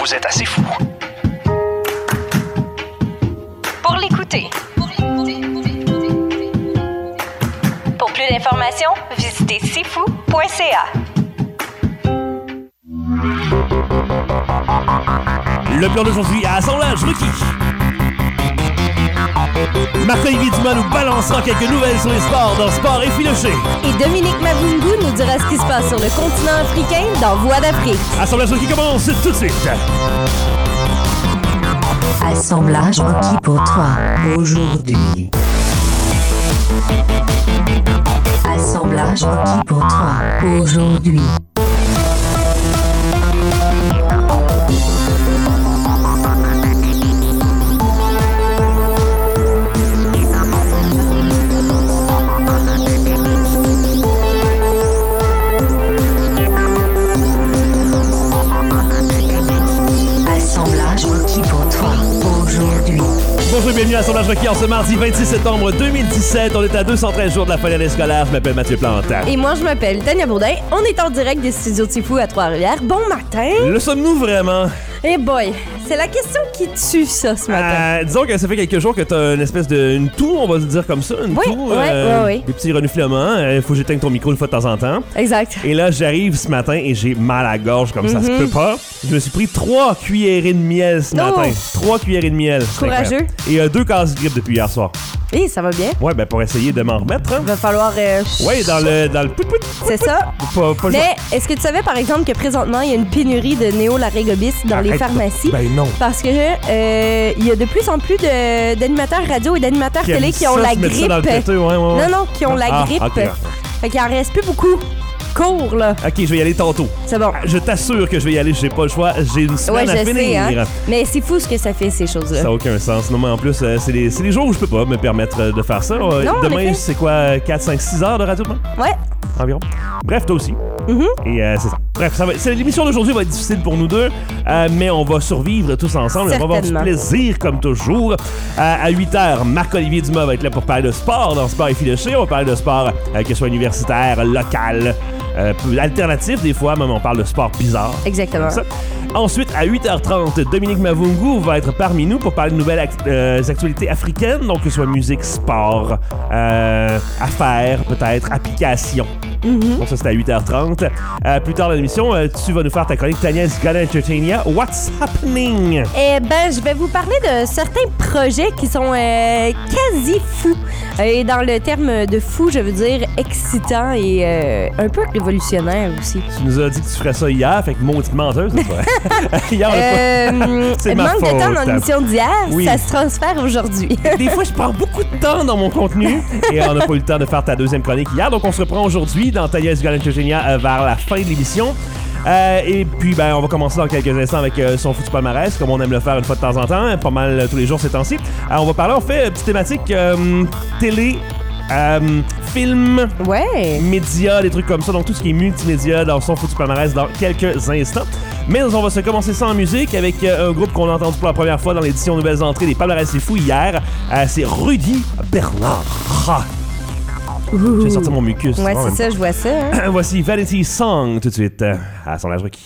Vous êtes assez fou pour l'écouter. Pour plus d'informations, visitez cfou.ca. Le plan d'aujourd'hui à Assemblage Rookie. Marc-Olivier Dumas nous balancera quelques nouvelles sur les sports dans Sport Effiloché. Et Dominique Mavungu nous dira ce qui se passe sur le continent africain dans Voix d'Afrique. Assemblage Rookie commence tout de suite. Assemblage requis pour toi aujourd'hui. Assemblage requis pour toi aujourd'hui. Bonjour et bienvenue à Assemblage Requis en ce mardi 26 septembre 2017. On est à 213 jours de la fin de l'année scolaire. Je m'appelle Mathieu Plante. Et moi, je m'appelle Tania Bourdin. On est en direct des studios de Tifou à Trois-Rivières. Bon matin! Le sommes-nous vraiment? Eh boy, c'est la question qui tue ça ce matin. Disons que ça fait quelques jours que t'as une espèce une toux, on va se dire comme ça. Une toux. Oui. Des petits reniflements. Il faut que j'éteigne ton micro une fois de temps en temps. Exact. Et là, j'arrive ce matin et j'ai mal à la gorge comme ça se peut pas. Je me suis pris 3 cuillerées de miel ce matin. 3 cuillerées de miel. Courageux. Et 2 cases de grippe depuis hier soir. Et ça va bien? Ouais, ben pour essayer de m'en remettre. Hein. Il va falloir... Ouais, dans le pout-pout. C'est ça. Mais est-ce que tu savais, par exemple, que présentement, il y a une pénurie de néo-larégobis dans les pharmacies? Ben non. Parce que il y a de plus en plus d'animateurs radio et d'animateurs télé qui ont la grippe. Non, qui ont la grippe. Okay. Fait qu'il en reste plus beaucoup. Cours, là. OK, je vais y aller tantôt. C'est bon. Je t'assure que je vais y aller, j'ai pas le choix. J'ai une semaine à finir. Sais, hein? Mais c'est fou ce que ça fait, ces choses-là. Ça n'a aucun sens. Non, mais en plus, c'est les jours où je peux pas me permettre de faire ça. Non, demain, c'est quoi, 4, 5, 6 heures de radio demain? Ouais. Environ. Bref, toi aussi. Et c'est ça. Bref, l'émission d'aujourd'hui va être difficile pour nous deux, mais on va survivre tous ensemble. On va avoir du plaisir, comme toujours. À 8h, Marc-Olivier Dumas va être là pour parler de sport dans Sport Effiloché. On va parler de sport, que ce soit universitaire, local, alternatif des fois, même on parle de sport bizarre. Exactement. Ensuite, à 8h30, Dominique Mavungu va être parmi nous pour parler de nouvelles actualités africaines, donc que ce soit musique, sport, affaires, peut-être, applications. Donc ça, c'est à 8h30. Plus tard dans l'émission, tu vas nous faire ta chronique Tania's Gonna Entertainia. What's happening? Eh ben, je vais vous parler de certains projets qui sont quasi fous. Et dans le terme de fou, je veux dire excitant et un peu révolutionnaire aussi. Tu nous as dit que tu ferais ça hier, fait que maudite menteuse, c'est ça? Hier, c'est ma manque faute. de temps dans l'émission d'hier, ça se transfère aujourd'hui. Des fois, je prends beaucoup de temps dans mon contenu et on n'a pas eu le temps de faire ta deuxième chronique hier, donc on se reprend aujourd'hui dans Tania's Gonna Entertainment vers la fin de l'émission. Et puis, on va commencer dans quelques instants avec son foutu palmarès, comme on aime le faire une fois de temps en temps, pas mal tous les jours ces temps-ci. On va parler, on fait petite thématique télé, film, médias, des trucs comme ça, donc tout ce qui est multimédia dans son foutu palmarès dans quelques instants. Mais on va se commencer ça en musique avec un groupe qu'on a entendu pour la première fois dans l'édition Nouvelles Entrées des Palmarès C'est Fou hier. C'est Rudy Bernard. J'ai sorti mon mucus. Ouais, c'est ça, je vois ça. Hein? Voici Vanity Song tout de suite à Assemblage Requis.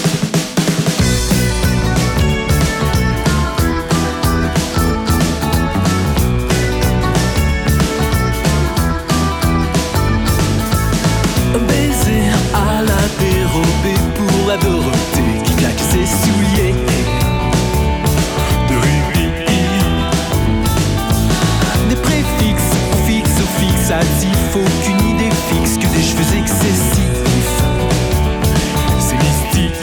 Un baiser à la dérobée pour la Dorothée qui claque ses souliers de rugby. Des préfixes fixes ou fixatifs, aucune idée fixe que des cheveux excessifs. C'est mystique.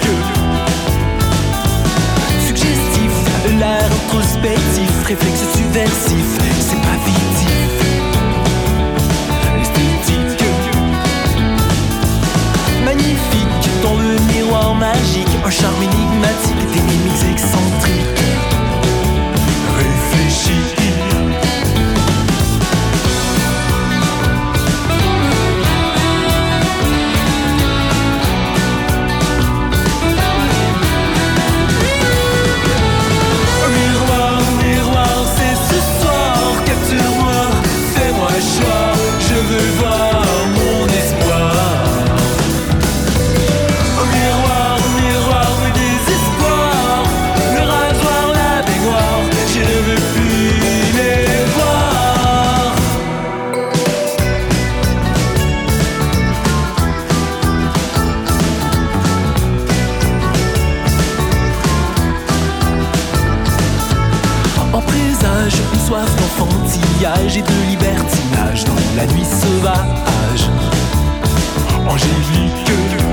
soif d'enfantillage et de libertinage dans la nuit sauvage. Angélique,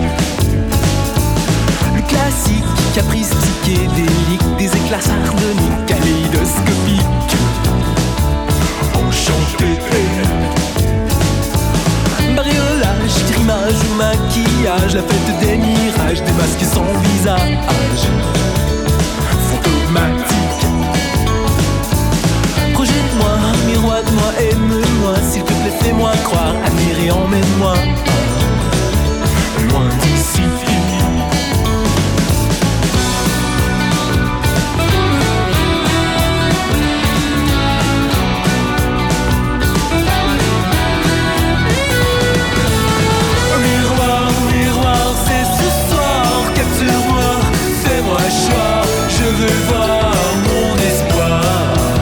le classique, caprice psychédélique, des éclats sardoniques, kaléidoscopiques. Enchanté, bariolage, grimage ou maquillage, la fête des mirages, des masques sans visage. Fantomatique, projette-moi, miroite-moi, aime-moi, s'il te plaît, fais-moi croire, admirer, emmène-moi loin d'ici. Miroir, miroir, c'est ce soir, capture-moi, fais-moi choix, je veux voir mon espoir.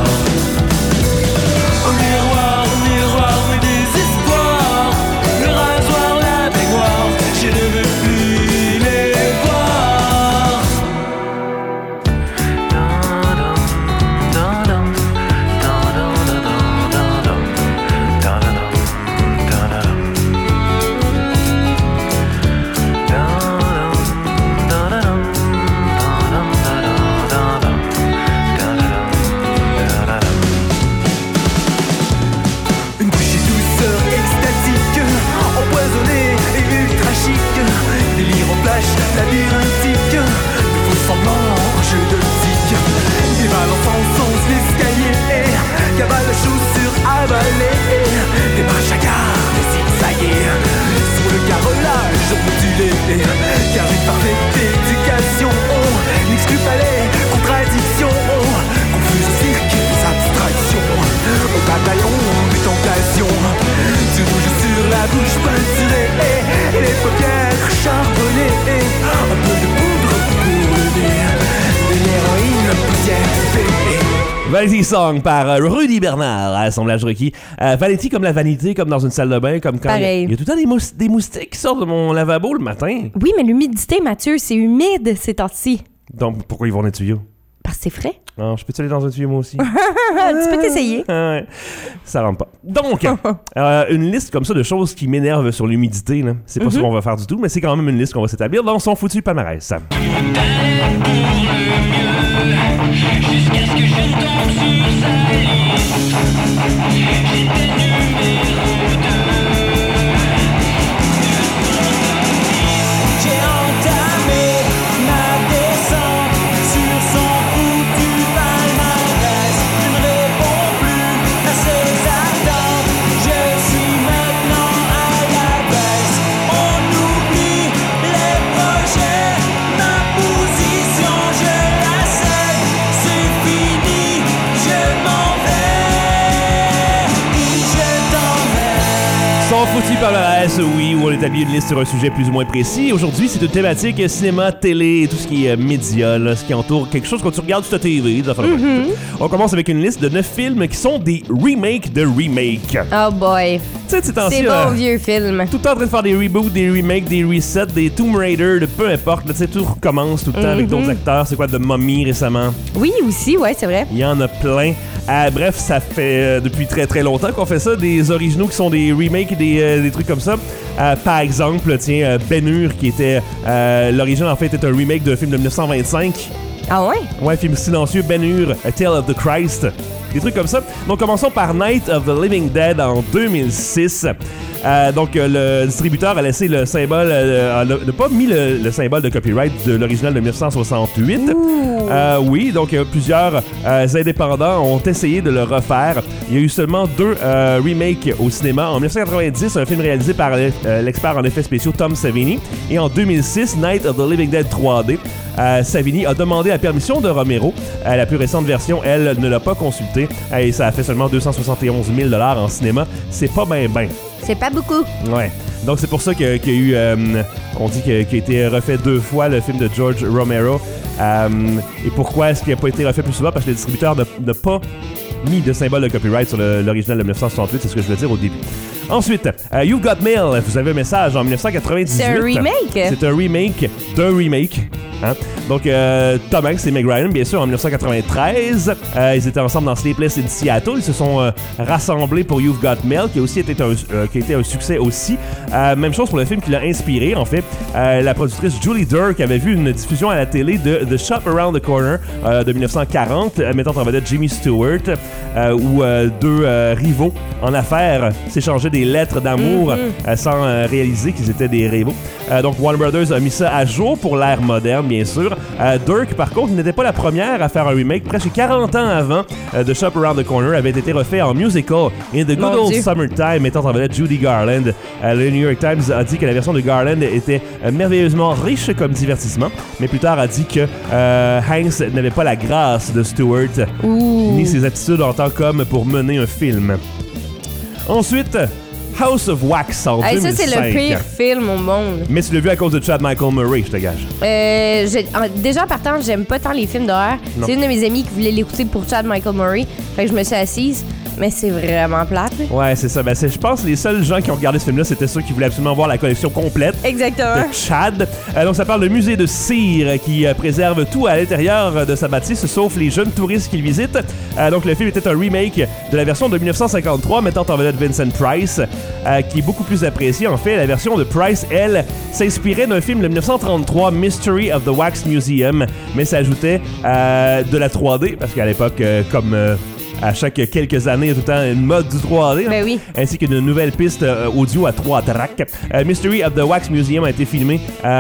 Miroir, miroir, mes désespoirs, le rasoir, la baignoire, je ne veux plus les voir. Une bouchée de douceur extatique, empoisonnée et ultra chic, délire en plage labyrinthique, de faux semblants, jeu d'optique, des balances sans l'escalier, cabale à chaussures avalées, des marches à gare, des zigzagués, sur le carrelage ondulé, car une parfaite éducation n'exclut pas les contradictions, confuse au cirque des abstractions, au bataillon des tentations, du rouge sur la bouche peinturée, et les paupières charbonnées, un peu de poudre pour le nez, de l'héroïne poussière. Vanity Song par Rudy Bernard à Assemblage Requis. Vanity comme la vanité, comme dans une salle de bain, comme quand il y a tout le temps des moustiques qui sortent de mon lavabo le matin. Oui, mais l'humidité, Mathieu, c'est humide ces temps-ci. Donc pourquoi ils vont dans les tuyaux? Parce que c'est frais. Ah, je peux-tu aller dans un tuyau moi aussi? Tu peux t'essayer. Ouais. Ça rentre pas. Donc, une liste comme ça de choses qui m'énervent sur l'humidité, là. C'est pas ce qu'on va faire du tout, mais c'est quand même une liste qu'on va s'établir dans son foutu palmarès. Jusqu'à ce que je tombe sur sa liste. J'étais numéro 2. J'ai entamé ma descente sur son foutu palmarès. Je ne réponds plus à ses attentes. Je suis maintenant à la baisse. On oublie les projets, ma position, je la cède. C'est fini, je m'en vais. Et je t'emmène. Son foutu palmarès, oui, où on établit une liste sur un sujet plus ou moins précis. Aujourd'hui, c'est une thématique cinéma, télé, tout ce qui est média, là, ce qui entoure quelque chose quand tu regardes sur ta TV. On commence avec une liste de 9 films qui sont des remakes de remakes. Oh boy. Tu sais, C'est bon vieux film. tout le temps en train de faire des reboots, des remakes, des resets, des Tomb Raider, de peu importe. Tu sais, tout recommence tout le temps avec d'autres acteurs. C'est quoi, de Mummy récemment? Oui, aussi, ouais, c'est vrai. Il y en a plein. Bref, ça fait depuis très très longtemps qu'on fait ça, des originaux qui sont des remakes et des trucs comme ça. Par exemple, tiens, Ben-Hur, qui était... l'origine, en fait, était un remake d'un film de 1925. Ah ouais? Ouais, film silencieux, Ben-Hur, A Tale of the Christ. Des trucs comme ça. Donc, commençons par Night of the Living Dead en 2006. Donc, le distributeur a laissé le symbole... n'a pas mis le symbole de copyright de l'original de 1968. Oui, donc plusieurs indépendants ont essayé de le refaire. Il y a eu seulement 2 remakes au cinéma. En 1990, un film réalisé par l'expert en effets spéciaux Tom Savini. Et en 2006, Night of the Living Dead 3D. Savini a demandé la permission de Romero. La plus récente version, elle, ne l'a pas consulté. Et ça a fait seulement 271 000 $ en cinéma. C'est pas ben. C'est pas beaucoup. Ouais. Donc c'est pour ça qu'il y a eu, on dit qu'il a été refait 2 fois le film de George Romero. Et pourquoi est-ce qu'il n'a pas été refait plus souvent? Parce que le distributeur n'a pas mis de symbole de copyright sur l'original de 1968, c'est ce que je voulais dire au début. Ensuite, You Got Mail, vous avez un message en 1998. C'est un remake? C'est un remake d'un remake. Hein? Donc, Tom Hanks et Meg Ryan, bien sûr, en 1993. Ils étaient ensemble dans Sleepless in Seattle. Ils se sont rassemblés pour You've Got Mail, qui a été un succès aussi. Même chose pour le film qui l'a inspiré, en fait. La productrice Julie Dirk avait vu une diffusion à la télé de The Shop Around the Corner de 1940, mettant en vedette Jimmy Stewart, où deux rivaux en affaires s'échangeaient des lettres d'amour sans réaliser qu'ils étaient des rivaux. Donc, Warner Brothers a mis ça à jour pour l'ère moderne, bien sûr. Dirk, par contre, n'était pas la première à faire un remake. Presque 40 ans avant, The Shop Around the Corner avait été refait en musical In the Good Old Summertime, mettant en vedette Judy Garland. Le New York Times a dit que la version de Garland était merveilleusement riche comme divertissement, mais plus tard a dit que Hanks n'avait pas la grâce de Stewart, ni ses attitudes en tant qu'homme pour mener un film. Ensuite, House of Wax en 2005. Ça, c'est le pire film au monde. Mais tu l'as vu à cause de Chad Michael Murray, je te gage. Déjà, partant, j'aime pas tant les films d'horreur. C'est une de mes amies qui voulait l'écouter pour Chad Michael Murray. Fait que je me suis assise. Mais c'est vraiment plate. Ouais, c'est ça. Je pense que les seuls gens qui ont regardé ce film-là, c'était ceux qui voulaient absolument voir la collection complète. Exactement. De Chad. Donc, ça parle de musée de cire qui préserve tout à l'intérieur de sa bâtisse, sauf les jeunes touristes qui le visitent. Donc, le film était un remake de la version de 1953, mettant en vedette Vincent Price, qui est beaucoup plus apprécié. En fait, la version de Price, elle, s'inspirait d'un film de 1933, Mystery of the Wax Museum, mais ça ajoutait de la 3D, parce qu'à l'époque, comme... à chaque quelques années, il y a tout le temps une mode du 3D, ben oui. Ainsi qu'une nouvelle piste audio à 3 tracks. Mystery of the Wax Museum a été filmé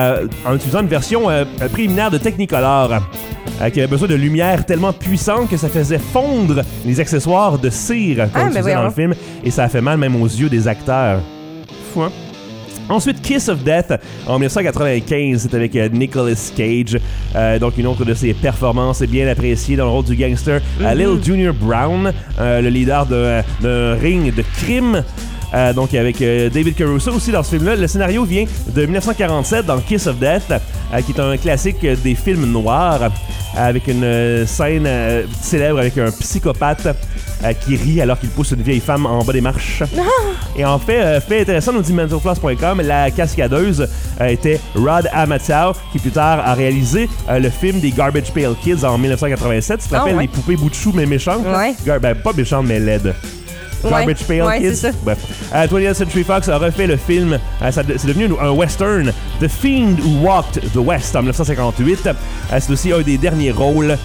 en utilisant une version préliminaire de Technicolor qui avait besoin de lumière tellement puissante que ça faisait fondre les accessoires de cire qu'on utilisait dans le film, et ça a fait mal même aux yeux des acteurs. Fou, hein? Ensuite, Kiss of Death en 1995, c'est avec Nicolas Cage, donc une autre de ses performances bien appréciée dans le rôle du gangster Lil Junior Brown, le leader d'un ring de crime. Donc avec David Caruso aussi dans ce film-là. Le scénario vient de 1947 dans Kiss of Death, qui est un classique des films noirs, avec une scène célèbre avec un psychopathe qui rit alors qu'il pousse une vieille femme en bas des marches. Et en fait, fait intéressant, nous dit mentalfloss.com, la cascadeuse était Rod Amatow, qui plus tard a réalisé le film des Garbage Pail Kids en 1987. Tu te rappelles les poupées bout de chou mais méchantes? Ouais. Pas méchantes mais laides. Garbage Pail Kids. C'est ça. Bref. 20th Century Fox a refait le film. C'est devenu un western, The Fiend Who Walked the West, en 1958. C'est aussi un des derniers rôles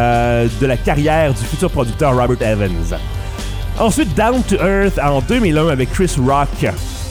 de la carrière du futur producteur Robert Evans. Ensuite, Down to Earth en 2001 avec Chris Rock.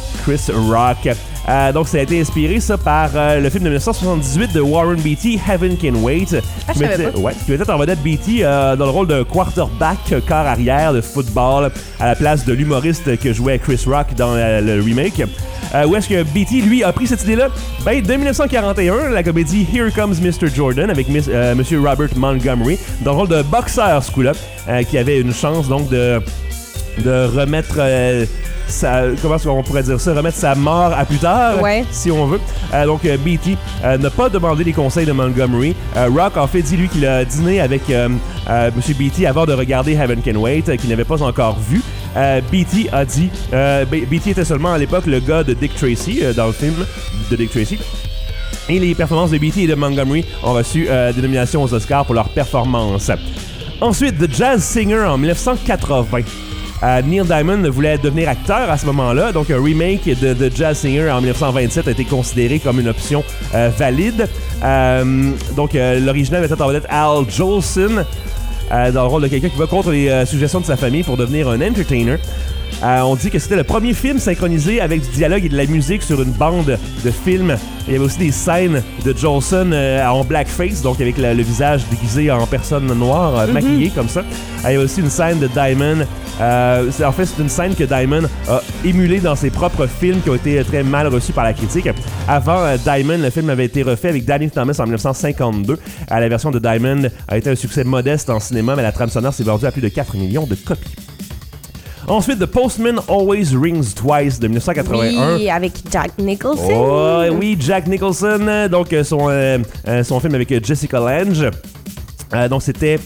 Donc, ça a été inspiré, ça, par le film de 1978 de Warren Beatty, Heaven Can Wait. Qui mettait en vedette Beatty dans le rôle d'un quarterback, quart arrière de football, à la place de l'humoriste que jouait Chris Rock dans le remake. Où est-ce que Beatty, lui, a pris cette idée-là? De 1941, la comédie Here Comes Mr. Jordan avec Monsieur Robert Montgomery, dans le rôle de boxeur, ce coup-là, qui avait une chance, donc, de remettre... comment on pourrait dire ça? Remettre sa mort à plus tard, si on veut. Donc, Beatty n'a pas demandé les conseils de Montgomery. Rock, en fait, dit, lui, qu'il a dîné avec M. Beatty avant de regarder Heaven Can Wait, qu'il n'avait pas encore vu. Beatty a dit... Beatty était seulement, à l'époque, le gars de Dick Tracy, dans le film de Dick Tracy. Et les performances de Beatty et de Montgomery ont reçu des nominations aux Oscars pour leur performance. Ensuite, The Jazz Singer en 1980. Neil Diamond voulait devenir acteur à ce moment-là, donc un remake de The Jazz Singer en 1927 a été considéré comme une option valide. Donc l'original mettait en vedette Al Jolson dans le rôle de quelqu'un qui va contre les suggestions de sa famille pour devenir un entertainer. On dit que c'était le premier film synchronisé avec du dialogue et de la musique sur une bande de films. Il y avait aussi des scènes de Jolson en blackface, donc avec le visage déguisé en personne noire, maquillée comme ça. Il y avait aussi une scène de Diamond. En fait, c'est une scène que Diamond a émulée dans ses propres films qui ont été très mal reçus par la critique. Avant Diamond, le film avait été refait avec Danny Thomas en 1952. La version de Diamond a été un succès modeste en cinéma, mais la trame sonore s'est vendue à plus de 4 millions de copies. Ensuite, The Postman Always Rings Twice de 1981. Oui, avec Jack Nicholson. Oh, oui, Jack Nicholson. Donc, son film avec Jessica Lange. Donc, c'était...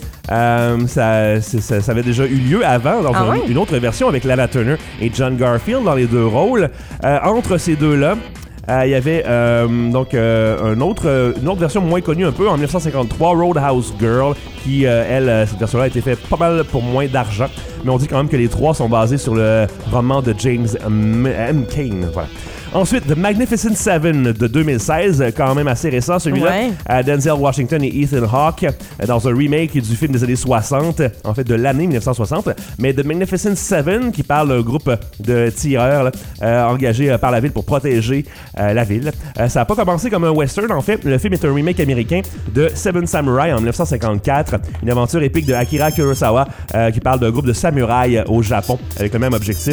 ça avait déjà eu lieu avant, dans une autre version avec Lana Turner et John Garfield dans les deux rôles. Entre ces deux-là, il y avait donc une autre version moins connue un peu, en 1953, Roadhouse Girl, qui, cette version-là a été faite pas mal pour moins d'argent. Mais on dit quand même que les trois sont basés sur le roman de James M. Cain. Voilà. Ensuite, The Magnificent Seven de 2016, quand même assez récent celui-là. Ouais. Denzel Washington et Ethan Hawke dans un remake du film des années 60, en fait de l'année 1960. Mais The Magnificent Seven, qui parle d'un groupe de tireurs engagés par la ville pour protéger la ville. Ça n'a pas commencé comme un western, en fait. Le film est un remake américain de Seven Samurai en 1954, une aventure épique de Akira Kurosawa qui parle d'un groupe de samouraïs au Japon avec le même objectif.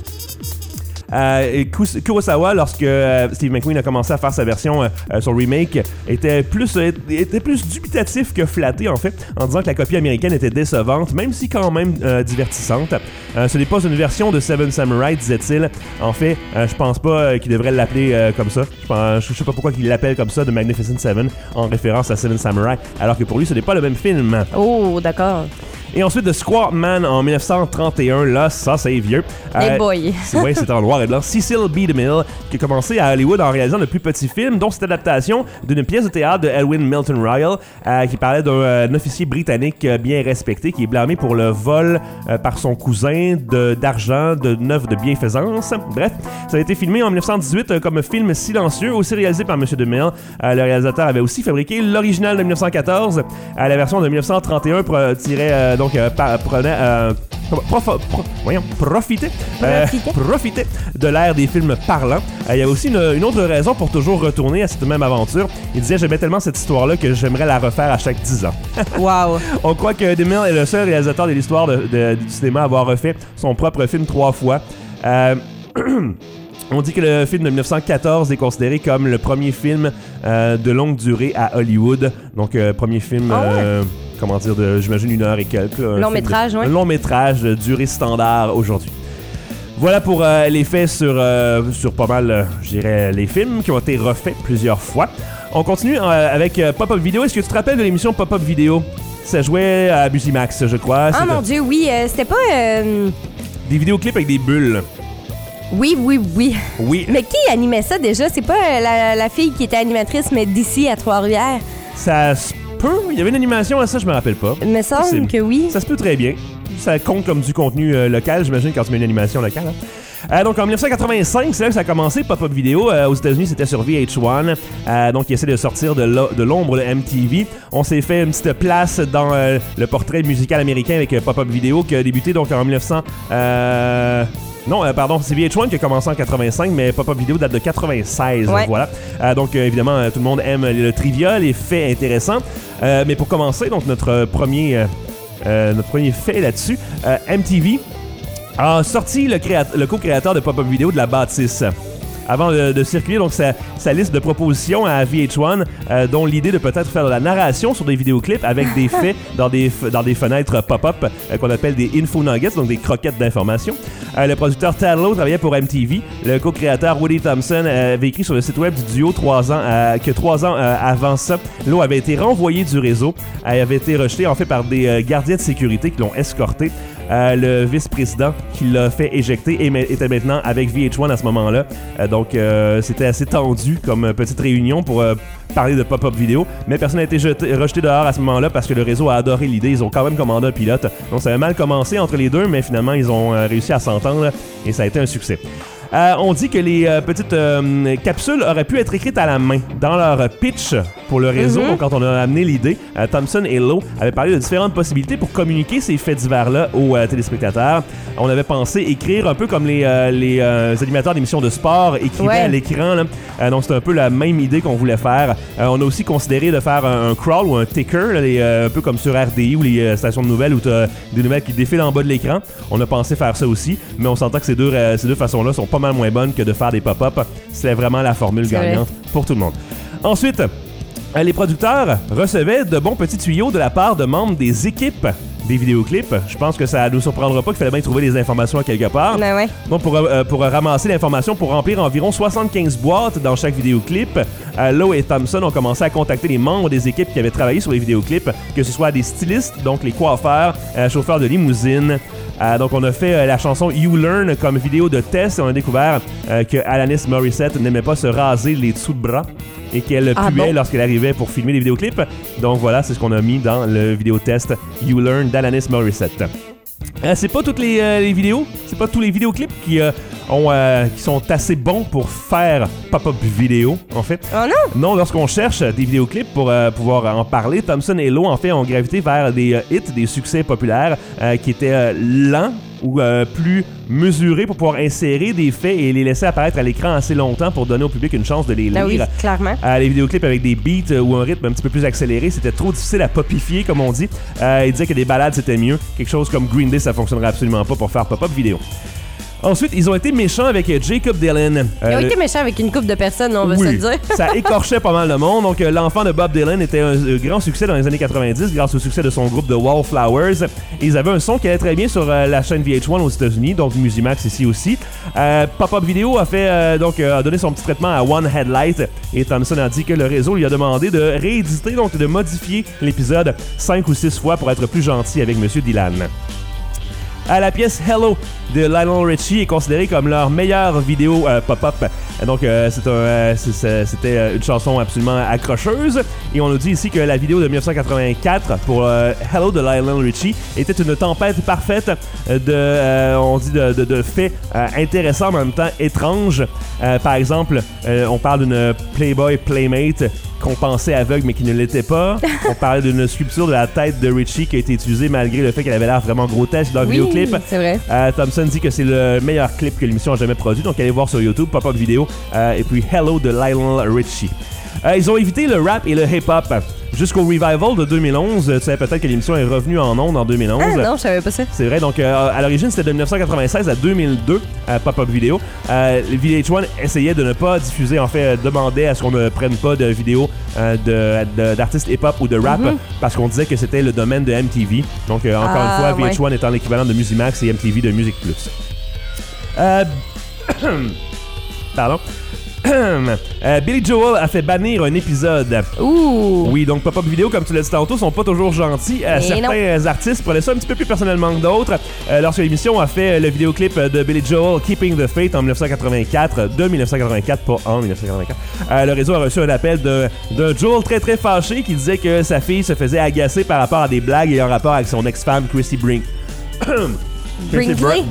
Et Kurosawa, lorsque Steve McQueen a commencé à faire sa version, son remake, était plus dubitatif que flatté, en fait, en disant que la copie américaine était décevante, même si quand même divertissante. Ce n'est pas une version de Seven Samurai, disait-il. En fait, je pense pas qu'il devrait l'appeler comme ça. Je sais pas pourquoi il l'appelle comme ça, The Magnificent Seven, en référence à Seven Samurai, alors que pour lui, ce n'est pas le même film. Oh, d'accord. Et ensuite, The Squat Man en 1931, là, ça, c'est vieux. Hey boy! Oui, c'était en noir et blanc. Cecil B. DeMille, qui a commencé à Hollywood en réalisant le plus petit film, dont cette adaptation d'une pièce de théâtre de Edwin Milton Ryle, qui parlait d'un officier britannique bien respecté, qui est blâmé pour le vol par son cousin d'argent, d'œuvres de bienfaisance. Bref, ça a été filmé en 1918 comme film silencieux, aussi réalisé par M. DeMille. Le réalisateur avait aussi fabriqué l'original de 1914. La version de 1931 profitait de l'ère des films parlants. Il y avait aussi une autre raison pour toujours retourner à cette même aventure. Il disait: j'aimais tellement cette histoire-là que j'aimerais la refaire à chaque 10 ans. Wow! On croit que DeMille est le seul réalisateur de l'histoire du cinéma à avoir refait son propre film 3 fois. On dit que le film de 1914 est considéré comme le premier film de longue durée à Hollywood. Donc, premier film... comment dire, j'imagine 1 heure et quelques. Long métrage, oui. Un long métrage de durée standard aujourd'hui. Voilà pour les faits sur pas mal, je dirais, les films qui ont été refaits plusieurs fois. On continue avec Pop-Up Video. Est-ce que tu te rappelles de l'émission Pop-Up Video? Ça jouait à Musimax, je crois. Ah mon Dieu, oui. C'était pas... Des vidéoclips avec des bulles. Oui. Oui. Mais qui animait ça déjà? C'est pas la fille qui était animatrice, mais d'ici à Trois-Rivières? Ça se peut. Il y avait une animation à ça, je me rappelle pas. Il me semble que oui. Ça se peut très bien. Ça compte comme du contenu local, j'imagine, quand tu mets une animation locale. Hein? Donc en 1985, c'est là que ça a commencé, Pop-Up Video. Aux États-Unis, c'était sur VH1. Donc ils essaient de sortir de l'ombre de MTV. On s'est fait une petite place dans le portrait musical américain avec Pop-Up Video qui a débuté donc en 1900... pardon, c'est VH1 qui a commencé en 85, mais Pop-Up Video date de 96. Ouais. Voilà. Donc, évidemment, tout le monde aime le trivia, les faits intéressants. Mais pour commencer, donc, notre premier fait là-dessus, MTV a sorti le co-créateur de Pop-Up Video de la bâtisse. Avant de circuler donc sa liste de propositions à VH1, dont l'idée de peut-être faire de la narration sur des vidéoclips avec des faits dans des fenêtres pop-up qu'on appelle des info nuggets, donc des croquettes d'informations. Le producteur Tad Lowe travaillait pour MTV. Le co-créateur Woody Thompson avait écrit sur le site web du duo 3 ans avant ça, Lowe avait été renvoyé du réseau. Elle avait été rejetée en fait par des gardiens de sécurité qui l'ont escorté. Le vice-président qui l'a fait éjecter était maintenant avec VH1 à ce moment-là. Donc, c'était assez tendu comme petite réunion pour parler de Pop-Up Video. Mais personne n'a été rejeté dehors à ce moment-là parce que le réseau a adoré l'idée. Ils ont quand même commandé un pilote. Donc, ça avait mal commencé entre les deux, mais finalement, ils ont réussi à s'entendre et ça a été un succès. On dit que les petites capsules auraient pu être écrites à la main dans leur pitch pour le réseau. Donc, quand on a amené l'idée, Thompson et Lowe avaient parlé de différentes possibilités pour communiquer ces faits divers-là aux téléspectateurs. On avait pensé écrire un peu comme les animateurs d'émissions de sport écrivaient à l'écran. Là. Donc, c'est un peu la même idée qu'on voulait faire. On a aussi considéré de faire un crawl ou un ticker, là, un peu comme sur RDI ou les stations de nouvelles où tu as des nouvelles qui défilent en bas de l'écran. On a pensé faire ça aussi, mais on s'entend que ces deux façons-là sont pas mal moins bonnes que de faire des pop-up. C'est vraiment la formule gagnante pour tout le monde. Ensuite, les producteurs recevaient de bons petits tuyaux de la part de membres des équipes des vidéoclips. Je pense que ça ne nous surprendra pas qu'il fallait bien trouver des informations à quelque part. Ben ouais. Donc, pour ramasser l'information, pour remplir environ 75 boîtes dans chaque vidéoclip, Lowe et Thompson ont commencé à contacter les membres des équipes qui avaient travaillé sur les vidéoclips, que ce soit des stylistes, donc les coiffeurs, chauffeurs de limousine, Donc, on a fait la chanson You Learn comme vidéo de test et on a découvert que Alanis Morissette n'aimait pas se raser les dessous de bras et qu'elle puait lorsqu'elle arrivait pour filmer des vidéoclips. Donc, voilà, c'est ce qu'on a mis dans le vidéo test You Learn d'Alanis Morissette. C'est pas toutes les vidéos, c'est pas tous les vidéoclips qui sont assez bons pour faire pop-up vidéo, en fait. Oh non? Non, lorsqu'on cherche des vidéoclips pour pouvoir en parler, Thomson et Lowe, en fait, ont gravité vers des hits, des succès populaires qui étaient lents ou plus mesurés pour pouvoir insérer des faits et les laisser apparaître à l'écran assez longtemps pour donner au public une chance de les lire. Oui, clairement. Les vidéoclips avec des beats ou un rythme un petit peu plus accéléré, c'était trop difficile à popifier, comme on dit. Ils disaient que des balades, c'était mieux. Quelque chose comme Green Day, ça fonctionnerait absolument pas pour faire pop-up vidéo. Ensuite, ils ont été méchants avec Jacob Dylan. Ils ont été méchants avec une couple de personnes, on va se le dire. Ça écorchait pas mal de monde. Donc, l'enfant de Bob Dylan était un grand succès dans les années 90 grâce au succès de son groupe The Wallflowers. Et ils avaient un son qui allait très bien sur la chaîne VH1 aux États-Unis, donc Musimax ici aussi. Pop-Up Video a donné son petit traitement à One Headlight et Thomson a dit que le réseau lui a demandé de rééditer, donc de modifier l'épisode 5 ou 6 fois pour être plus gentil avec Monsieur Dylan. La pièce Hello de Lionel Richie est considérée comme leur meilleure vidéo pop-up. Donc, c'était une chanson absolument accrocheuse. Et on nous dit ici que la vidéo de 1984 pour Hello de Lionel Richie était une tempête parfaite de faits intéressants, mais en même temps étranges. Par exemple, on parle d'une Playboy Playmate qu'on pensait aveugle mais qui ne l'était pas. On parlait d'une sculpture de la tête de Richie qui a été utilisée malgré le fait qu'elle avait l'air vraiment grotesque dans le vidéoclip. C'est vrai. Thomson dit que c'est le meilleur clip que l'émission a jamais produit, donc allez voir sur YouTube, Pop-Up Vidéo, et puis Hello de Lionel Richie. Ils ont évité le rap et le hip-hop jusqu'au revival de 2011. Tu savais peut-être que l'émission est revenue en ondes en 2011. Ah non, je savais pas ça. C'est vrai, donc à l'origine c'était de 1996 à 2002, Pop-Up Vidéo. VH1 essayait de ne pas diffuser, en fait, demandait à ce qu'on ne prenne pas de vidéos d'artistes hip-hop ou de rap parce qu'on disait que c'était le domaine de MTV. Donc encore une fois, VH1 étant l'équivalent de Musimax et MTV de Musique Plus. Pardon. Billy Joel a fait bannir un épisode. Ouh. Oui, donc Pop-Up Vidéo, comme tu l'as dit tantôt, sont pas toujours gentils. Certains artistes prenaient ça un petit peu plus personnellement que d'autres. Lorsque l'émission a fait le vidéoclip de Billy Joel, Keeping the Faith, en 1984, pas en 1984, le réseau a reçu un appel d'un Joel très très fâché qui disait que sa fille se faisait agacer par rapport à des blagues ayant rapport avec son ex-femme Christy Brinkley.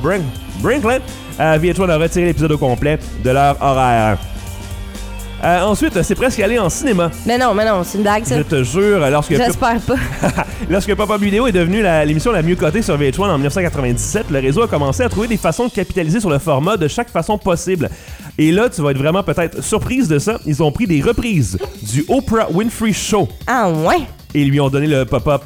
VH1 a retiré l'épisode au complet de leur horaire. Ensuite, c'est presque allé en cinéma. Mais non, c'est une blague, ça. Je te jure, J'espère pas. Lorsque Pop-Up Vidéo est devenue l'émission la mieux cotée sur VH1 en 1997, le réseau a commencé à trouver des façons de capitaliser sur le format de chaque façon possible. Et là, tu vas être vraiment peut-être surprise de ça. Ils ont pris des reprises du Oprah Winfrey Show. Ah ouais? Et ils lui ont donné le Pop-Up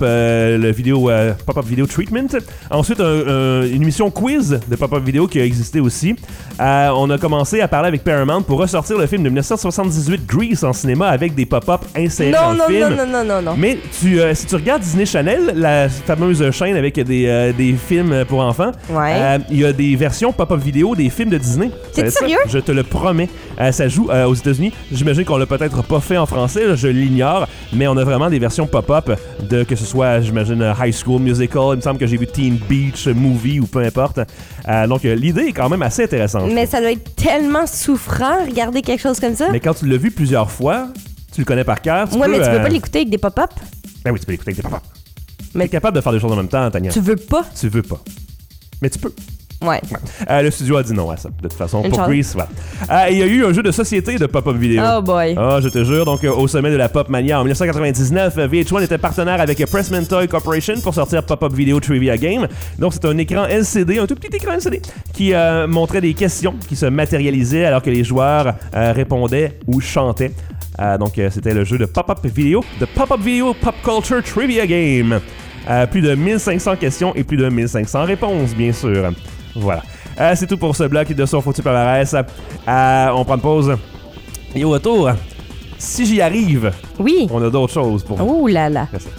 Pop-Up Video Treatment. Ensuite, une émission quiz de Pop-Up Vidéo qui a existé aussi. On a commencé à parler avec Paramount pour ressortir le film de 1978 Grease en cinéma avec des pop-up insérés dans le film. Non. Mais si tu regardes Disney Channel, la fameuse chaîne avec des films pour enfants, il y a des versions Pop-Up Vidéo des films de Disney. T'es sérieux? Je te le promets. Ça joue aux États-Unis. J'imagine qu'on l'a peut-être pas fait en français, là, je l'ignore, mais on a vraiment des versions pop-up de que ce soit, j'imagine, High School Musical. Il me semble que j'ai vu Teen Beach Movie ou peu importe. Donc l'idée est quand même assez intéressante. Mais ça doit être tellement souffrant regarder quelque chose comme ça. Mais quand tu l'as vu plusieurs fois, tu le connais par cœur. Mais tu peux pas l'écouter avec des pop-up. Ben oui, tu peux l'écouter avec des pop-up. Mais tu es capable de faire des choses en même temps, Tania. Tu veux pas? Tu veux pas. Mais tu peux. Ouais. Le studio a dit non à ça, de toute façon. Pour Grease, voilà. Il y a eu un jeu de société de Pop-Up Vidéo. Oh boy. Ah, je te jure. Donc, au sommet de la Pop Mania, en 1999, VH1 était partenaire avec Pressman Toy Corporation pour sortir Pop-Up Video Trivia Game. Donc, c'est un écran LCD, un tout petit écran LCD, qui montrait des questions qui se matérialisaient alors que les joueurs répondaient ou chantaient. Donc, c'était le jeu de Pop-Up Video, de Pop-Up Video Pop Culture Trivia Game. Plus de 1500 questions et plus de 1500 réponses, bien sûr. Voilà. C'est tout pour ce bloc de son foutu palmarès. On prend une pause. Et au retour, si j'y arrive, oui, on a d'autres choses pour vous. Oh là là. Merci.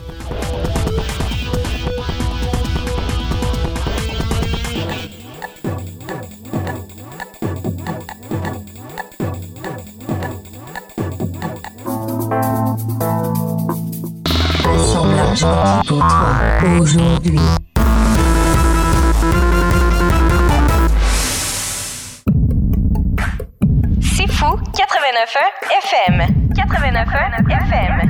Assemblage pour toi aujourd'hui. 89.1 FM. 89.1 FM.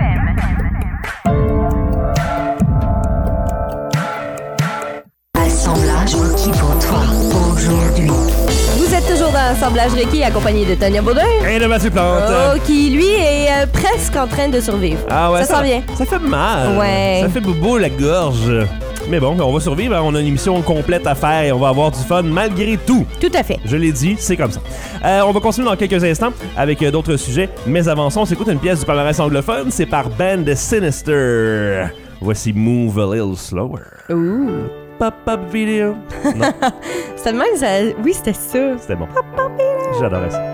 Assemblage requis pour toi aujourd'hui. Vous êtes toujours dans l'assemblage Reiki accompagné de Tania Baudin. Et de Mathieu Plante. Oh, qui, lui, est presque en train de survivre. Ah ouais, ça s'en vient. Ça fait mal. Ouais. Ça fait bobo la gorge. Mais bon, on va survivre. On a une émission complète à faire et on va avoir du fun malgré tout. Tout à fait. Je l'ai dit, c'est comme ça. On va continuer dans quelques instants avec d'autres sujets. Mais avant ça, on s'écoute une pièce du palmarès anglophone. C'est par Band Sinister. Voici Move a Little Slower. Ouh. Pop-up video. Non, C'était de même, ça... Oui, c'était ça. c'était bon. J'adorais ça.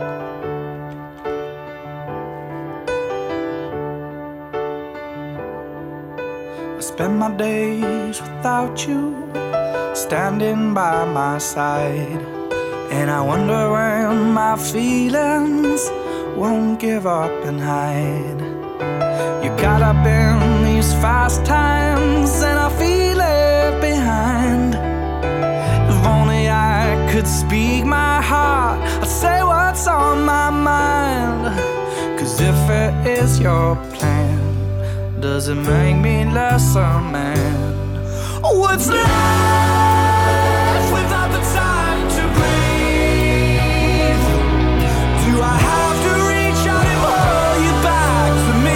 I spend my days without you, standing by my side. And I wonder when my feelings won't give up and hide. You're caught up in these fast times, and I feel left behind. If only I could speak my heart, I'd say what's on my mind. 'Cause if it is your plan, does it make me less a man? What's life without the time to breathe? Do I have to reach out and pull you back to me?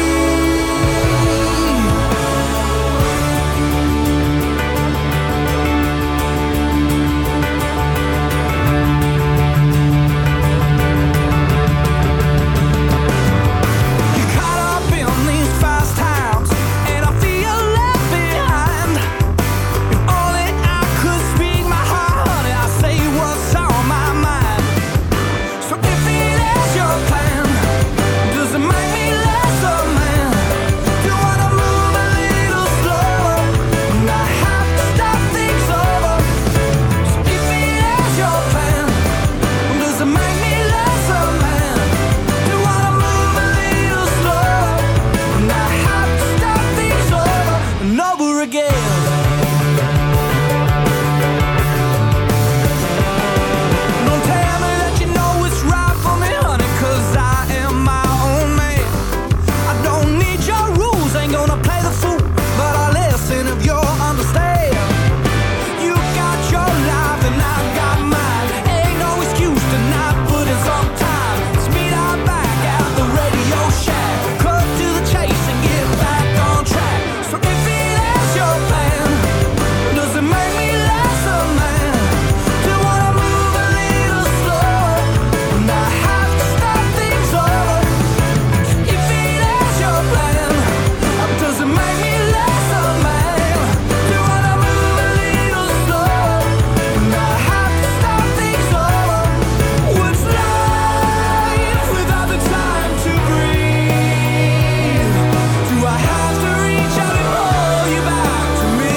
You're caught up in these fast times, and I feel left behind. If only I could speak my heart, honey, I'd say what's on my mind. So if it is your plan, does it make me less a man? Do you wanna move a little slower, and I have to stop things over? So if it is your plan, does it make me less a man? Do you wanna move a little slower, and I have to stop things over and over again? Don't tell me that you know what's right for me, honey, 'cause I am my own man. I don't need your rules, ain't gonna play the fool, but I'll listen if you'll understand. You got your life and I got mine. Ain't no excuse to not put in some time. Let's meet our back at the Radio Shack. Cut to the chase and get back on track. So if it is your plan, does it make me less a man? Do you wanna move a little slower, and I have to stop things over? If it is your plan, does it make me less a man? Do you wanna move a little slower, and I have to stop things over? What's life without the time to breathe? Do I have to reach out and pull you back to me?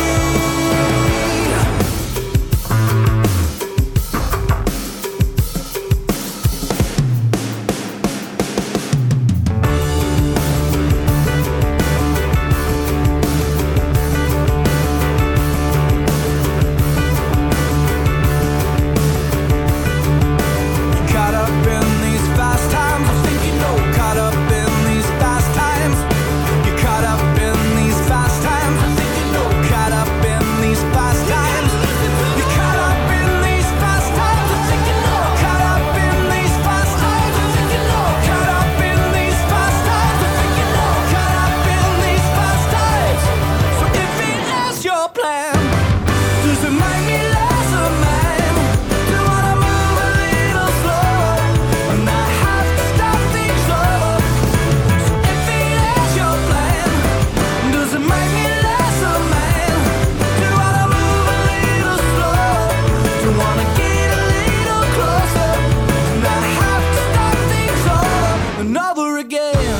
Caught up in these fast times, I think you know. Caught up in these fast times. You're caught up in these fast times, I think you know. Caught up in these fast times. You're caught up in these fast times, I think you know. Caught up in these fast times, I think you know. Caught up in these fast times, I think you know. Caught up in these fast times. So if it is your plan, does it make me less a man? Do you wanna move a little slower, and I have to stop things over? So if it is your plan, does it make me less a man? Do you wanna move a little slower? Do you wanna get a little closer, and I have to stop things over and over again?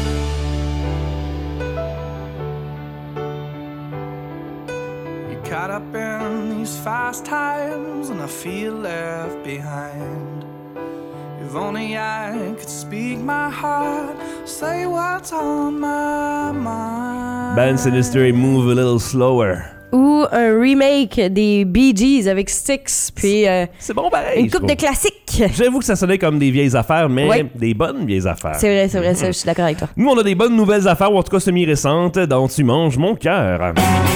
You're caught up in these fast times, and I feel left behind. If only I could speak my heart, say what's on my mind. Band Sinister et Move a Little Slower. ou un remake des Bee Gees avec Styx, puis C'est bon pareil. une coupe de classiques. J'avoue que ça sonnait comme des vieilles affaires, mais Ouais. des bonnes vieilles affaires. C'est vrai, ça, je suis d'accord avec toi. Nous, on a des bonnes nouvelles affaires, ou en tout cas semi-récentes, dont Tu manges mon cœur.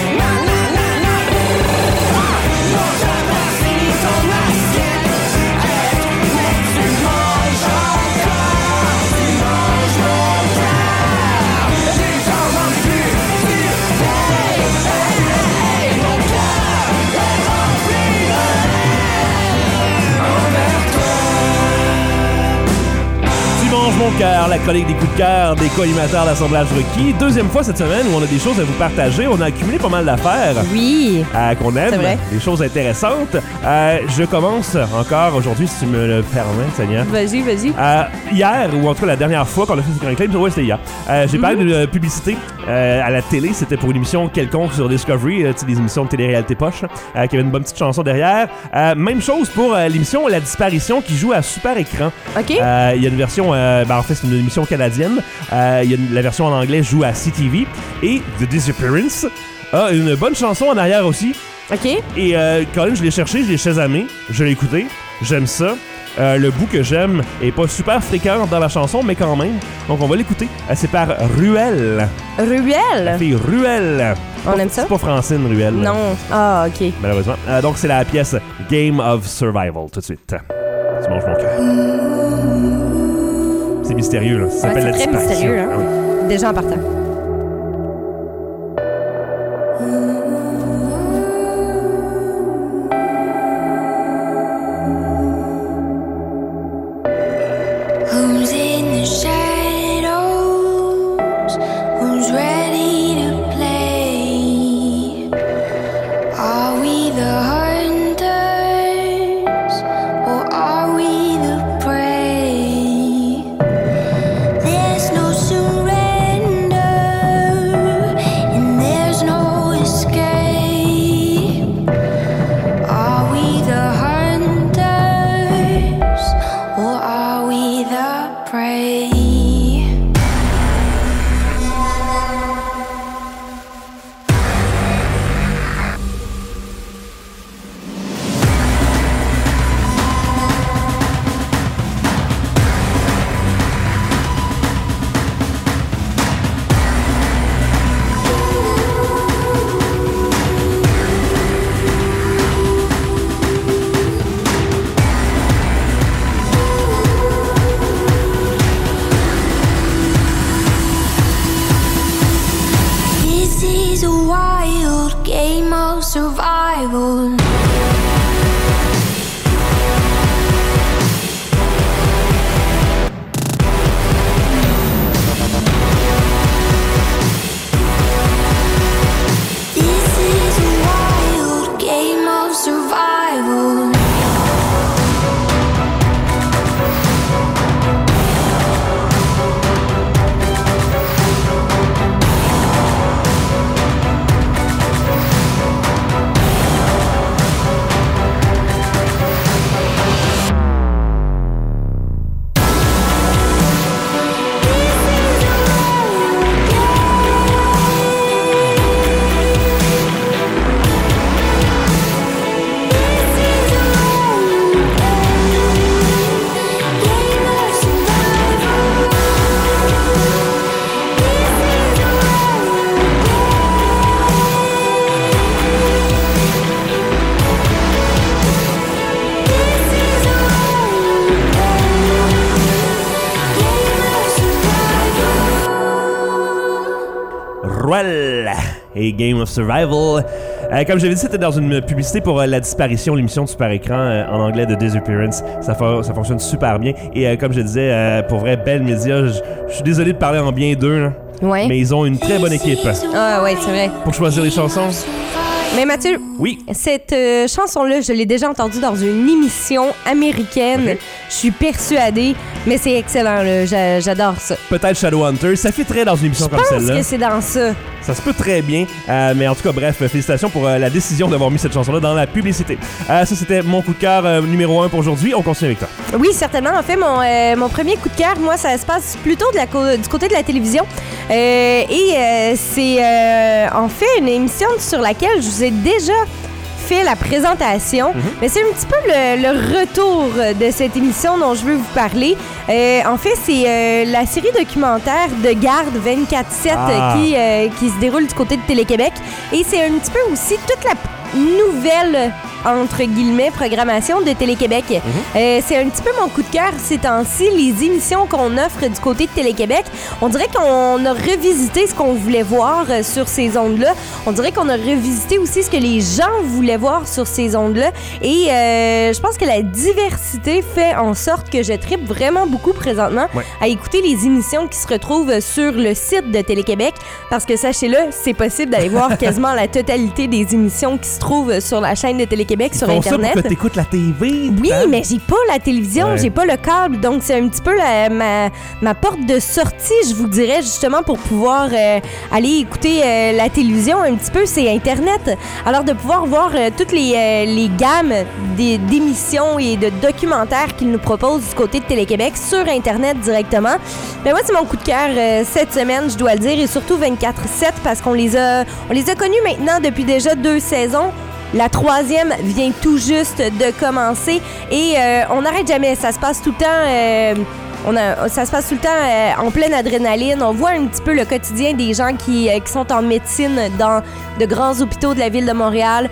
Mon cœur, la chronique des coups de cœur des co-animateurs d'Assemblage requis. Deuxième fois cette semaine où on a des choses à vous partager. On a accumulé pas mal d'affaires Oui. qu'on aime, C'est vrai. des choses intéressantes. Je commence encore aujourd'hui, si tu me le permets, Seigneur. Vas-y. Hier, ou en tout cas la dernière fois qu'on a fait cette chronique, ouais, c'était hier. J'ai parlé d'une publicité à la télé. C'était pour une émission quelconque sur Discovery, tu sais, des émissions de télé-réalité poche, qui avait une bonne petite chanson derrière. Même chose pour l'émission La Disparition qui joue à super écran. OK. Il y a une version, en fait, c'est une émission canadienne. La version en anglais joue à CTV. Et The Disappearance a une bonne chanson en arrière aussi. OK. Et quand même, je l'ai cherché, je l'ai chasamé, je l'ai écouté, j'aime ça. Le bout que j'aime est pas super fréquent dans la chanson, mais quand même. Donc on va l'écouter. C'est par Ruel. La Ruel. fille Ruel. On aime ça? C'est pas Francine Ruel. Non. Ah, OK. Malheureusement. Donc c'est la pièce Game of Survival, tout de suite. Tu manges mon cœur. C'est mystérieux, là. Ça s'appelle c'est La très Disparition. mystérieux, hein? Ah oui. Déjà en partant. Who's in the shadows? Who's ready to play? Are we the hunters or are we the prey? There's no surrender and there's no escape. Are we the hunters or are we the prey? This is a wild game of survival. This is a wild game of survival. Ruel et Game of Survival. Comme j'avais dit, c'était dans une publicité pour La Disparition, l'émission de super écran en anglais de Disappearance. Ça fonctionne super bien. Et comme je disais, pour vrai, Bell Media, je suis désolé de parler en bien d'eux, là, Ouais. mais ils ont une très bonne équipe Ah, ouais, c'est vrai. pour choisir les chansons. Mais Mathieu, Oui. cette chanson-là, je l'ai déjà entendue dans une émission américaine. Ok. Je suis persuadée, mais c'est excellent, là. J'adore ça. Peut-être Shadowhunter. Ça fitterait dans une émission Je comme pense celle-là. que c'est dans ça. Ça se peut très bien. Mais en tout cas, bref, félicitations pour la décision d'avoir mis cette chanson-là dans la publicité. Ça, c'était mon coup de cœur numéro 1 pour aujourd'hui. On continue avec toi. Oui, certainement. En fait, mon premier coup de cœur, moi, ça se passe plutôt du côté de la télévision. C'est en fait une émission sur laquelle je vous vous ai déjà fait la présentation, mais c'est un petit peu le retour de cette émission dont je veux vous parler. En fait, c'est la série documentaire de Garde 24/7 qui se déroule du côté de Télé-Québec. Et c'est un petit peu aussi toute la nouvelle, entre guillemets, programmation de Télé-Québec. C'est un petit peu mon coup de cœur ces temps-ci, les émissions qu'on offre du côté de Télé-Québec. On dirait qu'on a revisité ce qu'on voulait voir sur ces ondes-là. On dirait qu'on a revisité aussi ce que les gens voulaient voir sur ces ondes-là. Et je pense que la diversité fait en sorte que je trippe vraiment beaucoup présentement à écouter les émissions qui se retrouvent sur le site de Télé-Québec. Parce que sachez-le, c'est possible d'aller voir quasiment la totalité des émissions qui se trouvent sur la chaîne de Télé-Québec sur Internet. Ça pour que t'écoutes la TV. Oui, mais j'ai pas la télévision, j'ai pas le câble, donc c'est un petit peu ma porte de sortie, je vous dirais, justement, pour pouvoir aller écouter la télévision un petit peu, c'est Internet. Alors de pouvoir voir toutes les gammes d'émissions et de documentaires qu'ils nous proposent du côté de Télé-Québec sur Internet directement. Ben moi, c'est mon coup de cœur cette semaine, je dois le dire, et surtout 24/7 parce qu'on les a connus maintenant depuis déjà 2 saisons. La 3e vient tout juste de commencer et on n'arrête jamais. Ça se passe tout le temps. Ça se passe tout le temps en pleine adrénaline. On voit un petit peu le quotidien des gens qui sont en médecine dans de grands hôpitaux de la ville de Montréal.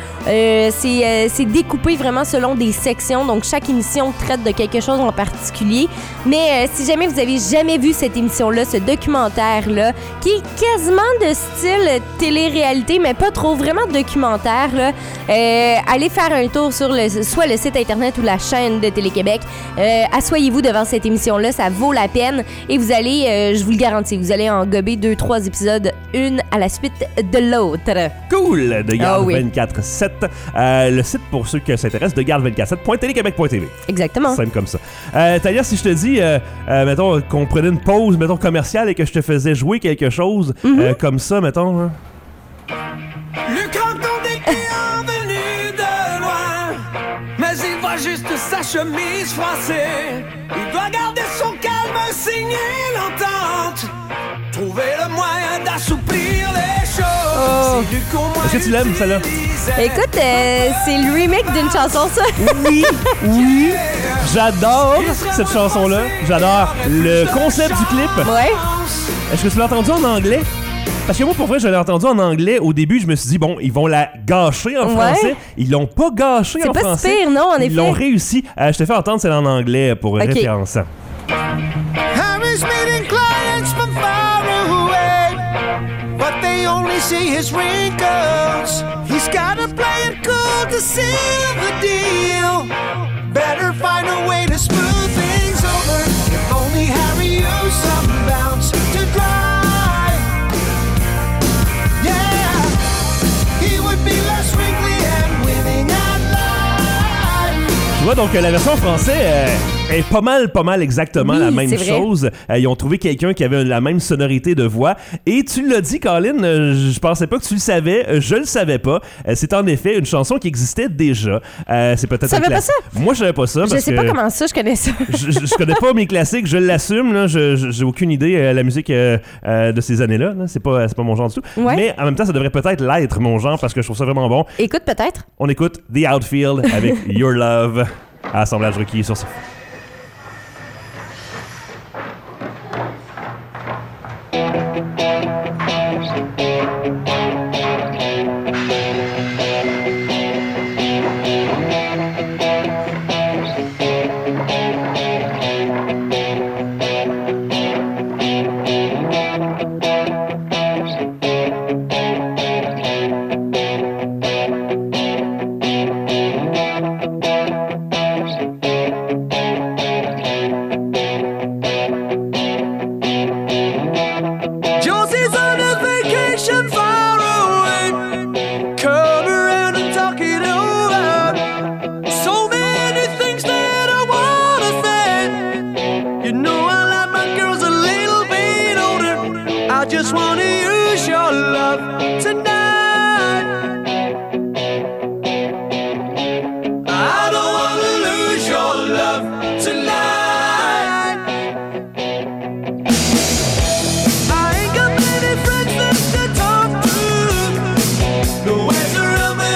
C'est découpé vraiment selon des sections. Donc, chaque émission traite de quelque chose en particulier. Mais si jamais vous avez jamais vu cette émission-là, ce documentaire-là, qui est quasiment de style télé-réalité, mais pas trop, vraiment documentaire, là, allez faire un tour sur soit le site Internet ou la chaîne de Télé-Québec. Asseyez-vous devant cette émission-là. Ça vaut la peine et vous allez, je vous le garantis, vous allez en gober 2-3 épisodes, une à la suite de l'autre. Cool! De Garde 24/7. Le site pour ceux qui s'intéressent, de garde24/7.téléquebec.tv. Exactement. Simple comme ça. Tania, si je te dis, mettons, qu'on prenait une pause, mettons, commerciale et que je te faisais jouer quelque chose comme ça, mettons. Hein? Le grand est venu de loin, mais il voit juste sa chemise froissée. Il doit garder son calme, signer l'entente, trouver le moyen d'assouplir les choses. C'est du con, moi. Est-ce que tu l'aimes, celle-là? Écoute, c'est le remake d'une chanson, ça. Oui, j'adore cette chanson-là. J'adore le concept du clip. Ouais. Est-ce que tu l'as entendu en anglais? Parce que moi, pour vrai, je l'ai entendu en anglais. Au début, je me suis dit, bon, ils vont la gâcher en français. Ils l'ont pas gâché en français. C'est pas si pire, non, en effet. Ils l'ont réussi. Je te fais entendre celle en anglais pour référence. Harry's meeting clients from far away, but they only see his wrinkles. He's gotta play it cool to seal the deal. Better find a way to smooth things over. If only Harry used some bounce to dry. Yeah, he would be less wrinkly and winning at life. Tu vois, donc la version française est pas mal exactement la même chose. Ils ont trouvé quelqu'un qui avait la même sonorité de voix. Et tu l'as dit, Colin, je pensais pas que tu le savais. Je le savais pas. C'est en effet une chanson qui existait déjà. C'est peut-être. Tu savais pas ça? Moi, je savais pas ça. Je sais pas comment ça, je connais ça. je connais pas mes classiques, je l'assume. Là, j'ai aucune idée la musique de ces années-là. Là. C'est pas mon genre du tout. Ouais. Mais en même temps, ça devrait peut-être l'être mon genre parce que je trouve ça vraiment bon. Écoute, peut-être. On écoute The Outfield avec Your Love à Assemblage requis sur ça. Josie's on a vacation far away. Come around and talk it over. So many things that I wanna say. You know I like my girls a little bit older. I just wanna use your love tonight. I don't wanna lose your love tonight. I ain't got many friends left to talk to. No one's around me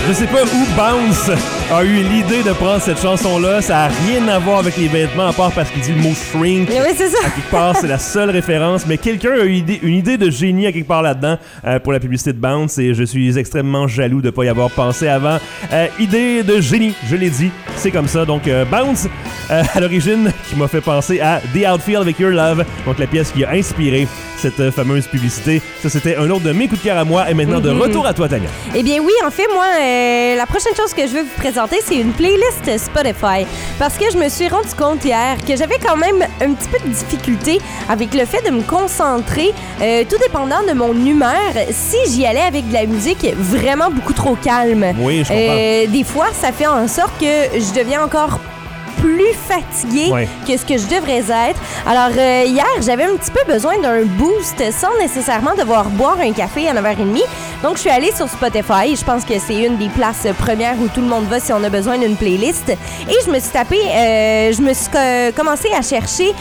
Je sais pas où Bounce a eu l'idée de prendre cette chanson-là. Ça a rien à voir avec les vêtements, à part parce qu'il dit le mot shrink. Oui, c'est ça. À quelque part, c'est la seule référence. Mais quelqu'un a eu une idée de génie à quelque part là-dedans pour la publicité de Bounce et je suis extrêmement jaloux de ne pas y avoir pensé avant. Idée de génie, je l'ai dit. C'est comme ça. Donc, Bounce, à l'origine, qui m'a fait penser à The Outfield avec Your Love. Donc, la pièce qui a inspiré cette fameuse publicité. Ça, c'était un autre de mes coups de cœur à moi. Et maintenant, de retour à toi, Tania. Eh bien oui, en fait, moi, la prochaine chose que je veux vous présenter, c'est une playlist Spotify. Parce que je me suis rendu compte hier que j'avais quand même un petit peu de difficulté avec le fait de me concentrer, tout dépendant de mon humeur, si j'y allais avec de la musique vraiment beaucoup trop calme. Oui, je comprends. Des fois, ça fait en sorte que je deviens encore plus fatiguée que ce que je devrais être. Alors, hier, j'avais un petit peu besoin d'un boost sans nécessairement devoir boire un café à 9h30. Donc, je suis allée sur Spotify. Je pense que c'est une des places premières où tout le monde va si on a besoin d'une playlist. Et je me suis commencé à chercher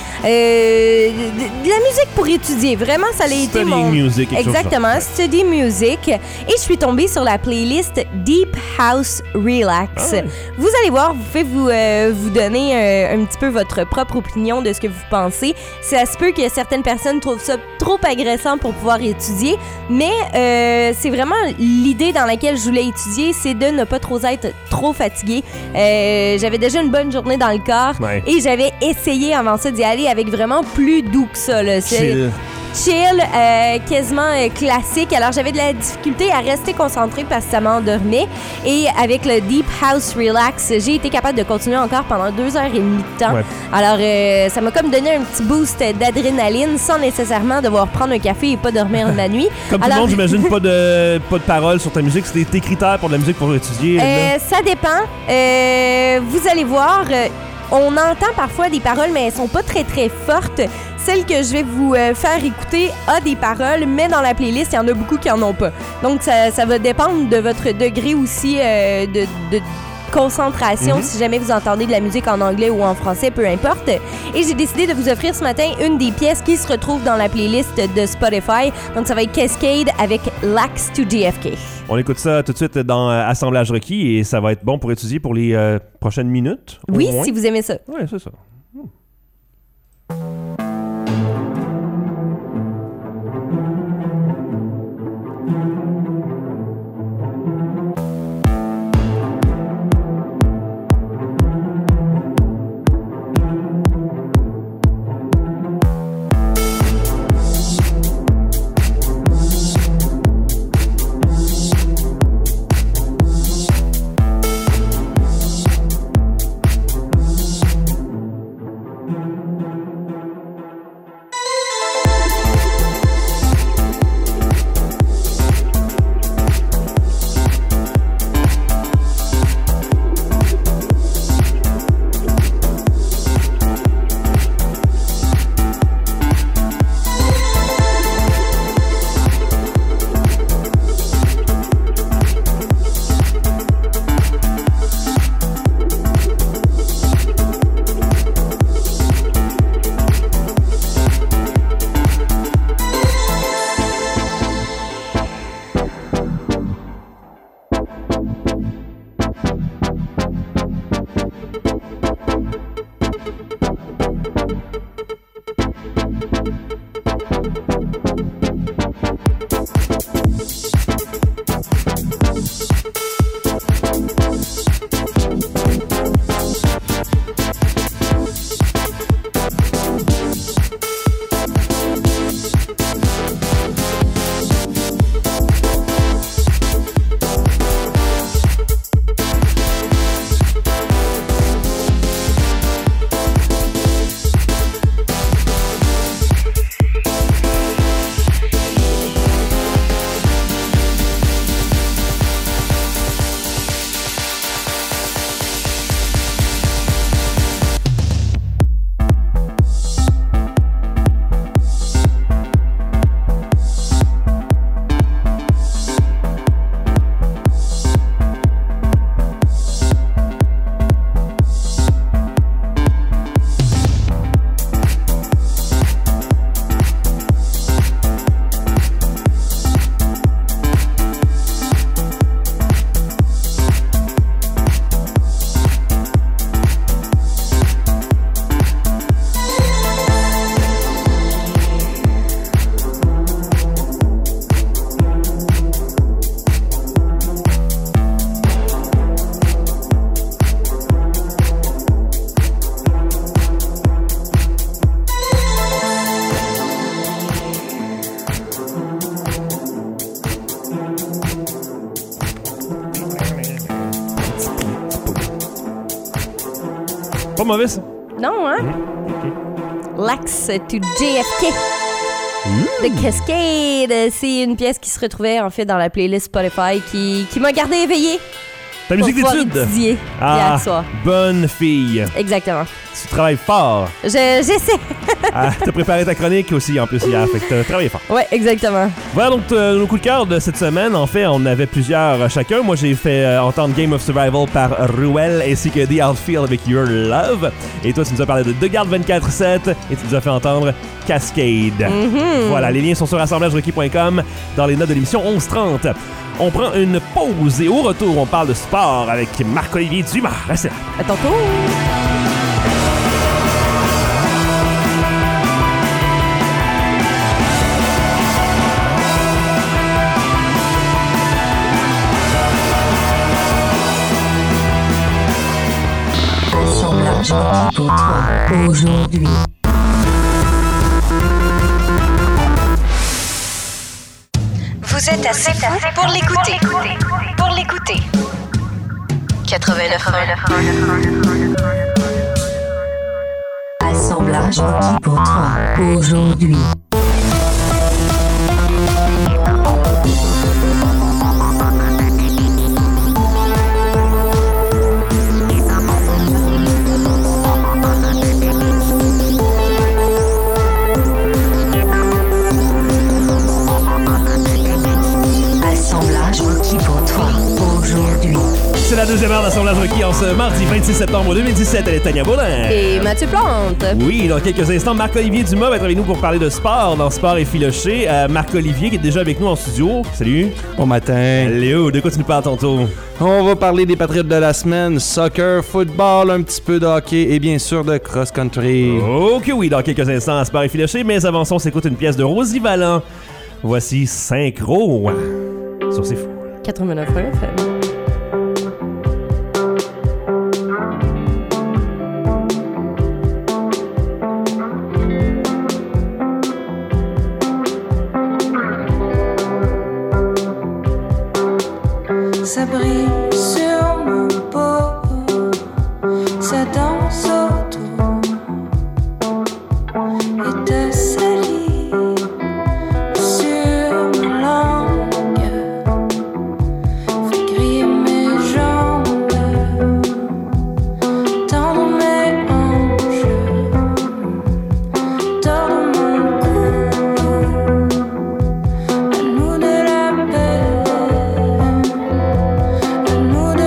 de la musique pour étudier. Vraiment, ça a été mon... Music, exactement, study music. Et je suis tombée sur la playlist Deep House Relax. Vous allez voir, vous pouvez vous donner un petit peu votre propre opinion de ce que vous pensez. Ça se peut que certaines personnes trouvent ça trop agressant pour pouvoir étudier, mais c'est vraiment l'idée dans laquelle je voulais étudier, c'est de ne pas trop être trop fatiguée. J'avais déjà une bonne journée dans le corps et j'avais essayé avant ça d'y aller avec vraiment plus doux que ça. Là. Chill, quasiment classique. Alors, j'avais de la difficulté à rester concentrée parce que ça m'endormait. Et avec le Deep House Relax, j'ai été capable de continuer encore pendant 2h30 de temps. Alors, ça m'a comme donné un petit boost d'adrénaline sans nécessairement devoir prendre un café et pas dormir de la nuit. Comme tout le monde, j'imagine pas de paroles sur ta musique. C'est tes critères pour de la musique pour étudier? Ça dépend. Vous allez voir... on entend parfois des paroles, mais elles sont pas très, très fortes. Celle que je vais vous faire écouter a des paroles, mais dans la playlist, il y en a beaucoup qui en ont pas. Donc, ça va dépendre de votre degré aussi de concentration, si jamais vous entendez de la musique en anglais ou en français, peu importe. Et j'ai décidé de vous offrir ce matin une des pièces qui se retrouve dans la playlist de Spotify. Donc, ça va être Cascade avec Lax to JFK. On écoute ça tout de suite dans Assemblage requis et ça va être bon pour étudier pour les prochaines minutes. Oui, si vous aimez ça. Oui, c'est ça. Pas mauvais, ça. Non, hein? Lax to JFK. The Cascade, c'est une pièce qui se retrouvait en fait dans la playlist Spotify qui m'a gardé éveillée. Ta musique pour pouvoir d'études. étudier hier soir. Bonne fille. Exactement. Tu travailles fort. J'essaie. T'as préparé ta chronique aussi en plus hier, fait que t'as travaillé fort. Ouais, exactement. Voilà donc nos coups de cœur de cette semaine. En fait, on avait plusieurs chacun. Moi, j'ai fait entendre Game of Survival par Ruel ainsi que The Outfield avec Your Love. Et toi, tu nous as parlé de The Guard 24/7 et tu nous as fait entendre Cascade. Voilà, les liens sont sur assemblagerequis.com dans les notes de l'émission 11:30. On prend une pause et au retour, on parle de sport avec Marc-Olivier Dumas. Restez là. À tantôt. Assemblage requis pour toi aujourd'hui. Vous êtes assez fou pour l'écouter. Pour l'écouter. 89.1. Assemblage requis pour toi aujourd'hui. C'est la deuxième heure d'Assemblage requis en ce mardi 26 septembre 2017. Elle est Tania Baudin. Et Mathieu Plante. Oui, dans quelques instants, Marc-Olivier Dumas va être avec nous pour parler de sport dans Sport et Filoché. Marc-Olivier qui est déjà avec nous en studio. Salut. Bon matin. Léo, de quoi tu nous parles tantôt? On va parler des Patriotes de la semaine, soccer, football, un petit peu de hockey et bien sûr de cross-country. Ok, oui, dans quelques instants à Sport et Filoché, mais avant ça, on s'écoute une pièce de Rosie Vallant. Voici Synchro sur C'est Fou. 89.1 FM. Ça brille sur mon peau, ça danse autour et te salit sur ma langue, fait griller mes jambes, tendre mes hanches, tordre mon cou, à nous de la paix. À nous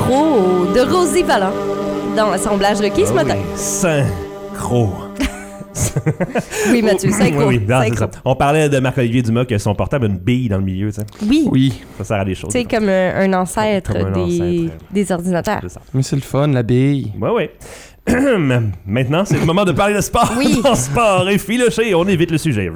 synchro de Rosie Vallant dans Assemblage requis ce matin. Synchro. Oui, Mathieu, synchro. Oui, non, c'est Synchro. ça. On parlait de Marc-Olivier Dumas que son portable a une bille dans le milieu, tu sais. Oui. Ça sert à des choses. C'est comme un ancêtre, Comme un ancêtre. des ordinateurs. C'est ça. Mais c'est le fun, la bille. Ouais. Maintenant, c'est le moment de parler de sport. Oui. Dans sport et filoché, on évite le sujet.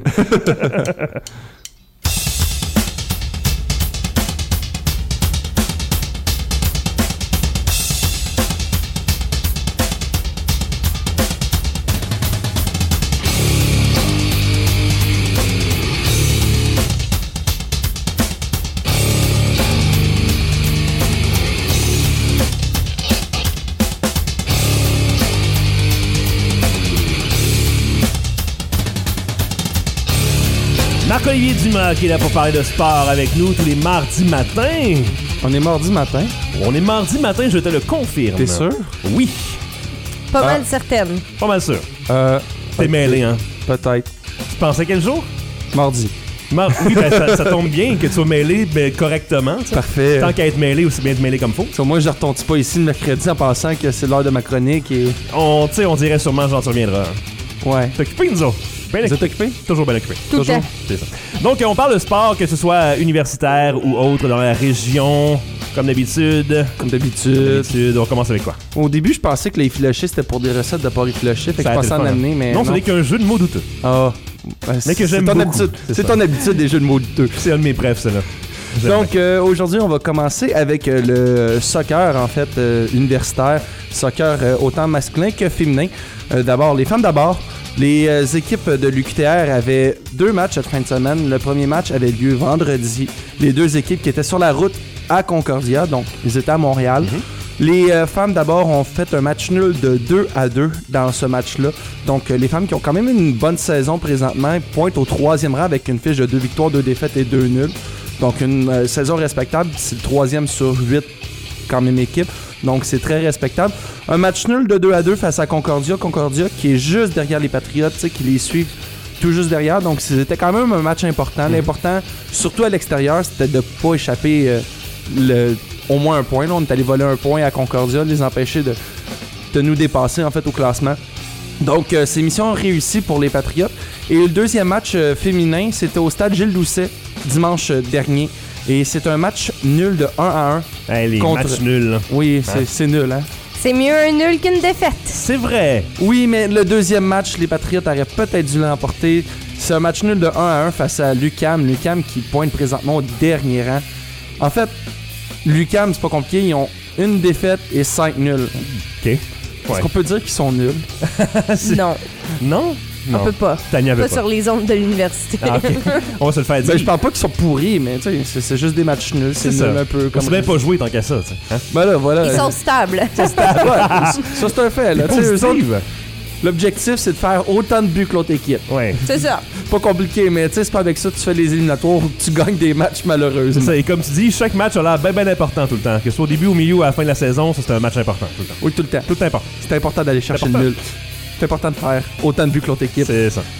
Marc-Olivier Dumas qui est là pour parler de sport avec nous tous les mardis matins. On est mardi matin. On est mardi matin, je te le confirme. T'es sûr? Oui, Pas mal certaine. pas mal sûr. T'es ok. mêlé, hein? Peut-être. Tu pensais quel jour? Mardi. Oui, ben, ça tombe bien que tu sois mêlé correctement. tu sais. Parfait. Tant qu'à être mêlé, aussi bien être mêlé comme faut. So, moi, je retombe pas ici le mercredi en pensant que c'est l'heure de ma chronique et... On dirait sûrement, genre, tu reviendras. Ouais. T'es occupé, nous autres? Bien Vous êtes occupé. occupé? Toujours bien occupé. Tout le temps. C'est ça. Donc, on parle de sport, que ce soit universitaire ou autre dans la région, comme d'habitude. Comme d'habitude. On commence avec quoi? Au début, je pensais que les effilochés, c'était pour des recettes de porc effiloché. Fait que Ça je a été pensais en le fun, amener, mais Non, ce n'est qu'un jeu de mots douteux. Ah. Ben, Mais que j'aime ton beaucoup. habitude. C'est C'est ça. ton habitude des jeux de mots douteux. C'est un de mes préfs, ça là. Donc, aujourd'hui, on va commencer avec le soccer, en fait, universitaire. Soccer autant masculin que féminin. D'abord, les femmes d'abord. Les équipes de l'UQTR avaient 2 matchs cette fin de semaine. Le premier match avait lieu vendredi. Les 2 équipes qui étaient sur la route à Concordia, donc ils étaient à Montréal. Les femmes d'abord ont fait un match nul de 2-2 dans ce match-là. Donc les femmes qui ont quand même une bonne saison présentement pointent au 3e rang avec une fiche de 2 victoires, 2 défaites et 2 nuls. Donc une saison respectable, c'est le 3e sur 8 quand même équipe. Donc c'est très respectable. Un match nul de 2-2 face à Concordia. Concordia qui est juste derrière les Patriotes, qui les suivent tout juste derrière. Donc c'était quand même un match important. L'important, surtout à l'extérieur, c'était de ne pas échapper au moins un point. Là, on est allé voler un point à Concordia, les empêcher de nous dépasser en fait au classement. Donc c'est mission réussie pour les Patriotes. Et le deuxième match féminin, c'était au stade Gilles Doucet dimanche dernier. Et c'est un match nul de 1-1. Hey, les contre- matchs nuls. là. Oui, Hein? c'est nul, hein? C'est mieux un nul qu'une défaite. C'est vrai. Oui, mais le deuxième match, les Patriotes auraient peut-être dû l'emporter. C'est un match nul de 1-1 face à l'UQAM. L'UQAM qui pointe présentement au dernier rang. En fait, l'UQAM, c'est pas compliqué. Ils ont une défaite et 5 nuls. OK. Est-ce Ouais. qu'on peut dire qu'ils sont nuls? Non, Non? on peut pas. Tania veut Pas pas. sur les ondes de l'université. Ah, OK. On va se le faire dire. Ben, je parle pas qu'ils sont pourris, mais tu sais, c'est juste des matchs nuls. C'est ça. nul un peu On comme... s'est bien pas joué tant qu'à ça, tu sais. Hein? Ben là, voilà. Ils sont stables. Ouais, ça, c'est un fait, là. Tu sais, eux autres, Positive. l'objectif, c'est de faire autant de buts que l'autre équipe. Ouais. C'est ça. Pas compliqué, mais tu sais, c'est pas avec ça que tu fais les éliminatoires ou que tu gagnes des matchs, C'est malheureusement. ça. Et comme tu dis, chaque match a l'air bien important tout le temps. Que ce soit au début, au milieu ou à la fin de la saison, ça c'est un match important tout le temps. Oui, tout le temps. Tout important. C'est important d'aller chercher important. le nul. C'est important de faire autant de buts que l'autre équipe. C'est ça.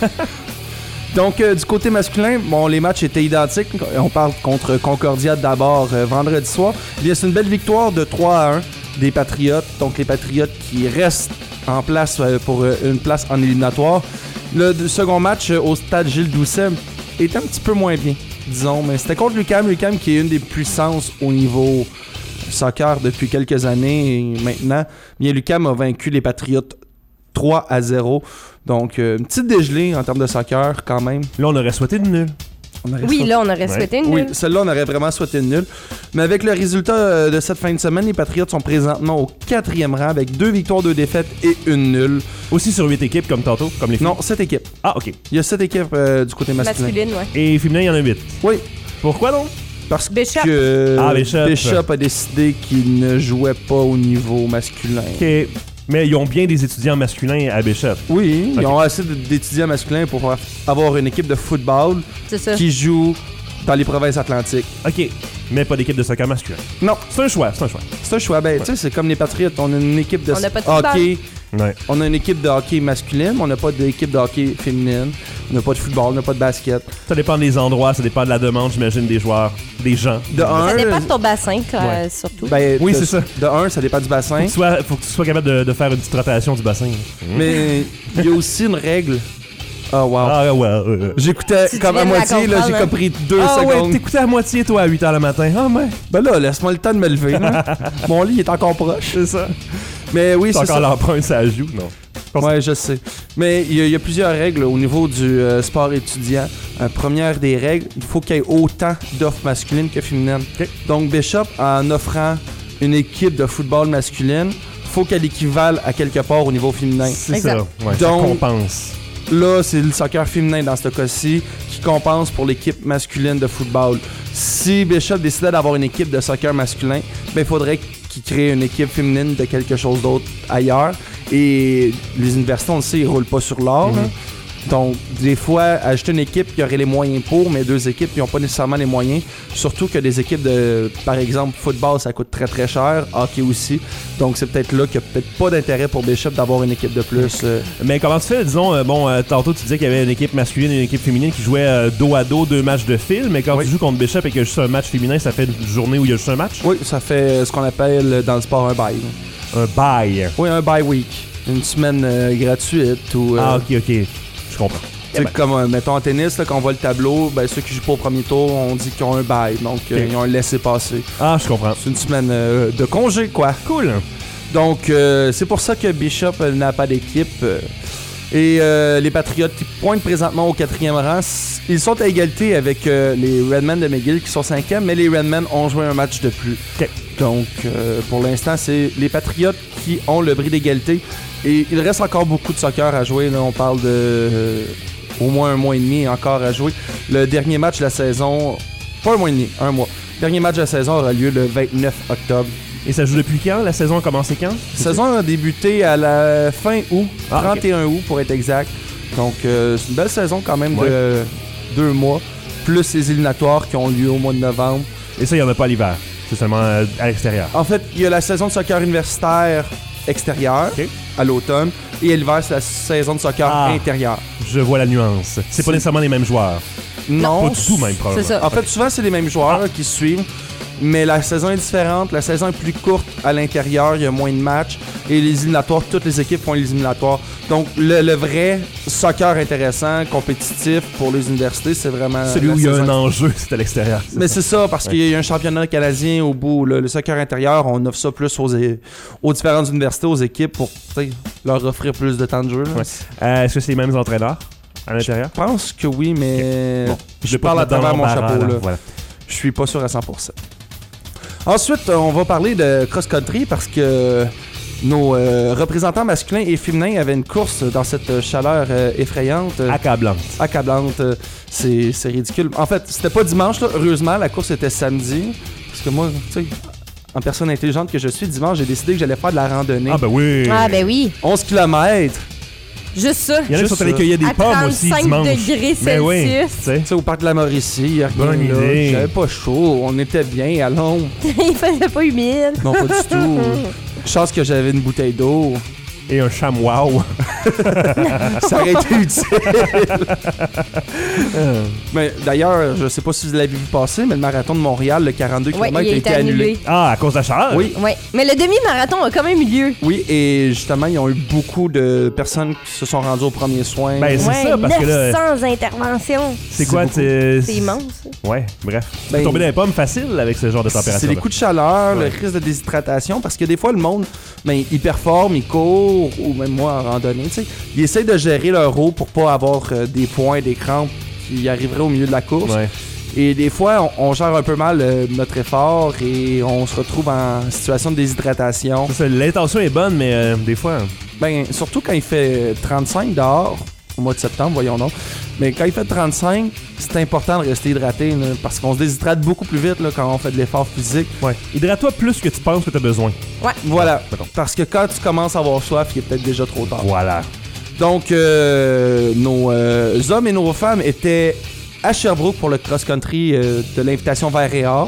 Donc, du côté masculin, bon, les matchs étaient identiques. On parle contre Concordia d'abord vendredi soir. Bien, c'est une belle victoire de 3-1 des Patriotes. Donc, les Patriotes qui restent en place pour une place en éliminatoire. Le second match au stade Gilles Doucet était un petit peu moins bien, disons. Mais c'était contre l'UQAM. l'UQAM qui est une des puissances au niveau soccer depuis quelques années et maintenant. Bien, l'UQAM a vaincu les Patriotes 3-0. Donc, une petite dégelée en termes de soccer quand même. Là, on aurait souhaité de nul. On aurait Oui, souhaité- là, on aurait souhaité une Oui, nulle. celle-là, on aurait vraiment souhaité une nulle. Mais avec le résultat de cette fin de semaine, les Patriotes sont présentement au 4e rang avec 2 victoires, 2 défaites et une nulle. Aussi sur 8 équipes comme tantôt, comme les filles. Non, 7 équipes. Ah, OK. Il y a 7 équipes du côté masculin. Masculine, ouais. Et féminin, il y en a 8. Oui, Pourquoi donc? parce Bishop. que Ah, Bishop. a décidé qu'il ne jouait pas au niveau masculin. OK. Mais ils ont bien des étudiants masculins à Bishop. Oui, ils Ok. ont assez d'étudiants masculins pour avoir une équipe de football C'est ça. qui joue dans les provinces atlantiques. OK. Mais pas d'équipe de soccer masculin. Non, C'est un choix, c'est un choix. c'est un choix. Ben, tu sais, c'est comme les Patriotes. On a une équipe de On n'a pas de football. hockey, Ouais. On a une équipe de hockey masculine, mais on n'a pas d'équipe de hockey féminine. On n'a pas de football, on n'a pas de basket. Ça dépend des endroits, ça dépend de la demande, j'imagine, des joueurs, des gens. Ça dépend de ton bassin, surtout. Ben, Oui, c'est ça. De un, ça dépend du bassin. Faut que tu sois capable de faire une petite rotation du bassin. Mais il y a aussi une règle. Oh wow. Ah ouais. J'écoutais Tu comme viens à de la moitié, là, j'ai comprendre, compris 2 Ah ouais, secondes. t'écoutais à moitié, toi, à 8h le matin. Ah ouais, Ben là, laisse-moi le temps de me lever. là. Mon lit est encore proche. c'est ça. Mais oui, C'est c'est encore ça. l'empreinte, ça joue, non? Ouais, je sais. Mais il y a plusieurs règles au niveau du sport étudiant. Première des règles, il faut qu'il y ait autant d'offres masculines que féminines. Ok. Donc, Bishop, en offrant une équipe de football masculine, faut qu'elle équivale à quelque part au niveau féminin. C'est Exact. ça. Ouais, ça Donc- compense. Là, c'est le soccer féminin dans ce cas-ci qui compense pour l'équipe masculine de football. Si Bishop décidait d'avoir une équipe de soccer masculin, ben il faudrait qu'il crée une équipe féminine de quelque chose d'autre ailleurs. Et les universités, on le sait, ils roulent pas sur l'or. Mhm. hein. Donc, des fois, ajouter une équipe qui aurait les moyens pour, mais deux équipes qui n'ont pas nécessairement les moyens. Surtout que des équipes de, par exemple, football, ça coûte très très cher. Hockey aussi. Donc, c'est peut-être là qu'il n'y a peut-être pas d'intérêt pour Bishop d'avoir une équipe de plus. Mais comment tu fais, disons, tantôt tu disais qu'il y avait une équipe masculine et une équipe féminine qui jouaient dos à dos 2 matchs de fil, mais quand Oui. tu joues contre Bishop et qu'il y a juste un match féminin, ça fait une journée où il y a juste un match? Oui, ça fait ce qu'on appelle dans le sport un bye. Un bye. Oui, un bye week. Une semaine gratuite ou... Ah, ok, je comprends. tu sais, comme, mettons, en tennis, là, quand on voit le tableau, ben, ceux qui jouent pas au premier tour, on dit qu'ils ont un bye. Donc, ils ont un laissez-passer. Ah, je comprends. C'est une semaine de congé, quoi. Cool. Donc, c'est pour ça que Bishop n'a pas d'équipe. Et les Patriotes qui pointent présentement au 4e rang, ils sont à égalité avec les Redmen de McGill qui sont 5e, mais les Redmen ont joué un match de plus. Ok. Donc, pour l'instant, c'est les Patriotes qui ont le bris d'égalité. Et il reste encore beaucoup de soccer à jouer. Là, on parle de au moins un mois et demi encore à jouer. Le dernier match de la saison, pas un mois et demi, un mois. Le dernier match de la saison aura lieu le 29 octobre. Et ça joue depuis quand? La saison a commencé quand? La saison a débuté à la fin août, Ah, 31 août pour être exact. Donc, c'est une belle saison quand même Ouais. de 2 mois, plus les éliminatoires qui ont lieu au mois de novembre. Et ça, il n'y en a pas à l'hiver. C'est seulement à l'extérieur. En fait, il y a la saison de soccer universitaire extérieure Ok. à l'automne et à l'hiver, c'est la saison de soccer Ah. intérieure. Je vois la nuance. C'est pas nécessairement les mêmes joueurs. Non, Pas du tout même, C'est probablement. ça. En fait, souvent, c'est les mêmes joueurs qui se suivent. Mais la saison est différente. La saison est plus courte à l'intérieur. Il y a moins de matchs. Et les éliminatoires, toutes les équipes font les éliminatoires. Donc, le vrai soccer intéressant, compétitif pour les universités, c'est vraiment... Celui la où il y a saison. un enjeu, c'est à l'extérieur. Mais c'est ça, parce qu'il y a un championnat canadien au bout. Le soccer intérieur, on offre ça plus aux différentes universités, aux équipes pour tu sais, leur offrir plus de temps de jeu. là. Ouais. Est-ce que c'est les mêmes entraîneurs à l'intérieur? Je pense que oui, mais Bon, je vais pas parle à te mettre travers dans mon l'embarras, chapeau. là. Là. Voilà. Je suis pas sûr à 100%. Ensuite, on va parler de cross-country parce que nos représentants masculins et féminins avaient une course dans cette chaleur effrayante, Accablante. accablante. C'est ridicule. En fait, c'était pas dimanche, là. Heureusement, la course était samedi. Parce que moi, tu sais, en personne intelligente que je suis, dimanche, j'ai décidé que j'allais faire de la randonnée. Ah, ben oui. Ah, ben oui. 11 km. Juste ça. Il y en a qui juste sont allés ça. cueillir des À pommes aussi 35 dimanche. degrés Ben oui, Celsius. tu sais. Tu sais, au parc de la Mauricie, il y a rien Bonne là. idée. J'avais pas chaud, on était bien à l'ombre. Il faisait pas humide. Non, pas du tout. Chance que j'avais une bouteille d'eau. Et un chamois. Ça aurait été utile. Mais d'ailleurs, je sais pas si vous l'avez vu passer, mais le marathon de Montréal, le 42 Oui, km, il a été annulé. Ah, à cause de la chaleur? Oui, Ouais. Mais le demi-marathon a quand même eu lieu. oui, et justement, ils ont eu beaucoup de personnes qui se sont rendues aux premiers soins. Ben, c'est Ouais, ça, parce que là, 900 interventions. c'est quoi, beaucoup. tu C'est immense. Ouais, bref. Ben, Tu tomber dans les pommes facile avec ce genre de température. c'est les coups de chaleur, Ouais. le risque de déshydratation, parce que des fois, le monde, ben, il performe, il court, ou même moi en randonnée, tu sais, ils essayent de gérer leur eau pour pas avoir des points, des crampes qui arriveraient au milieu de la course. Ouais. Et des fois, on gère un peu mal notre effort et on se retrouve en situation de déshydratation. C'est ça, l'intention est bonne, mais des fois. Ben, surtout quand il fait 35 dehors, au mois de septembre, voyons donc. Mais quand il fait 35, c'est important de rester hydraté là, parce qu'on se déshydrate beaucoup plus vite là, quand on fait de l'effort physique. Ouais. Hydrate-toi plus que tu penses que tu as besoin. Voilà. Mettons. Parce que quand tu commences à avoir soif, il est peut-être déjà trop tard. Voilà. Donc, nos hommes et nos femmes étaient à Sherbrooke pour le cross-country de l'invitation Vert et Or.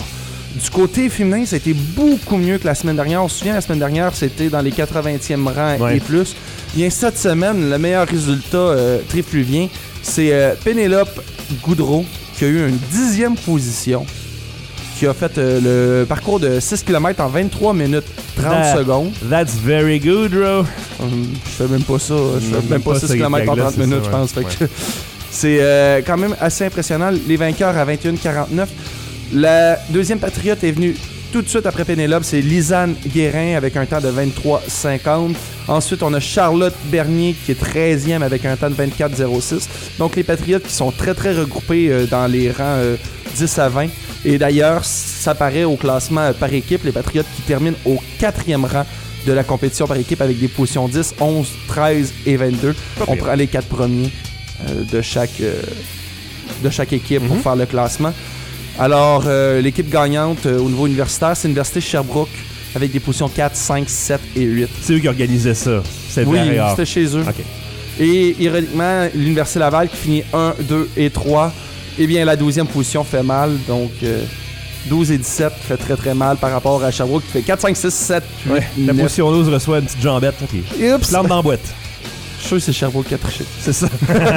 Du côté féminin, ça a été beaucoup mieux que la semaine dernière. On se souvient, la semaine dernière, c'était dans les 80e rangs et plus. Bien, cette semaine, le meilleur résultat trifluvien, c'est Pénélope Goudreau qui a eu une 10e position, qui a fait le parcours de 6 km en 23 minutes 30 secondes. That's very good, bro. Je fais même pas ça. Je fais même pas 6 km en 30 minutes, je pense. Fait que c'est quand même assez impressionnant. Les vainqueurs à 21,49. La deuxième patriote est venue tout de suite après Pénélope. C'est Lisanne Guérin avec un temps de 23,50. Ensuite, on a Charlotte Bernier qui est 13e avec un temps de 24,06. Donc, les patriotes qui sont très, très regroupés dans les rangs 10 à 20. Et d'ailleurs, ça paraît au classement par équipe. Les patriotes qui terminent au 4e rang de la compétition par équipe avec des positions 10, 11, 13 et 22. On prend les 4 premiers de chaque équipe pour faire le classement. Alors, l'équipe gagnante au niveau universitaire, c'est l'Université Sherbrooke avec des positions 4, 5, 7 et 8. C'est eux qui organisaient ça. Oui, c'était chez eux. Okay. Et ironiquement, l'Université Laval qui finit 1, 2 et 3, eh bien, la 12e position fait mal. Donc, 12 et 17 fait très très mal par rapport à Sherbrooke qui fait 4, 5, 6, 7, 8, ouais, 9. La position 12 reçoit une petite jambette. Okay. Oups! Plante dans la boîte. Je suis sûr que c'est Sherbrooke qui a triché. C'est ça.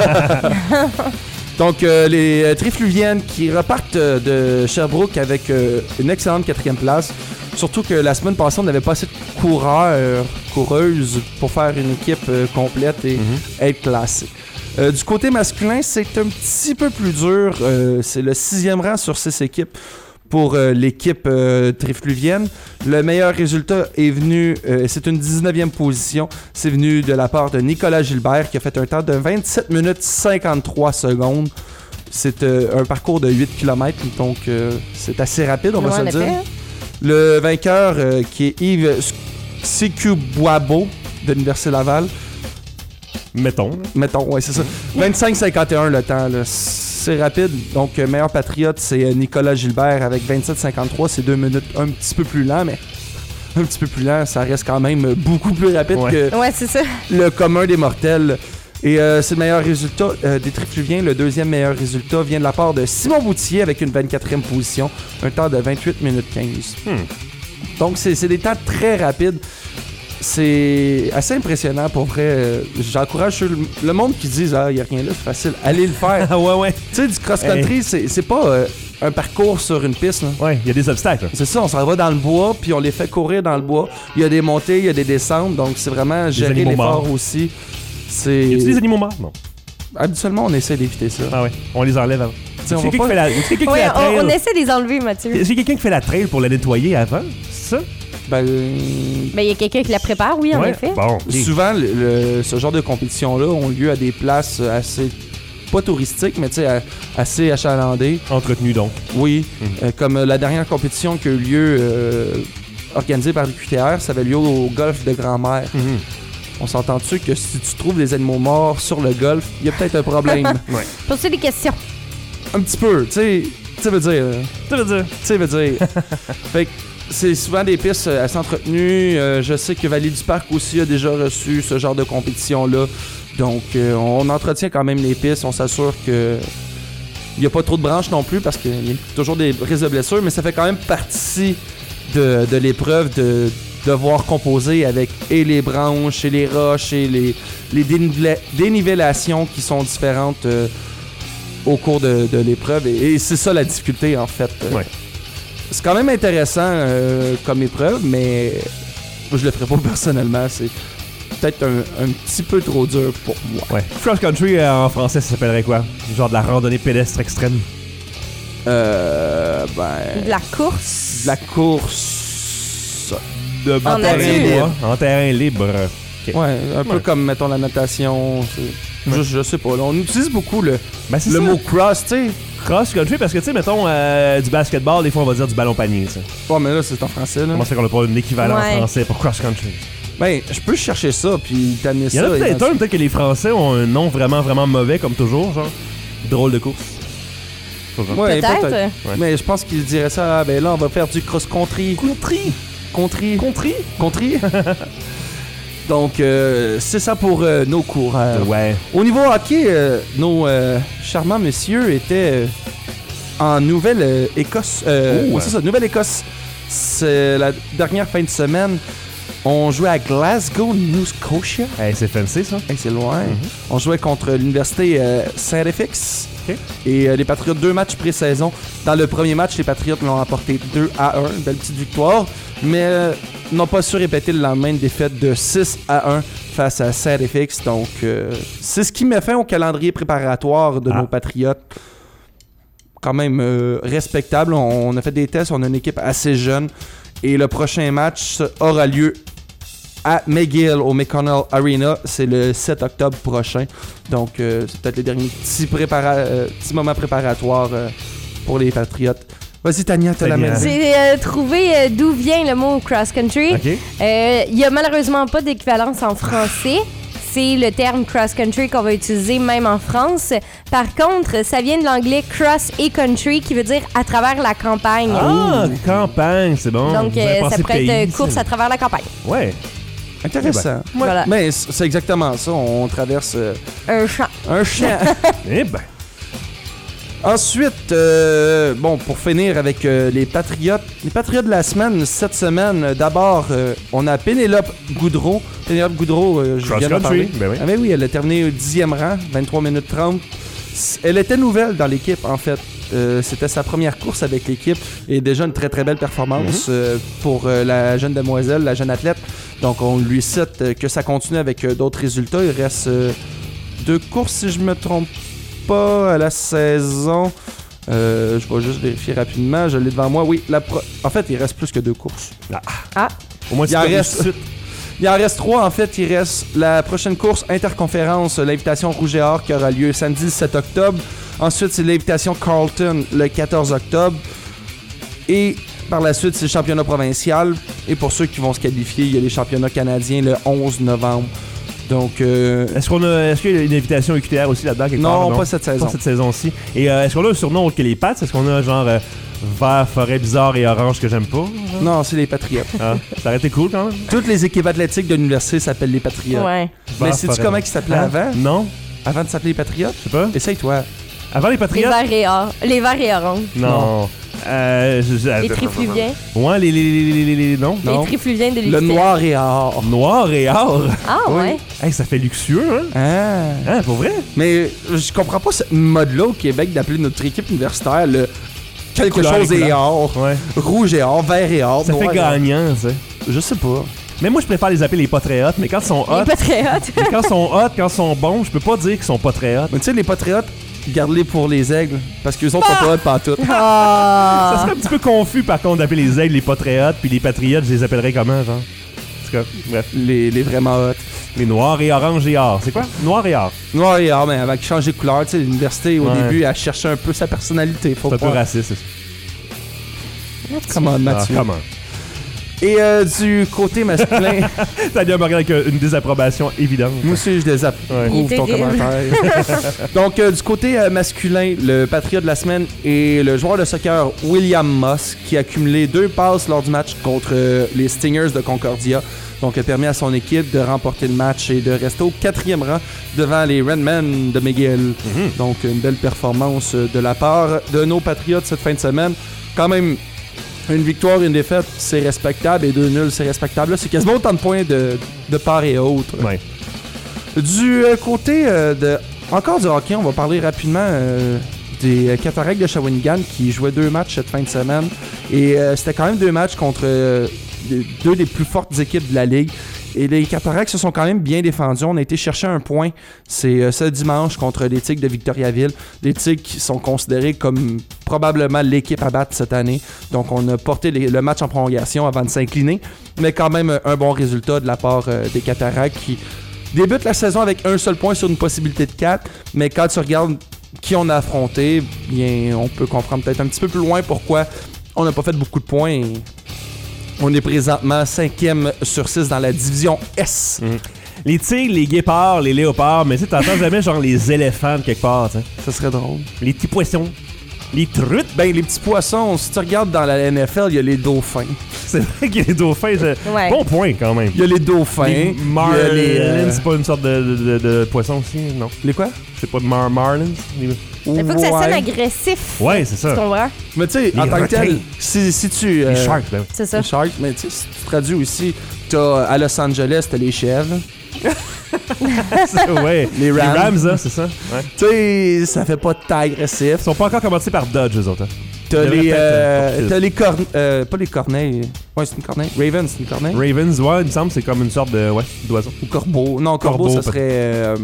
Donc, les Trifluviennes qui repartent de Sherbrooke avec une excellente 4e place. Surtout que la semaine passée, on n'avait pas assez de coureuses pour faire une équipe complète et être classée. Du côté masculin, c'est un petit peu plus dur. C'est le 6e rang sur 6 équipes pour l'équipe trifluvienne. Le meilleur résultat est venu, c'est une 19e position. C'est venu de la part de Nicolas Gilbert qui a fait un temps de 27 minutes 53 secondes. C'est un parcours de 8 km, donc c'est assez rapide, on va se le dire. Le vainqueur qui est Yves Sikubwabo de l'Université Laval. Mettons, ouais, c'est ça. 25,51 le temps, là. C'est rapide. Donc, meilleur patriote, c'est Nicolas Gilbert avec 27,53. C'est 2 minutes un petit peu plus lent, mais un petit peu plus lent, ça reste quand même beaucoup plus rapide que c'est ça. Le commun des mortels. Et c'est le meilleur résultat des Trifluviens. Le deuxième meilleur résultat vient de la part de Simon Boutier avec une 24e position, un temps de 28 minutes 15. Donc, c'est des temps très rapides. C'est assez impressionnant pour vrai. J'encourage le monde qui dit « Ah, il n'y a rien là, c'est facile. » Allez le faire. ouais. Tu sais, du cross-country, c'est pas un parcours sur une piste. Là. Ouais, il y a des obstacles. C'est ça, on s'en va dans le bois, puis on les fait courir dans le bois. Il y a des montées, il y a des descentes, donc c'est vraiment gérer l'effort aussi. Y a-t-il des animaux morts? Non. Habituellement, on essaie d'éviter ça. Ah ouais, on les enlève avant. On essaie de les enlever, Mathieu. Est-ce qu'il y a quelqu'un qui fait la trail pour la nettoyer avant? C'est ça? Il y a quelqu'un qui la prépare, oui, en effet. Bon, souvent, ce genre de compétitions-là ont lieu à des places assez, pas touristiques, mais assez achalandées. Entretenues, donc. Oui, comme la dernière compétition qui a eu lieu, organisée par l'UQTR, ça avait lieu au golfe de Grand-Mère. On s'entend-tu que si tu trouves des animaux morts sur le golfe, il y a peut-être un problème. Pose-tu des questions? Un petit peu, tu sais, veut dire. Fait que c'est souvent des pistes assez entretenues. Je sais que Vallée du Parc aussi a déjà reçu ce genre de compétition-là. Donc, on entretient quand même les pistes. On s'assure que il n'y a pas trop de branches non plus parce qu'il y a toujours des risques de blessures, mais ça fait quand même partie de l'épreuve de devoir composer avec et les branches et les roches et les dénivellations qui sont différentes au cours de l'épreuve. Et c'est ça la difficulté, en fait. C'est quand même intéressant comme épreuve, mais je le ferai pas personnellement. C'est peut-être un petit peu trop dur pour moi. Cross country en français, ça s'appellerait quoi? Genre de la randonnée pédestre extrême? De la course. De la course. En terrain libre. En terrain libre. Okay. Ouais, un peu comme, mettons, la natation. Je sais pas. Là, on utilise beaucoup le mot cross, tu sais. Cross country, parce que, tu sais, mettons, du basketball, des fois, on va dire du ballon panier, ça. Ouais, mais là, c'est en français, là. Comment c'est qu'on a pas un équivalent en français pour cross country? Ben, je peux chercher ça, puis t'amener ça. Il y en a peut-être que les Français ont un nom vraiment, vraiment mauvais, comme toujours, genre. Drôle de course. Ouais, peut-être. Ouais. Mais je pense qu'ils diraient ça, ben là, on va faire du cross country. Country. Donc, c'est ça pour nos coureurs. Ouais. Au niveau hockey, nos charmants messieurs étaient en Nouvelle-Écosse. C'est ça, Nouvelle-Écosse. C'est la dernière fin de semaine. On jouait à Glasgow, New Scotia. Hey, c'est fancy, ça. Hey, c'est loin. On jouait contre l'université Saint-Réfix. OK. Et les Patriotes, 2 matchs pré-saison. Dans le premier match, les Patriotes l'ont emporté 2-1. Une belle petite victoire. Mais n'ont pas su répéter le lendemain une défaite de 6-1 face à Saint-Réfix. Donc, c'est ce qui met fin au calendrier préparatoire de nos Patriotes. Quand même respectable. On a fait des tests. On a une équipe assez jeune. Et le prochain match aura lieu à McGill, au McConnell Arena. C'est le 7 octobre prochain. Donc, c'est peut-être les derniers petits moments préparatoires pour les Patriotes. Vas-y, Tania, t'as la main. J'ai trouvé d'où vient le mot cross-country. OK. Il n'y a malheureusement pas d'équivalence en français. C'est le terme cross-country qu'on va utiliser même en France. Par contre, ça vient de l'anglais cross et country qui veut dire à travers la campagne. Ah, campagne, c'est bon. Donc, ça pourrait être course à travers la campagne. Ouais. Intéressant. Voilà. Mais c'est exactement ça. On traverse Un champ. un champ. Eh ben. Ensuite, pour finir avec les Patriotes. Les Patriotes de la semaine, cette semaine, d'abord, on a Pénélope Goudreau. Pénélope Goudreau, je viens d'en parler. Ben oui. Ah ben oui, elle a terminé au 10e rang, 23 minutes 30. Elle était nouvelle dans l'équipe, en fait. C'était sa première course avec l'équipe et déjà une très très belle performance pour la jeune demoiselle, la jeune athlète. Donc on lui cite que ça continue avec d'autres résultats. Il reste 2 courses si je me trompe pas à la saison. Je vais juste vérifier rapidement. Je l'ai devant moi. Oui, en fait, il reste plus que 2 courses. Au moins, Il en reste 3. En fait, il reste la prochaine course interconférence, l'invitation Rouge et Or qui aura lieu samedi le 7 octobre. Ensuite, c'est l'invitation Carlton le 14 octobre. Et par la suite, c'est le championnat provincial. Et pour ceux qui vont se qualifier, il y a les championnats canadiens le 11 novembre. Donc, Est-ce qu'il y a une invitation UQTR aussi là-dedans quelque part? Non, pas cette saison. Pas cette saison-ci. Et est-ce qu'on a un surnom autre que les Pats? Est-ce qu'on a genre vert, forêt bizarre et orange que j'aime pas? Genre? Non, c'est les Patriotes. Ah, ça aurait été cool quand même. Toutes les équipes athlétiques de l'université s'appellent les Patriotes. Ouais. Mais Vert, sais-tu forêt. comment ils s'appelaient avant? Non. Avant de s'appeler les Patriotes? Je sais pas. Essaye-toi. Avant les Les Patriotes? verts et or. Les verts et orange. Non. Les trifluviens. Ouais, les non. Les trifluviens de l'UQTR. Le noir et or. Noir et or. Ah ouais. Hey, ça fait luxueux, hein? Ah. Pour vrai? Mais je comprends pas ce mode-là au Québec d'appeler notre équipe universitaire le quelque Couleur chose et et couleur. or. Ouais. Rouge et or, vert et or. Ça noir fait et or. gagnant, tu sais. Je sais pas. Mais moi, je préfère les appeler les patriotes, mais quand ils sont Les hot, patriotes. quand ils sont hot, quand ils sont bons, je peux pas dire qu'ils sont pas très hot. Mais tu sais, les Patriotes, garde-les pour les aigles. Parce qu'eux autres sont pas hot pantoute. Ça Ah. serait un petit peu confus, par contre, d'appeler les aigles les patriotes, puis les patriotes, je les appellerais comment, genre? En tout cas, bref. Les vraiment hot. Les noirs et orange et or. C'est quoi? Noir et or. Noir et or, mais avec changer de couleur. Tu sais, l'université, au Ouais. début, elle cherchait un peu sa personnalité. Faut C'est un peu pas. raciste, c'est ça. Comment, Mathieu? Ah, comment? Et du côté masculin, T'as bien Morgan avec une désapprobation évidente. moi aussi, je désapprouve Il est ton terrible. commentaire. Donc, du côté masculin, le patriote de la semaine est le joueur de soccer William Moss, qui a cumulé 2 passes lors du match contre les Stingers de Concordia. Donc, a permis à son équipe de remporter le match et de rester au 4e rang devant les Redmen de McGill. Donc, une belle performance de la part de nos patriotes cette fin de semaine. Quand même, une victoire, une défaite, c'est respectable. Et 2 nuls, c'est respectable. Là, c'est quasiment autant de points de part et autre. Ouais. Du côté encore du hockey, on va parler rapidement des Cataractes de Shawinigan qui jouaient 2 matchs cette fin de semaine. Et c'était quand même 2 matchs contre 2 des plus fortes équipes de la Ligue. Et les Cataractes se sont quand même bien défendus. On a été chercher un point. C'est ce dimanche contre les Tigres de Victoriaville. Les Tigres qui sont considérés comme probablement l'équipe à battre cette année. Donc on a porté le match en prolongation avant de s'incliner. Mais quand même un bon résultat de la part des Cataractes qui débutent la saison avec un seul point sur une possibilité de 4. Mais quand tu regardes qui on a affronté, bien on peut comprendre peut-être un petit peu plus loin pourquoi on n'a pas fait beaucoup de points. Et on est présentement 5e sur 6 dans la division S. Les tigres, les guépards, les léopards, mais tu sais, t'entends jamais genre les éléphants de quelque part, tu sais. Ça serait drôle. Les petits poissons. Les truites? Ben, les petits poissons, si tu regardes dans la NFL, il y a les dauphins. C'est vrai qu'il y a les dauphins. Ouais. Bon point, quand même. Il y a les dauphins. Les il y a marlins, c'est pas une sorte de poisson aussi, non? Les quoi? Je sais pas, marlins? Il faut que ça sonne agressif. Ouais, c'est ça. Tu comprends? Mais tu sais, en tant que tel, si tu... Les sharks, ben oui. C'est ça. Les sharks, mais tu sais, si tu traduis aussi, t'as à Los Angeles, t'as les chèvres. Ouais. Les Les Rams. Rams, hein, c'est ça? Ouais. Tu sais, ça fait pas de taille agressif. Ils sont pas encore commencés par Dodge, eux autres. Hein. T'as Devrait les, peut-être, t'as les pas les corneilles. Ouais, c'est une corneille. Raven, c'est une corneille. Ravens, ouais, il me semble, c'est comme une sorte de d'oiseau. Ou corbeau. Non, corbeau, Corbeau, ça serait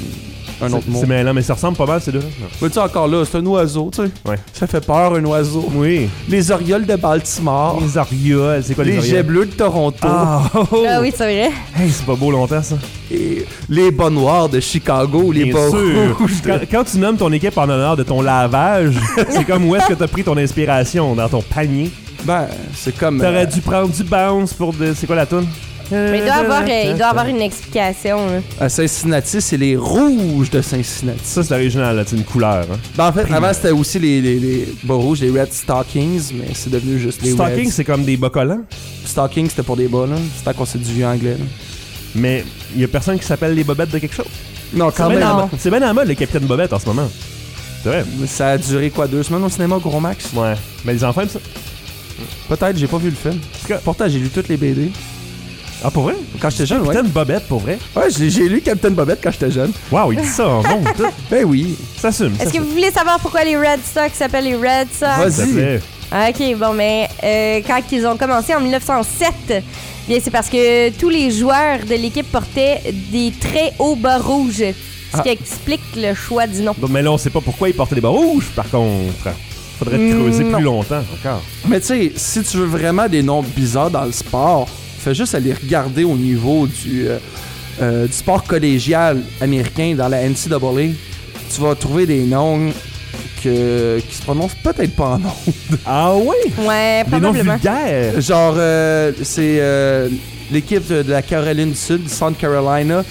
un autre mot. C'est mêlant, mais ça ressemble pas mal, ces deux-là. Non. Mais tu sais, encore là, c'est un oiseau, tu sais. Ouais. Ça fait peur, un oiseau. Oui. Les orioles de Baltimore. Les orioles, c'est quoi les Les orioles? jets bleus de Toronto. Ah, oh. Ah oui, c'est vrai. Hey, c'est pas beau longtemps, ça. Et les bas noirs de Chicago. Les Bien bas sûr. rouges. Quand tu nommes ton équipe en honneur de ton lavage, c'est comme où est-ce que t'as pris ton inspiration? Dans ton panier? Ben, c'est comme... T'aurais dû prendre du bounce pour... C'est quoi la toune? Mais il doit avoir une explication. Là. À Cincinnati, c'est les rouges de Cincinnati. Ça, c'est original, là. C'est une couleur. Hein. Ben, en fait, avant, c'était aussi les bas rouges, les Red Stockings, mais c'est devenu juste les Stocking, Reds. c'est comme des bas collants. Stockings, c'était pour des bas, là. C'était à cause du vieux anglais, là. Mais il y a personne qui s'appelle les bobettes de quelque chose. Non, quand C'est bien même. à la mode. C'est bien à la mode, le Capitaine Bobette, en ce moment. C'est vrai. Ça a duré, quoi, 2 semaines au cinéma, gros max? Ouais. Mais les enfants aiment ça. Peut-être, j'ai pas vu le film. Pourtant, j'ai lu toutes les BD. Ah, pour vrai? Quand j'étais jeune, ouais. Capitaine Bobette, pour vrai? Ouais, j'ai lu Captain Bobette quand j'étais jeune. Waouh, il dit ça en bon. Tout. Ben oui. Ça assume. Est-ce que vous voulez savoir pourquoi les Red Sox s'appellent les Red Sox? Ça fait. Ok, bon, mais quand ils ont commencé en 1907, bien c'est parce que tous les joueurs de l'équipe portaient des très hauts bas rouges, ce qui explique le choix du nom. Bon, mais là, on sait pas pourquoi ils portaient des bas rouges, par contre. Faudrait te creuser plus longtemps encore. Mais tu sais, si tu veux vraiment des noms bizarres dans le sport, fais juste aller regarder au niveau du sport collégial américain dans la NCAA. Tu vas trouver des noms qui se prononcent peut-être pas en nom. Ah oui? Ouais, Des noms probablement. vulgaires. Genre, c'est l'équipe de la Caroline du Sud, South Carolina.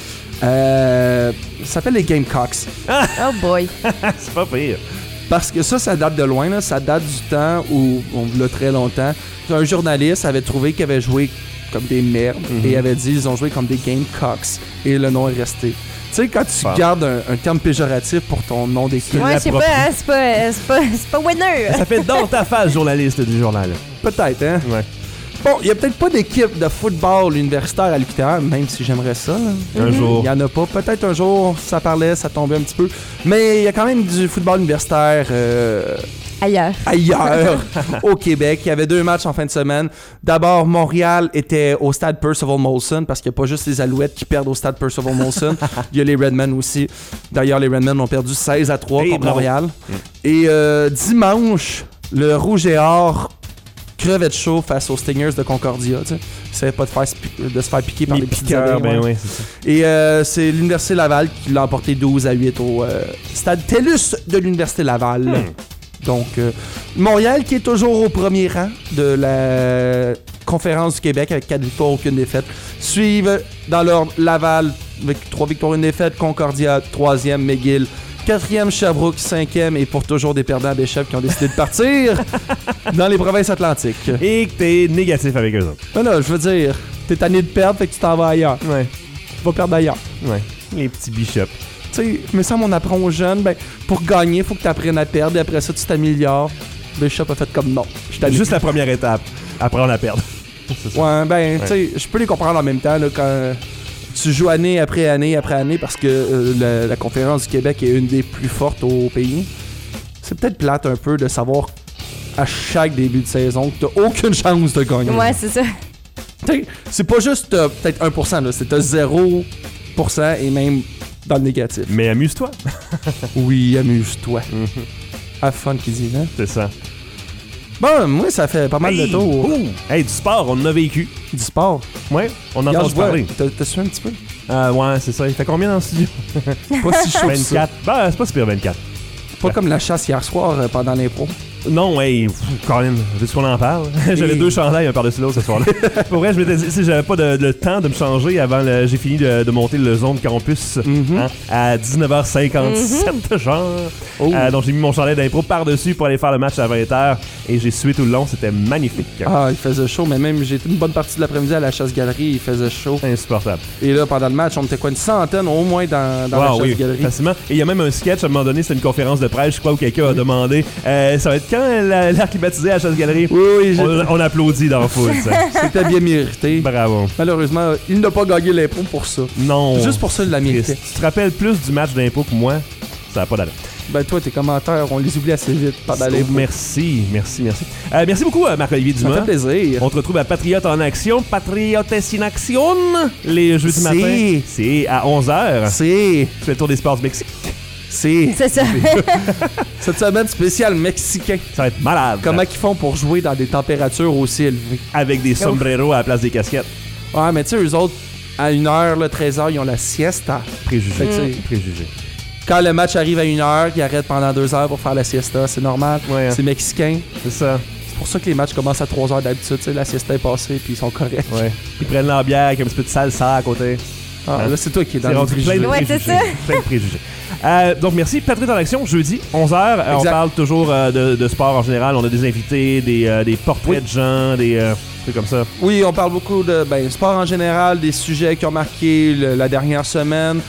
Ça s'appelle les Gamecocks. Oh boy. C'est pas pire. Parce que ça date de loin, là. Ça date du temps où, on l'a très longtemps, un journaliste avait trouvé qu'ils avaient joué comme des merdes et avait dit ils ont joué comme des Gamecocks et le nom est resté. Tu sais, quand tu gardes un terme péjoratif pour ton nom d'équipe, Ouais, je sais pas, hein, c'est pas winner. Ça fait dans ta face, journaliste du journal. peut-être, hein? Ouais. Bon, il y a peut-être pas d'équipe de football universitaire à l'UQTR, même si j'aimerais ça. Là. Un jour. Il y en a pas. Peut-être un jour, ça parlait, ça tombait un petit peu. Mais il y a quand même du football universitaire Ailleurs. ailleurs au Québec. Il y avait 2 matchs en fin de semaine. D'abord, Montréal était au stade Percival Molson, parce qu'il n'y a pas juste les Alouettes qui perdent au stade Percival Molson. Il y a les Redmen aussi. D'ailleurs, les Redmen ont perdu 16-3 contre bravo. Montréal. Et dimanche, le Rouge et Or crevait de chaud face aux Stingers de Concordia. Tu sais. Ils savaient pas de se faire piquer par les petites piqueurs, abeilles, ben ouais. oui, c'est ça. Et c'est l'Université Laval qui l'a emporté 12-8 au stade TELUS de l'Université Laval. Donc, Montréal qui est toujours au premier rang de la conférence du Québec avec 4 victoires, aucune défaite. Suivent dans l'ordre Laval avec 3 victoires, 1 défaite. Concordia, 3e, McGill. 4e, Sherbrooke, 5e, et pour toujours des perdants des chefs qui ont décidé de partir dans les provinces atlantiques. Et que t'es négatif avec eux autres. Ben là, je veux dire, t'es tanné de perdre, fait que tu t'en vas ailleurs. Ouais. Tu vas perdre ailleurs. Ouais. Les petits bishops. Tu sais, mais ça, on apprend aux jeunes, ben, pour gagner, faut que tu apprennes à perdre, et après ça, tu t'améliores. Bishop a fait comme non. Juste la première étape. Apprendre à perdre. C'est ça. Ouais, ben, tu sais, je peux les comprendre en même temps, là, quand tu joues année après année après année, parce que la conférence du Québec est une des plus fortes au pays. C'est peut-être plate un peu de savoir à chaque début de saison que t'as aucune chance de gagner. Ouais, c'est ça. T'sais, c'est pas juste peut-être 1%, là, c'est 0% et même dans le négatif. Mais amuse-toi. Oui, amuse-toi. Have fun, qui dit, hein? C'est ça. Bon, moi, ça fait pas mal de tours. Ouh. Hey, du sport, on en a vécu. Du sport. Ouais, on en Regarde, entend je vois, parler. t'as su un petit peu? Ouais, c'est ça. Il fait combien dans le studio? Pas si chaud que ça. 24. Bah, c'est pas super 24. Pas comme la chasse hier soir pendant l'impro. Non, hey, Colin, veux-tu qu'on en parle? J'avais 2 chandails un par-dessus l'autre ce soir-là. Pour vrai, je m'étais dit, si j'avais pas de temps de me changer avant, j'ai fini de monter le Zone Campus à 19h57, genre. Donc j'ai mis mon chandail d'impro par-dessus pour aller faire le match à 20h et j'ai sué tout le long, c'était magnifique. Ah, il faisait chaud, mais même j'ai été une bonne partie de l'après-midi à la chasse-galerie, il faisait chaud. Insupportable. Et là, pendant le match, on était quoi, une centaine au moins dans la chasse-galerie. Facilement. Et il y a même un sketch, à un moment donné, c'était une conférence de presse, je crois, où quelqu'un a demandé ça va être quand l'air climatisé à la chasse-galerie? Oui, on applaudit dans la foule, ça. C'était bien mérité. Bravo. Malheureusement, il n'a pas gagné l'impro pour ça. Non. Juste pour ça, il l'a mérité. Tu te rappelles plus du match d'impro que moi? Ça n'a pas d'allure. Ben toi, tes commentaires, on les oublie assez vite pendant l'impro. Merci. Merci beaucoup, Marc-Olivier Dumas. Ça fait plaisir. On te retrouve à Patriote en action, Patriotes in action, les jeudis matin. C'est à 11h. Tu fais le tour des sports du Mexique. C'est ça. Cette semaine spéciale mexicain. Ça va être malade. Comment ils font pour jouer dans des températures aussi élevées? Avec des sombreros à la place des casquettes. Ouais, mais tu sais, eux autres, à 1h, 13h, ils ont la siesta. Préjugé. Préjugé. Quand le match arrive à 1h, ils arrêtent pendant 2 heures pour faire la siesta. C'est normal. Ouais, hein. C'est mexicain. C'est ça. C'est pour ça que les matchs commencent à 3h d'habitude. Tu sais, la siesta est passée puis ils sont corrects. Ouais. Ils prennent leur bière avec un petit peu de salsa à côté. Ah, là, c'est toi qui es dans le préjugé. Ouais, c'est ça. Plein de préjugés. Donc, merci. Patriote en action, jeudi, 11h. On parle toujours de sport en général. On a des invités, des portraits de gens, des trucs comme ça. Oui, on parle beaucoup de sport en général, des sujets qui ont marqué la dernière semaine.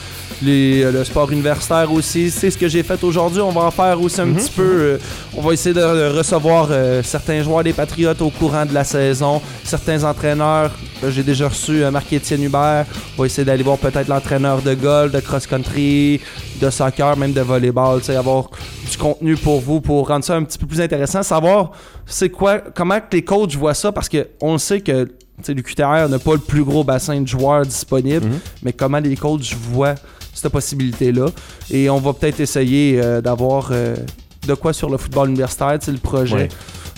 Le sport universitaire aussi, c'est ce que j'ai fait aujourd'hui. On va en faire aussi un petit peu. On va essayer de recevoir certains joueurs des Patriotes au courant de la saison, certains entraîneurs. J'ai déjà reçu Marc-Étienne Hubert. On va essayer d'aller voir peut-être l'entraîneur de golf, de cross-country, de soccer, même de volleyball. Avoir du contenu pour vous, pour rendre ça un petit peu plus intéressant. Savoir comment que les coachs voient ça, parce qu'on sait que l'UQTR n'a pas le plus gros bassin de joueurs disponibles, mais comment les coachs voient cette possibilité-là. Et on va peut-être essayer d'avoir de quoi sur le football universitaire, le projet. Ouais.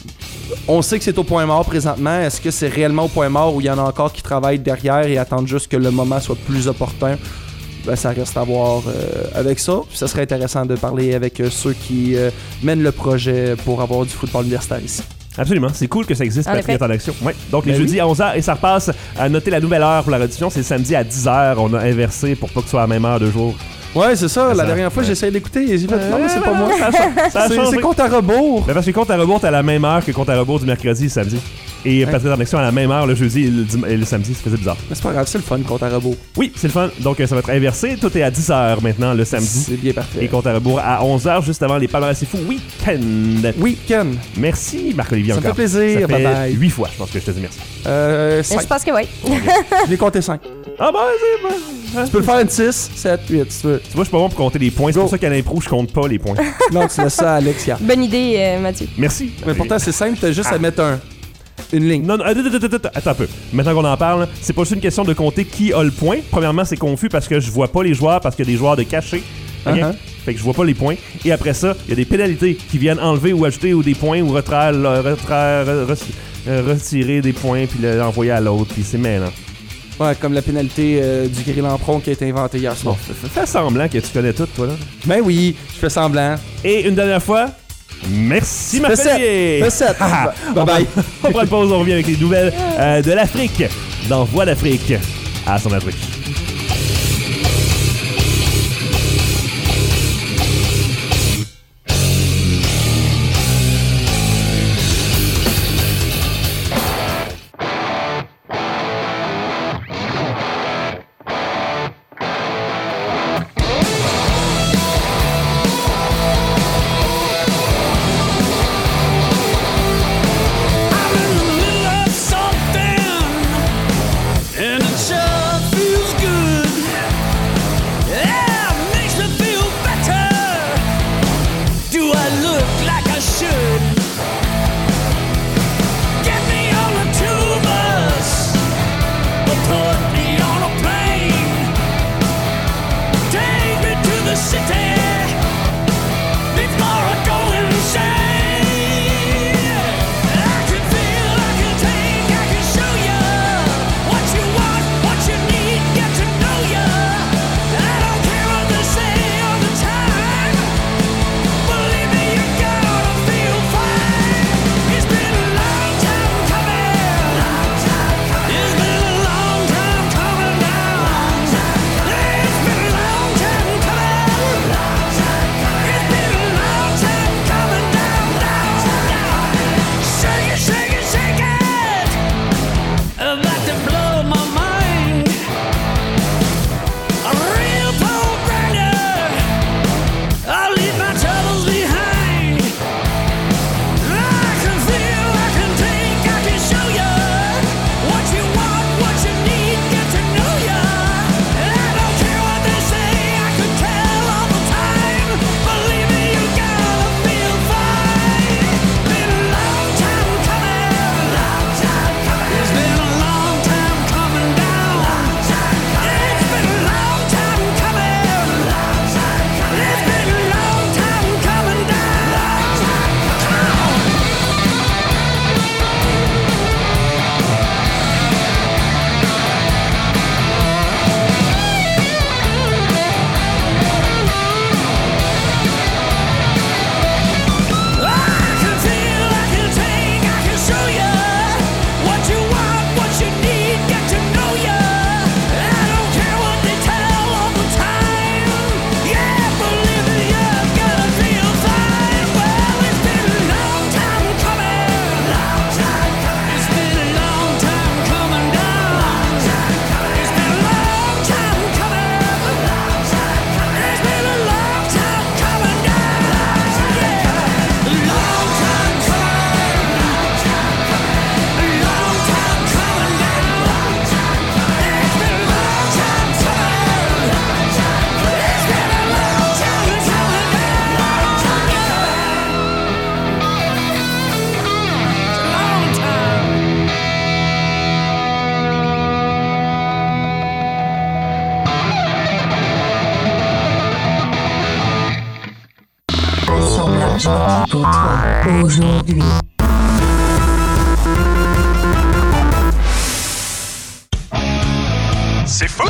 On sait que c'est au point mort présentement. Est-ce que c'est réellement au point mort ou il y en a encore qui travaillent derrière et attendent juste que le moment soit plus opportun? Ben, ça reste à voir avec ça. Puis ça serait intéressant de parler avec ceux qui mènent le projet pour avoir du football universitaire ici. Absolument, c'est cool que ça existe, Patriote en action. Ouais. Donc les Ben jeudis à 11h et ça repasse à noter la nouvelle heure pour la rediffusion, c'est samedi à 10h. On a inversé pour pas que ce soit à la même heure de jour. Ouais, c'est ça. La dernière fois, j'ai essayé d'écouter et j'ai fait non, c'est pas moi. C'est compte à rebours. Mais parce que compte à rebours, t'es à la même heure que compte à rebours du mercredi et le samedi. Et Patriote en action à la même heure le jeudi et le samedi, ça faisait bizarre. Mais c'est pas grave, c'est le fun, compte à rebours. Oui, c'est le fun. Donc ça va être inversé. Tout est à 10h maintenant le samedi. C'est bien parfait. Et compte à rebours à 11h, juste avant les Palmarès C'est Fou Week-end. Merci Marc-Olivier encore. Ça me fait plaisir. Ça fait Bye bye. 8 fois, je pense que je te dis merci. 5. Je pense que oui. Je l'ai compté 5. Ah bah, Tu peux le faire une 6, 7, 8 si tu veux. Tu vois, je suis pas bon pour compter les points. C'est pour ça qu'à l'impro, je compte pas les points. Non, tu laisses ça à Alexia. Bonne idée, Mathieu. Merci. Mais pourtant, c'est simple, t'as juste à mettre une ligne. Non, attends un peu. Maintenant qu'on en parle, c'est pas juste une question de compter qui a le point. Premièrement, c'est confus parce que je vois pas les joueurs parce qu'il y a des joueurs de cachés. Okay? Fait que je vois pas les points. Et après ça, il y a des pénalités qui viennent enlever ou ajouter ou des points ou retirer des points puis l'envoyer à l'autre. Puis c'est mêlant. Ouais, comme la pénalité du grill en qui a été inventée hier soir. Fais semblant que tu connais tout, toi, là. Ben oui, je fais semblant. Et une dernière fois, merci Marc-Olivier. Fais 7. Bye bye. On prend une pause, on revient avec les nouvelles de l'Afrique dans Voix d'Afrique à son Afrique. And it sure feels aujourd'hui. C'est faux.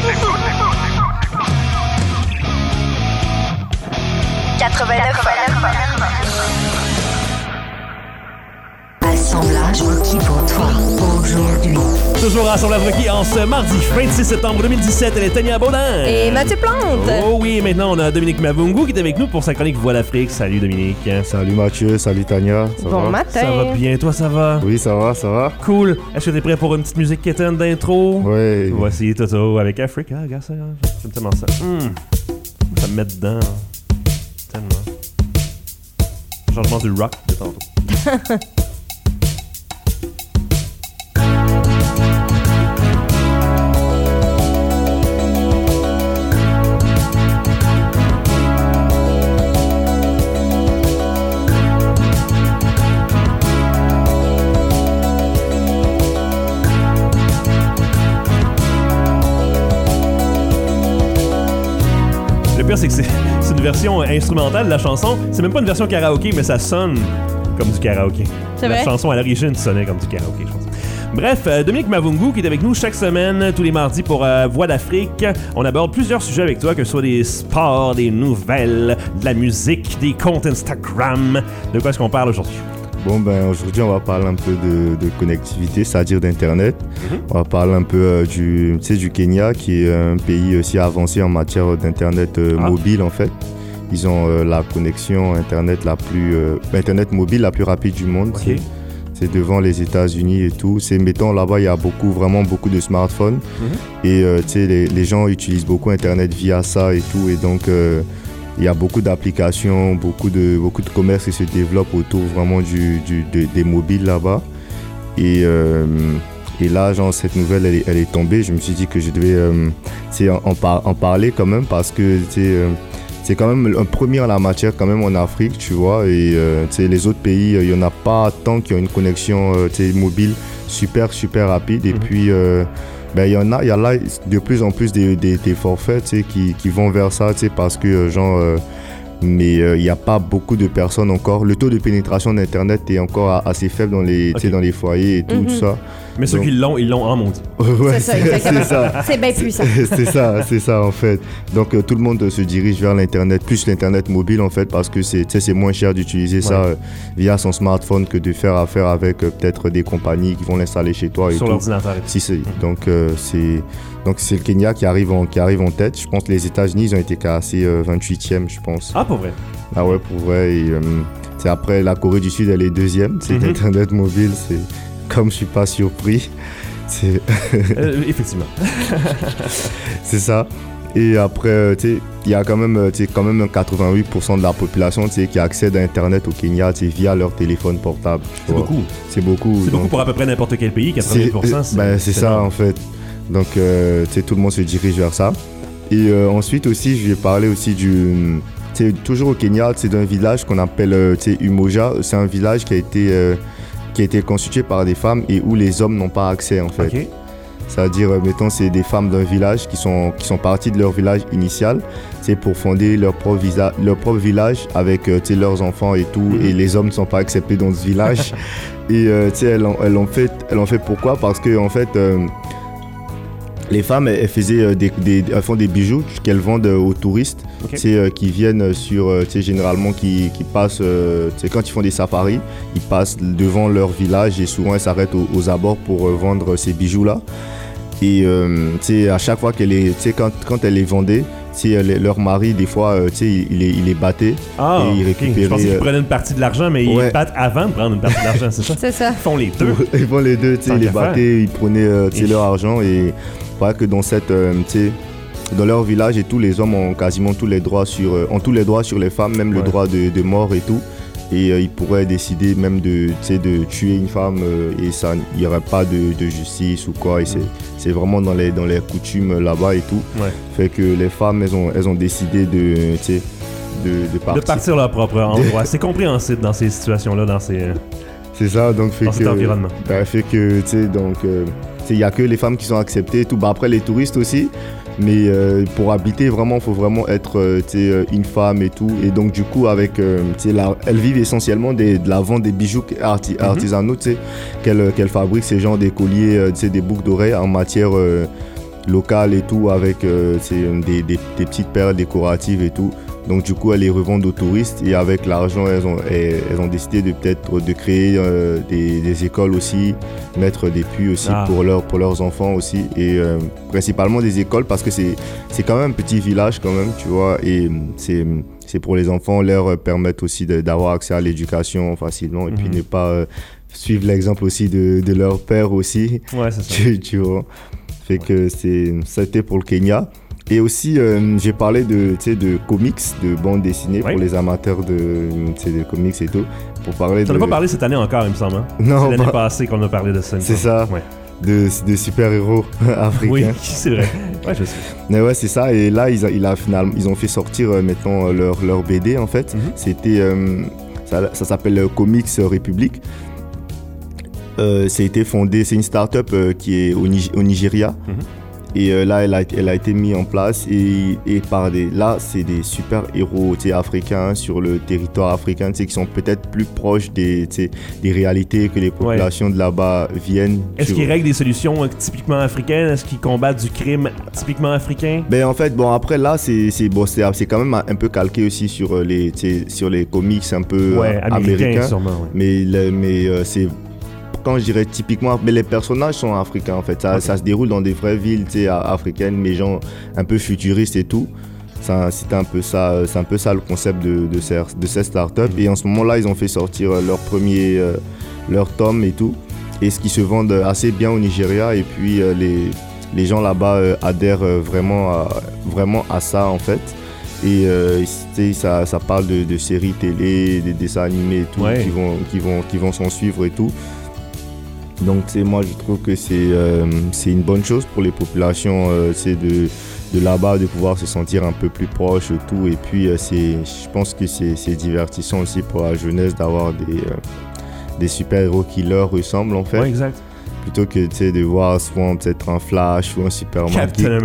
89. Assemblage requis pour toi aujourd'hui. Toujours Assemblage requis en ce mardi 26 septembre 2017. Elle est Tania Baudin. Et Mathieu Plante. Oh oui, maintenant on a Dominique Mavungu qui est avec nous pour sa chronique Voix d'Afrique. Salut Dominique. Salut Mathieu, salut Tania. Ça Bon va? matin. Ça va bien, toi ça va? Oui, ça va, ça va. Cool. Est-ce que t'es prêt pour une petite musique quétaine d'intro? Oui. Voici Toto avec Africa. Regarde ça, j'aime tellement ça. Ça me met dedans. Tellement. Changement du rock de tantôt. Le pire, c'est que c'est une version instrumentale de la chanson. C'est même pas une version karaoké, mais ça sonne comme du karaoké. C'est La vrai? chanson à l'origine sonnait comme du karaoké, je pense. Bref, Dominique Mavungu qui est avec nous chaque semaine, tous les mardis pour Voix d'Afrique. On aborde plusieurs sujets avec toi, que ce soit des sports, des nouvelles, de la musique, des comptes Instagram. De quoi est-ce qu'on parle aujourd'hui? Bon, ben aujourd'hui, on va parler un peu de connectivité, c'est-à-dire d'Internet. On va parler un peu du Kenya, qui est un pays aussi avancé en matière d'Internet mobile, en fait. Ils ont la connexion Internet Internet mobile la plus rapide du monde. Okay. C'est devant les États-Unis et tout. Mettons, là-bas, il y a vraiment beaucoup de smartphones. Et les gens utilisent beaucoup Internet via ça et tout. Et donc, il y a beaucoup d'applications, beaucoup de commerces qui se développent autour vraiment des mobiles là-bas. Et là, genre, cette nouvelle, elle est tombée. Je me suis dit que je devais en parler quand même parce que c'est quand même un premier en la matière quand même en Afrique, tu vois. Et les autres pays, il n'y en a pas tant qui ont une connexion mobile super rapide. Et puis, il y a là de plus en plus des forfaits qui vont vers ça parce que mais il n'y a pas beaucoup de personnes encore. Le taux de pénétration d'Internet est encore assez faible dans les foyers et tout ça. Mais ceux qui l'ont, ils l'ont en maudit. Ouais, C'est ça, exactement. ça. C'est bien puissant. c'est ça en fait. Donc tout le monde se dirige vers l'Internet, plus l'Internet mobile en fait, parce que c'est moins cher d'utiliser ça via son smartphone que de faire affaire avec peut-être des compagnies qui vont l'installer chez toi et sur tout. l'ordinateur. Donc c'est le Kenya qui arrive en tête. Je pense que les États-Unis ils ont été classés 28e, je pense. Ah, pour vrai? Ah ouais, pour vrai. Et après la Corée du Sud, elle est deuxième. C'est l'Internet mobile. C'est comme je suis pas surpris. C'est effectivement. c'est ça. Et après, il y a quand même 88% de la population qui accède à Internet au Kenya via leur téléphone portable. C'est beaucoup. C'est beaucoup. C'est beaucoup pour à peu près n'importe quel pays, 88%. C'est ça en fait. Donc tout le monde se dirige vers ça. Et ensuite aussi, je vais parler aussi toujours au Kenya, d'un village qu'on appelle Umoja. C'est un village qui a été constitué par des femmes et où les hommes n'ont pas accès en fait. Okay. C'est-à-dire, mettons, c'est des femmes d'un village qui sont parties de leur village initial, pour fonder leur propre village avec leurs enfants et tout. Et les hommes ne sont pas acceptés dans ce village. Et elles l'ont fait pourquoi? Parce que en fait, les femmes, elles font des bijoux qu'elles vendent aux touristes, qui viennent généralement qui passent, quand ils font des safaris, ils passent devant leur village et souvent elles s'arrêtent aux abords pour vendre ces bijoux-là. Et à chaque fois quand elles les vendaient, leur mari, des fois, il les battait et il récupérait. Je pensais qu'ils prenaient une partie de l'argent, mais ils battent avant de prendre une partie de l'argent, c'est ça? C'est ça. Ils font les deux. Ils font les deux, ils les battaient, ils prenaient leur argent et voilà que dans leur village et tout, les hommes ont quasiment tous les droits sur les femmes, même le droit de mort et tout. Et ils pourraient décider même de tuer une femme et il n'y aurait pas de justice ou quoi. Et c'est vraiment dans les coutumes là-bas et tout. Ouais. Fait que les femmes, elles ont décidé de partir. De partir leur propre endroit. C'est compréhensible dans ces situations-là, dans c'est ça, donc cet environnement. Fait que, il n'y a que les femmes qui sont acceptées et tout. Après, les touristes aussi, Mais pour habiter, vraiment, il faut vraiment être une femme et tout. Et donc, du coup, avec, elles vivent essentiellement de la vente des bijoux artisanaux qu'elles fabriquent, ces genres des colliers, des boucles d'oreilles en matière locale et tout, avec des petites perles décoratives et tout. Donc du coup, elles les revendent aux touristes et avec l'argent, elles ont décidé de créer des écoles aussi, mettre des puits aussi pour leurs enfants aussi et principalement des écoles parce que c'est quand même un petit village quand même, tu vois, et c'est pour les enfants, leur permettre aussi d'avoir accès à l'éducation facilement et puis ne pas suivre l'exemple aussi de leur père aussi. Ouais, c'est ça. Tu vois. Fait que c'était pour le Kenya. Et aussi, j'ai parlé de comics, de bandes dessinées pour les amateurs de comics et tout. Pour parler t'en as pas parlé cette année encore, il me semble. Hein? Non. C'est l'année passée qu'on a parlé de ça. C'est ça. Ouais. De super-héros africains. Oui, c'est vrai. Ouais, je sais. Mais ouais, c'est ça. Et là, ils ont fait sortir maintenant leur BD, en fait. C'était... ça s'appelle Comics République. Ça a été fondé, c'est une start-up qui est au Nigeria. Et là, elle a été mise en place et là, c'est des super-héros africains sur le territoire africain qui sont peut-être plus proches des réalités que les populations de là-bas viennent. Est-ce qu'ils règlent des solutions typiquement africaines? Est-ce qu'ils combattent du crime typiquement africain? Ben en fait, après là, c'est quand même un peu calqué aussi sur les comics un peu américains. Sûrement, mais c'est... Quand je dirais typiquement, mais les personnages sont africains en fait. Ça se déroule dans des vraies villes africaines, mais gens un peu futuristes et tout. C'est un peu ça le concept de cette start-up. Et en ce moment-là, ils ont fait sortir leur tome et tout. Et ce qui se vendent assez bien au Nigeria. Et puis les gens là-bas adhèrent vraiment à ça en fait. Et ça parle de séries télé, des dessins animés et tout qui vont s'en suivre et tout. Donc moi je trouve que c'est une bonne chose pour les populations de là-bas de pouvoir se sentir un peu plus proche et tout. Et puis je pense que c'est divertissant aussi pour la jeunesse d'avoir des super-héros qui leur ressemblent en fait. Ouais, exact. Plutôt que de voir soit peut-être un Flash ou un Superman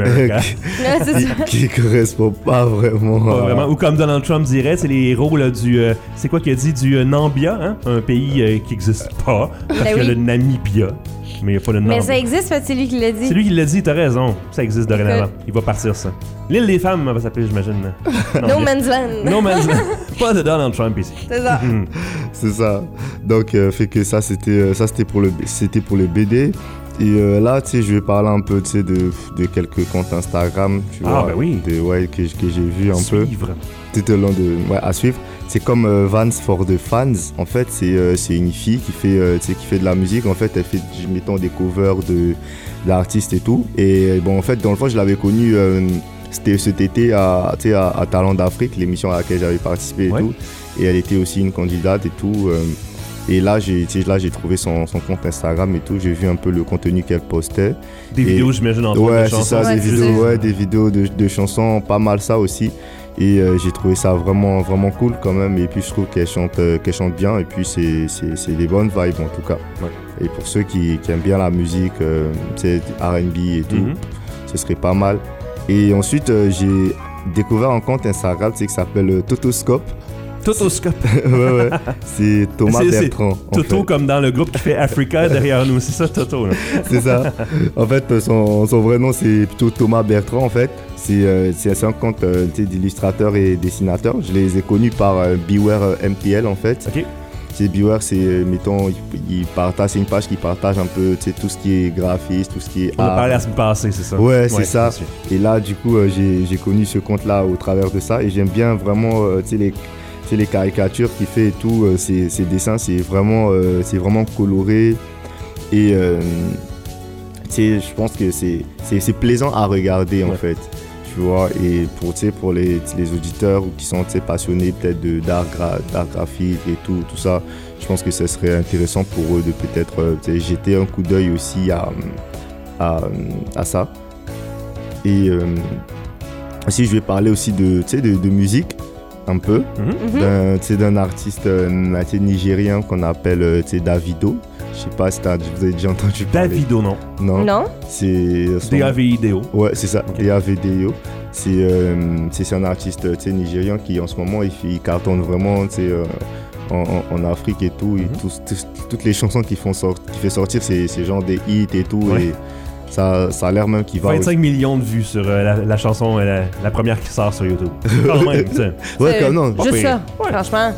qui correspond pas vraiment. Pas vraiment. Ou comme Donald Trump dirait, c'est les héros là, c'est quoi qu'il a dit, du Nambia, hein? Un pays qui n'existe pas, parce qu'il y a le Namibia. Mais il n'y a pas le Nambia. Mais ça existe, c'est lui qui l'a dit. C'est lui qui l'a dit, t'as raison. Ça existe dorénavant. Il va partir ça. L'île des femmes va s'appeler, j'imagine. No Man's Land. No Man's Land. Pas de Donald Trump ici. C'est ça. C'est ça. Donc, fait que ça, c'était pour le BD. Et là, tu sais, je vais parler un peu, tu sais, de quelques comptes Instagram, tu vois. Ben oui. Que j'ai vu un peu. Suivre. Tout au long à suivre. C'est comme Vans for the Fans. En fait, c'est une fille qui fait de la musique. En fait, elle fait, mettons, des covers d'artistes et tout. Et bon, en fait, dans le fond, je l'avais connue c'était cet été à Talent d'Afrique, l'émission à laquelle j'avais participé et tout. Et elle était aussi une candidate et tout. Et là, j'ai trouvé son compte Instagram et tout. J'ai vu un peu le contenu qu'elle postait. Des vidéos, j'imagine, en ouais, c'est ça, des vidéos de chansons, pas mal ça aussi. Et j'ai trouvé ça vraiment, vraiment cool quand même. Et puis, je trouve qu'elle chante bien. Et puis, c'est des bonnes vibes en tout cas. Ouais. Et pour ceux qui aiment bien la musique, R&B et tout, ce serait pas mal. Et ensuite, j'ai découvert un compte Instagram qui s'appelle Totoscope. Totoscope. Ouais. C'est Thomas Bertrand. Toto comme dans le groupe qui fait Africa derrière nous. C'est ça, Toto. Là. C'est ça. En fait, son vrai nom, c'est plutôt Thomas Bertrand, en fait. C'est un compte d'illustrateur et dessinateur. Je les ai connus par Beware MTL, en fait. OK. Beware, mettons, c'est une page qui partage un peu tout ce qui est graphiste, tout ce qui est art. On a parlé à ce passé, c'est ça? Ouais, c'est ça. Et là, du coup, j'ai connu ce compte-là au travers de ça. Et j'aime bien vraiment les caricatures qu'il fait et tout. Ses dessins, c'est vraiment coloré. Et je pense que c'est plaisant à regarder, en fait. Tu vois, et pour les auditeurs qui sont passionnés peut-être d'art graphique et tout ça, je pense que ce serait intéressant pour eux de peut-être jeter un coup d'œil aussi à ça. Et aussi, je vais parler aussi de musique. un peu, d'un artiste nigérien qu'on appelle Davido. Je sais pas si vous avez déjà entendu parler. Davido, non. Non. C'est D-A-V-I-D-O. Ouais, c'est ça, D-A-V-D-O. C'est un artiste nigérien qui en ce moment il cartonne vraiment en Afrique et tout. Et toutes les chansons qu'il fait sortir, c'est genre des hits et tout. Ouais. Et ça a l'air même qu'il va... 25 millions de vues sur la chanson, la première qui sort sur YouTube. Quand même, tu sais. Ouais, comme non. Juste ça, franchement.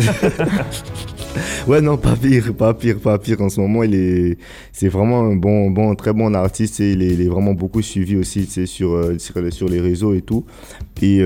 Ouais, non, pas pire. En ce moment, c'est vraiment un très bon artiste. Et il est vraiment beaucoup suivi aussi, sur les réseaux et tout. Et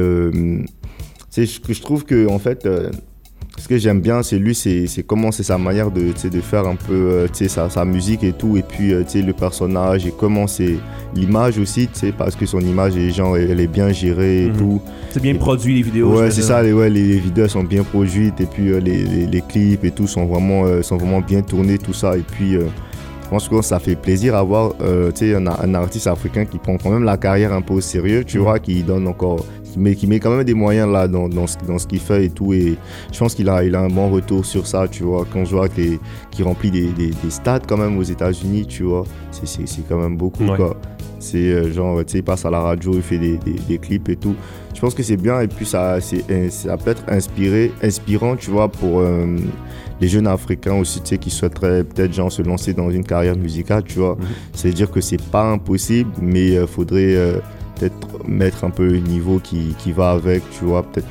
je trouve que en fait, ce que j'aime bien, c'est lui, c'est comment c'est sa manière de faire un peu sa musique et tout. Et puis le personnage et comment c'est l'image aussi, parce que son image elle est bien gérée et tout. C'est bien produit, les vidéos. Ouais, c'est ça, les vidéos sont bien produites et puis les clips et tout sont vraiment bien tournés, tout ça. Et puis je pense que ça fait plaisir à voir un artiste africain qui prend quand même la carrière un peu au sérieux, tu vois, qui donne encore, qui met quand même des moyens là dans ce qu'il fait et tout. Et je pense qu'il a un bon retour sur ça, tu vois. Quand je vois qu'il remplit des stades quand même aux États-Unis, tu vois, c'est quand même beaucoup, quoi. C'est il passe à la radio, il fait des clips et tout. Je pense que c'est bien et puis ça peut être inspirant, tu vois, pour les jeunes Africains aussi, qui souhaiteraient peut-être se lancer dans une carrière musicale, tu vois. C'est-à-dire que c'est pas impossible, mais il faudrait peut-être mettre un peu le niveau qui va avec, tu vois, peut-être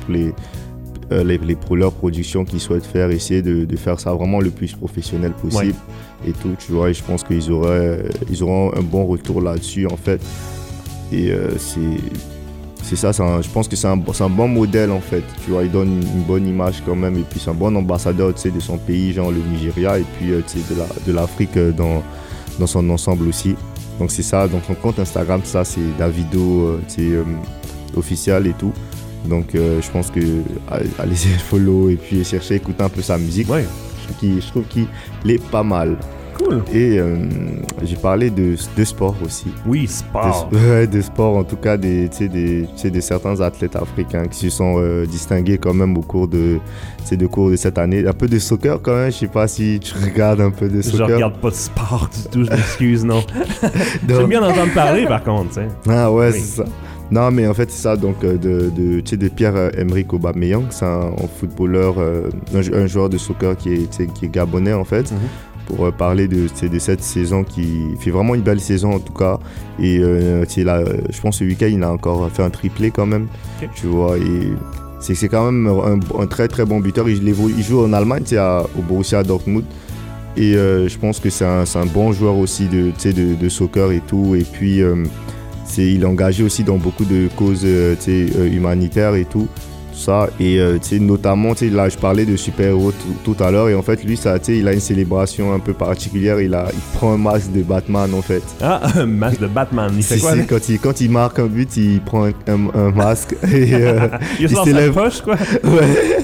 pour leurs productions qu'ils souhaitent faire, essayer de faire ça vraiment le plus professionnel possible et tout, tu vois. Et je pense qu'ils auront un bon retour là-dessus, en fait. Et c'est ça, je pense que c'est un bon modèle, en fait, tu vois. Il donne une bonne image quand même, et puis c'est un bon ambassadeur, de son pays, genre le Nigeria, et puis de l'Afrique dans son ensemble aussi. Donc c'est ça, donc son compte Instagram, ça c'est Davido, officiel et tout. Donc je pense que allez follow et puis chercher, écouter un peu sa musique. Ouais. Je trouve qu'il est pas mal. Cool. Et j'ai parlé de sport aussi. Oui, sport. De sport, en tout cas de certains athlètes africains qui se sont distingués quand même au cours de cette année. Un peu de soccer quand même, je sais pas si tu regardes un peu de soccer. Je regarde pas de sport du tout, je m'excuse, non. J'aime bien en entendre parler par contre, tu sais. Ah ouais, oui. C'est ça. Non, mais en fait, c'est ça, donc de Pierre-Emerick Aubameyang, c'est un footballeur, un joueur de soccer qui est gabonais en fait. Pour parler de cette saison qui fait vraiment une belle saison en tout cas. Et là, je pense ce week-end, il a encore fait un triplé quand même, tu vois. Et c'est quand même un très très bon buteur. Il joue en Allemagne, au Borussia Dortmund. Et je pense que c'est un bon joueur aussi de soccer et tout. Et puis, il est engagé aussi dans beaucoup de causes humanitaires et tout. Ça. Et notamment, là, je parlais de super-héros tout à l'heure. Et en fait, lui, il a une célébration un peu particulière. Il prend un masque de Batman, en fait. Ah, un masque de Batman. Il fait quoi? Quand il marque un but, il prend un masque. Et, il sort sa poche, quoi. Ouais.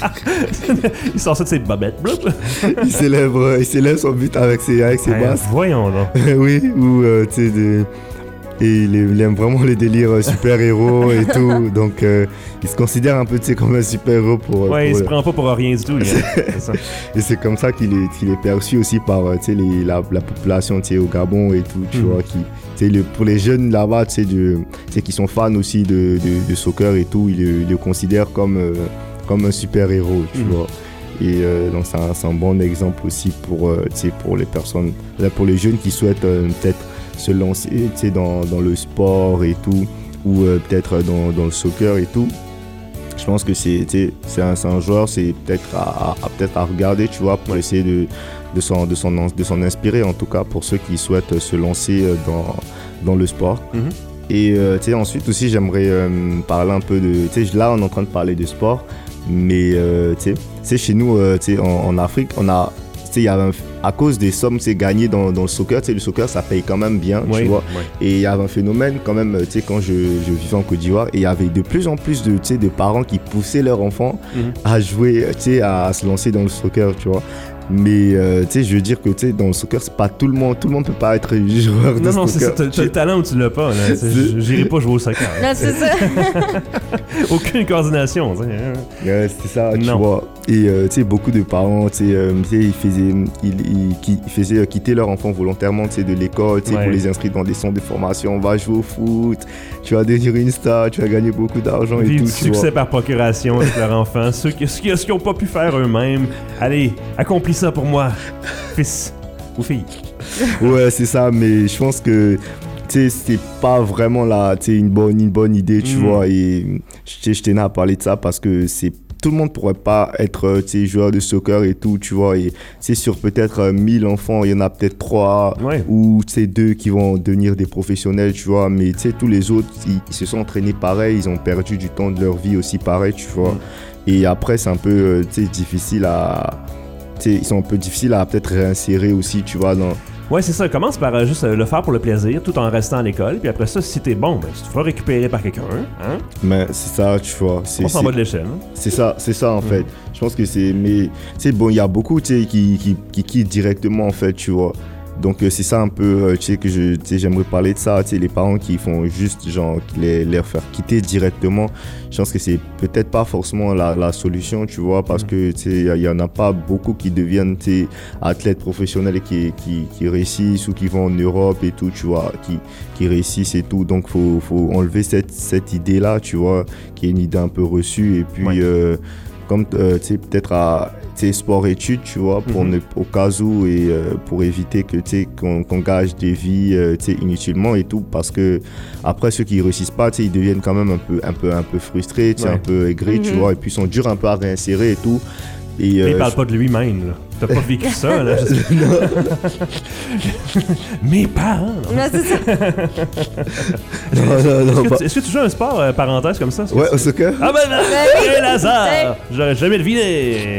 Il sort ça de ses bobettes. il célèbre son but avec ses masques. Voyons donc. Oui, ou et il aime vraiment les délires super-héros et tout. Donc, il se considère un peu comme un super-héros il se prend pas pour rien du tout. C'est ça. Et c'est comme ça qu'il est perçu aussi par la population au Gabon et tout, tu vois. Pour les jeunes là-bas, qui sont fans aussi de soccer et tout, ils le considèrent comme un super-héros, tu vois. Et donc, c'est un bon exemple aussi pour les personnes, pour les jeunes qui souhaitent peut-être se lancer dans le sport et tout, ou peut-être dans le soccer et tout. Je pense que c'est un joueur, c'est peut-être à regarder, tu vois, pour essayer de s'en inspirer, en tout cas pour ceux qui souhaitent se lancer dans le sport. Et ensuite aussi j'aimerais parler un peu de, là on est en train de parler de sport, mais chez nous en Afrique on a, il y a à cause des sommes gagnées dans le soccer, le soccer ça paye quand même bien, tu vois. Et il y avait un phénomène quand même, quand je vivais en Côte d'Ivoire, et il y avait de plus en plus de parents qui poussaient leurs enfants à jouer, à se lancer dans le soccer, tu vois. Mais tu sais, je veux dire que tu sais, dans le soccer, c'est pas tout le monde peut pas être joueur de Non, c'est ça, soccer. t'as le talent ou tu l'as pas. Là. J'irai pas jouer au soccer. Non, c'est ça. Aucune coordination. Tu sais. Ouais, c'est ça, tu Non. vois. Et tu sais, beaucoup de parents, tu sais, ils faisaient quitter leur enfant volontairement, tu sais, de l'école, tu sais, Ouais. pour les inscrire dans des centres de formation. On va jouer au foot, tu vas devenir une star, tu vas gagner beaucoup d'argent et Vivre tout, du tu succès vois. par procuration avec leur enfant. Ceux qui n'ont pas pu faire eux-mêmes. Allez, accomplis ça pour moi, fils ou fille. Ouais, c'est ça, mais je pense que tu sais, c'est pas vraiment une bonne idée, tu vois. Et je tenais à parler de ça parce que tout le monde pourrait pas être joueur de soccer et tout, tu vois. Et c'est sur peut-être 1000 enfants, il y en a peut-être 3 ou 2 qui vont devenir des professionnels, tu vois. Mais tous les autres, ils se sont entraînés pareil, ils ont perdu du temps de leur vie aussi pareil, tu vois. Et après, c'est un peu difficile à... ils sont un peu difficiles à peut-être réinsérer aussi, tu vois, dans... Ouais, c'est ça. Commence par juste le faire pour le plaisir, tout en restant à l'école. Puis après ça, si t'es bon, ben, tu te feras récupérer par quelqu'un. Hein? Mais c'est ça, tu vois. On s'en va de l'échelle. Hein? C'est ça en fait. Je pense que c'est... Mais, bon, il y a beaucoup, qui quittent directement, en fait, tu vois. Donc, c'est ça un peu, que j'aimerais parler de ça. Les parents qui font juste, genre, les faire quitter directement. Je pense que c'est peut-être pas forcément la solution, tu vois, parce que, il y en a pas beaucoup qui deviennent, athlètes professionnels et qui réussissent ou qui vont en Europe et tout, tu vois, qui réussissent et tout. Donc, faut enlever cette idée-là, tu vois, qui est une idée un peu reçue. Et puis, comme, peut-être à... sport-études, tu vois, au cas où et pour éviter que qu'on gâche des vies inutilement et tout, parce que après ceux qui réussissent pas, ils deviennent quand même un peu frustrés, un peu aigris, tu vois, et puis ils sont durs un peu à réinsérer et tout. Et, mais il parle pas de lui-même, là. T'as pas vécu ça, là. Mes parents! Non, c'est ça. Est-ce que tu joues à un sport, parenthèse, comme ça? Ouais, au soccer? Ah ben, oui. hasard! J'aurais jamais deviné!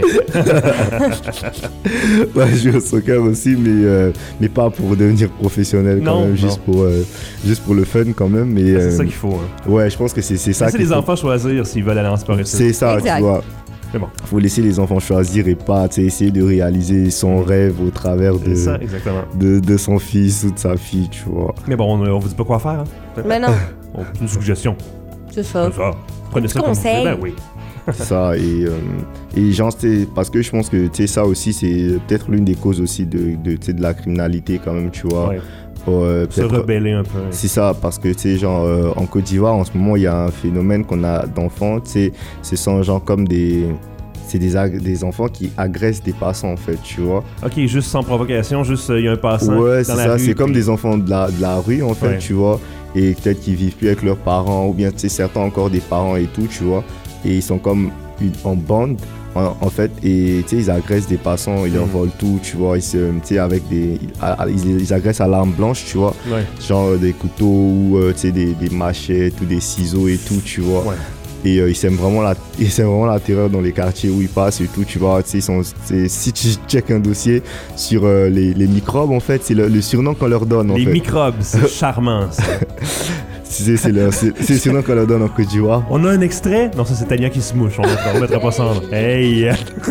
Ouais, je joue au soccer aussi, mais pas pour devenir professionnel quand même, juste pour le fun quand même. Mais, c'est ça qu'il faut. Hein. Ouais, je pense que c'est ça. Laissez les enfants choisir s'ils veulent aller en sport. C'est ça, exact. Tu vois. C'est bon. Faut laisser les enfants choisir et pas essayer de réaliser son rêve au travers ça, exactement. de son fils ou de sa fille, tu vois. Mais bon, on vous dit pas quoi faire. Hein? Mais non. C'est une suggestion. C'est ça. C'est ça. Prenez ça comme vous conseil. voulez. Ben oui. Ça, et genre, parce que je pense que ça aussi, c'est peut-être l'une des causes aussi de la criminalité quand même, tu vois. Ouais. Se rebeller un peu. C'est ça, parce que en Côte d'Ivoire en ce moment il y a un phénomène qu'on a d'enfants, ce sont genre comme des enfants qui agressent des passants en fait, tu vois. Ok, juste sans provocation, juste il y a un passant ouais, dans c'est la ça, rue. c'est comme des enfants de la rue en fait, tu vois, et peut-être qu'ils vivent plus avec leurs parents, ou bien certains encore des parents et tout, tu vois, et ils sont comme en bande en fait, et ils agressent des passants, ils leur volent tout, tu vois, avec ils agressent à l'arme blanche, tu vois, genre des couteaux ou des machettes ou des ciseaux et tout, tu vois. Et ils sèment vraiment la terreur dans les quartiers où ils passent et tout, tu vois. Si tu checkes un dossier sur les microbes, en fait, c'est le surnom qu'on leur donne. Les microbes, c'est charmant, ça. C'est le surnom qu'on leur donne en Côte d'Ivoire. On a un extrait? Non, ça c'est Tania qui se mouche, on mettra pas ça en... Hey!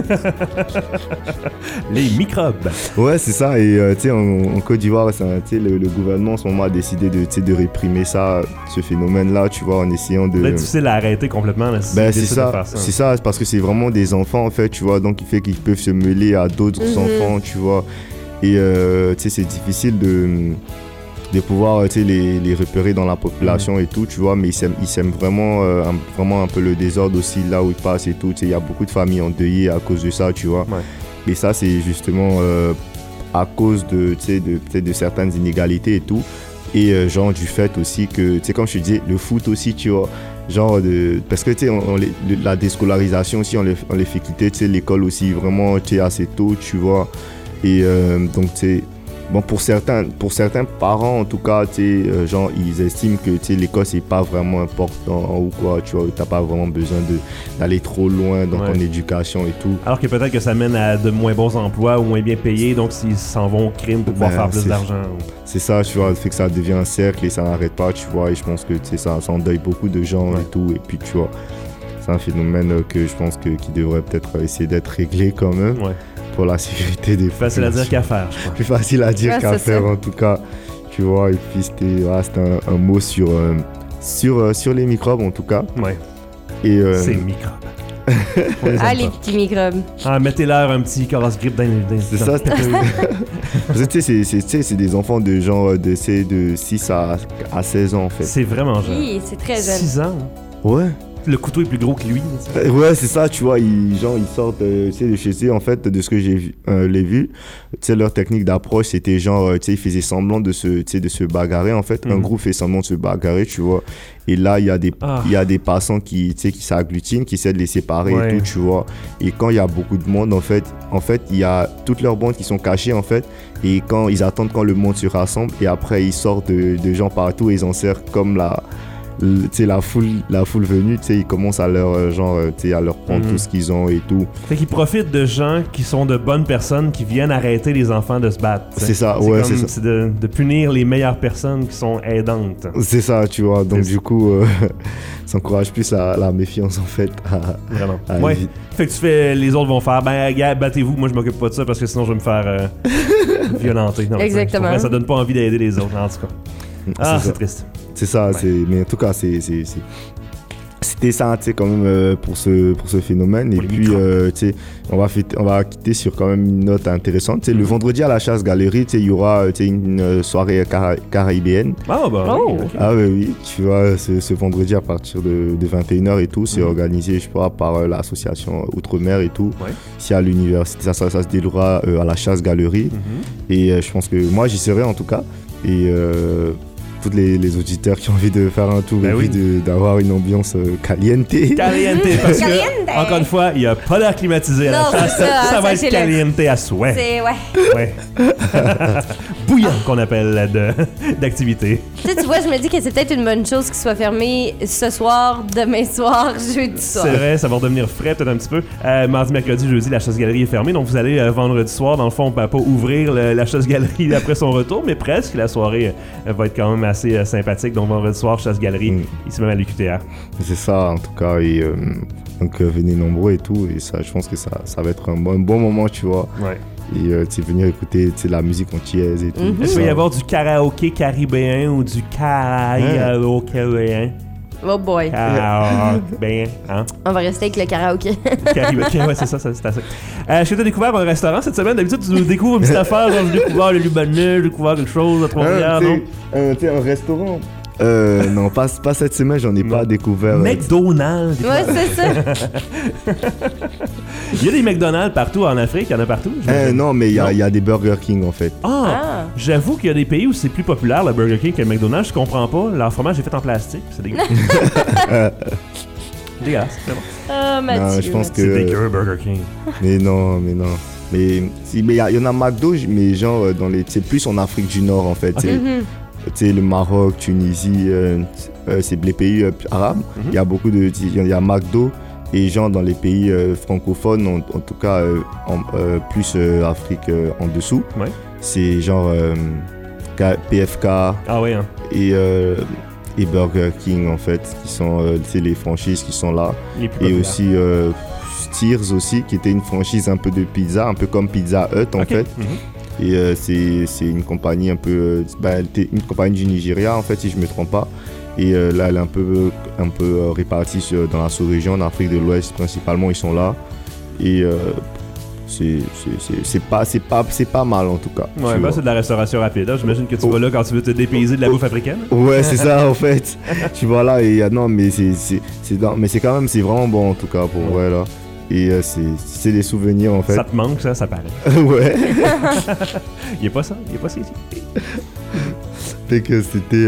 Les microbes. Ouais, c'est ça. Et en Côte d'Ivoire, le gouvernement en ce moment a décidé de réprimer ce phénomène-là, tu vois, en essayant de... C'est difficile à arrêter complètement. Là, c'est ça, parce que c'est vraiment des enfants, en fait, tu vois, donc il fait qu'ils peuvent se mêler à d'autres enfants, tu vois. Et c'est difficile de pouvoir les repérer dans la population et tout, tu vois, mais ils sèment vraiment un peu le désordre aussi là où ils passent et tout. Il y a beaucoup de familles endeuillées à cause de ça, tu vois. Et ça, c'est justement à cause de certaines inégalités et tout. Et genre du fait aussi que, comme je te disais, le foot aussi, tu vois. Genre parce que la déscolarisation aussi, on les fait quitter l'école aussi vraiment assez tôt, tu vois. Et donc bon, pour certains parents en tout cas, genre ils estiment que l'école c'est pas vraiment important ou quoi, tu vois, t'as pas vraiment besoin d'aller trop loin dans ton éducation et tout. Alors que peut-être que ça mène à de moins bons emplois ou moins bien payés, donc s'ils s'en vont au crime pour pouvoir faire plus d'argent. C'est ça, tu vois, fait que ça devient un cercle et ça n'arrête pas, tu vois, et je pense que ça endeuille beaucoup de gens et tout, et puis tu vois, c'est un phénomène que je pense qui devrait peut-être essayer d'être réglé quand même. pour la sécurité des Facile à dire qu'à faire, je crois. Plus facile à dire Ouais, qu'à c'est faire ça. en tout cas, tu vois. Et puis c'était un mot sur les microbes en tout cas. Ouais. Et C'est microbes. On les aime Ah, les pas. petits microbes. Ah, mettez-leur un petit casse-grippe dans c'est ça. Parce que tu sais, c'est des enfants de genre de 6 à 16 ans en fait. C'est vraiment jeune. Oui, c'est très jeune. 6 ans. Ouais. Le couteau est plus gros que lui. Ouais, c'est ça, tu vois, ils sortent tu sais, de chez eux, en fait, de ce que j'ai vu, tu sais, leur technique d'approche, c'était genre, tu sais, ils faisaient semblant de se bagarrer, en fait. Un groupe fait semblant de se bagarrer, tu vois. Et là, il y a des passants qui, tu sais, qui s'agglutinent, qui essaient de les séparer et tout, tu vois. Et quand il y a beaucoup de monde, en fait, il y a toutes leurs bandes qui sont cachées, en fait. Et quand ils attendent quand le monde se rassemble, et après, ils sortent de gens partout et ils en servent comme la foule venue, tu sais, ils commencent à leur tu sais, à leur prendre tout ce qu'ils ont et tout. Fait qu'ils profitent de gens qui sont de bonnes personnes qui viennent arrêter les enfants de se battre. T'sais. C'est ça, c'est ouais, comme, c'est ça. C'est de punir les meilleures personnes qui sont aidantes. C'est ça, tu vois. Donc du coup, ça encourage plus la méfiance en fait. Vraiment. à Ouais. éviter. Fait que les autres vont faire, ben gars, battez-vous, moi je m'occupe pas de ça parce que sinon je vais me faire violenter. Non, Exactement. vrai, ça donne pas envie d'aider les autres en tout cas. Ah, c'est triste. C'est ça, mais en tout cas, c'était ça, tu sais, quand même, pour ce phénomène. Pour et les puis, tu sais, on va quitter sur quand même une note intéressante. Tu sais, le vendredi à la Chasse-Galerie, tu sais, il y aura une soirée caribéenne. Ah, bah, Oh. oui, ok. Ah oui, tu vois, ce vendredi à partir de 21h et tout, c'est organisé, je crois, par l'association Outre-mer et tout. Ouais. Ici à l'université, ça se déroulera à la Chasse-Galerie. Et je pense que moi, j'y serai en tout cas. Et tous les auditeurs qui ont envie de faire un tour Ben et oui. puis d'avoir une ambiance caliente. Caliente, parce Caliente. que, encore une fois, il n'y a pas d'air climatisé à la Non, chasse. c'est ça, va être sachez-le. caliente à souhait. C'est, ouais. Ouais. Bouillant qu'on appelle d'activité. Tu vois, je me dis que c'est peut-être une bonne chose qu'il soit fermé ce soir, demain soir, jeudi soir. C'est vrai, ça va redevenir frais peut-être un petit peu. Mardi, mercredi, jeudi, la chasse-galerie est fermée. Donc vous allez vendredi soir, dans le fond, on peut pas ouvrir la chasse-galerie après son retour, mais presque. La soirée va être quand même assez sympathique. Donc vendredi soir, chasse-galerie, ici même à l'UQTR. C'est ça en tout cas. Et donc venez nombreux et tout. Et ça, je pense que ça va être un bon moment, tu vois. Ouais. Et tu sais, venir écouter la musique antillaise et tout. Est-ce qu'il va y avoir du karaoké caribéen ou du karaoké? Oh boy. Caribéen, hein? On va rester avec le karaoké. Caribéen, ouais, c'est ça, c'est assez. Est-ce que tu as découvert un restaurant cette semaine? D'habitude, tu nous découvres une petite affaire, genre j'ai découvert le Libanais, j'ai découvert quelque chose à Trois-Rivières, non? Tu sais, un restaurant. Non, pas cette semaine, j'en ai pas découvert. McDonald's. Ouais, c'est ça. Il y a des McDonald's partout en Afrique, il y en a partout. Non, mais il y a des Burger King en fait. Ah, j'avoue qu'il y a des pays où c'est plus populaire le Burger King que le McDonald's, je comprends pas. Leur fromage est fait en plastique, c'est dégueulasse. Dégueulasse, c'est bon. Ah, Mathieu. Non, je pense que. C'est dégueu Burger King. Mais non. Mais il y en a McDo, mais genre c'est plus en Afrique du Nord en fait. Tu sais, le Maroc, Tunisie, c'est les pays arabes. Il y a beaucoup de, il y a McDo et genre dans les pays francophones, en tout cas plus Afrique en dessous. Ouais. C'est genre PFK Ah ouais, hein. et Burger King en fait, qui sont les franchises qui sont là. Les plus Et populaires. aussi Steers aussi, qui était une franchise un peu de pizza, un peu comme Pizza Hut en Ok. fait. Et c'est une compagnie un peu, une compagnie du Nigeria en fait, si je me trompe pas. Et là, elle est un peu répartie dans la sous-région, en Afrique de l'Ouest principalement, ils sont là. Et c'est pas mal en tout cas. Ouais, tu bah vois. c'est de la restauration rapide. Hein. J'imagine que tu vas là quand tu veux te dépayser de la bouffe africaine. Ouais, c'est ça en fait. Tu vois là, et non, mais c'est quand même, c'est vraiment bon en tout cas pour vrai là. Et c'est des souvenirs en fait. Ça te manque, ça paraît. Ouais. Il y a pas ça ici. Fait que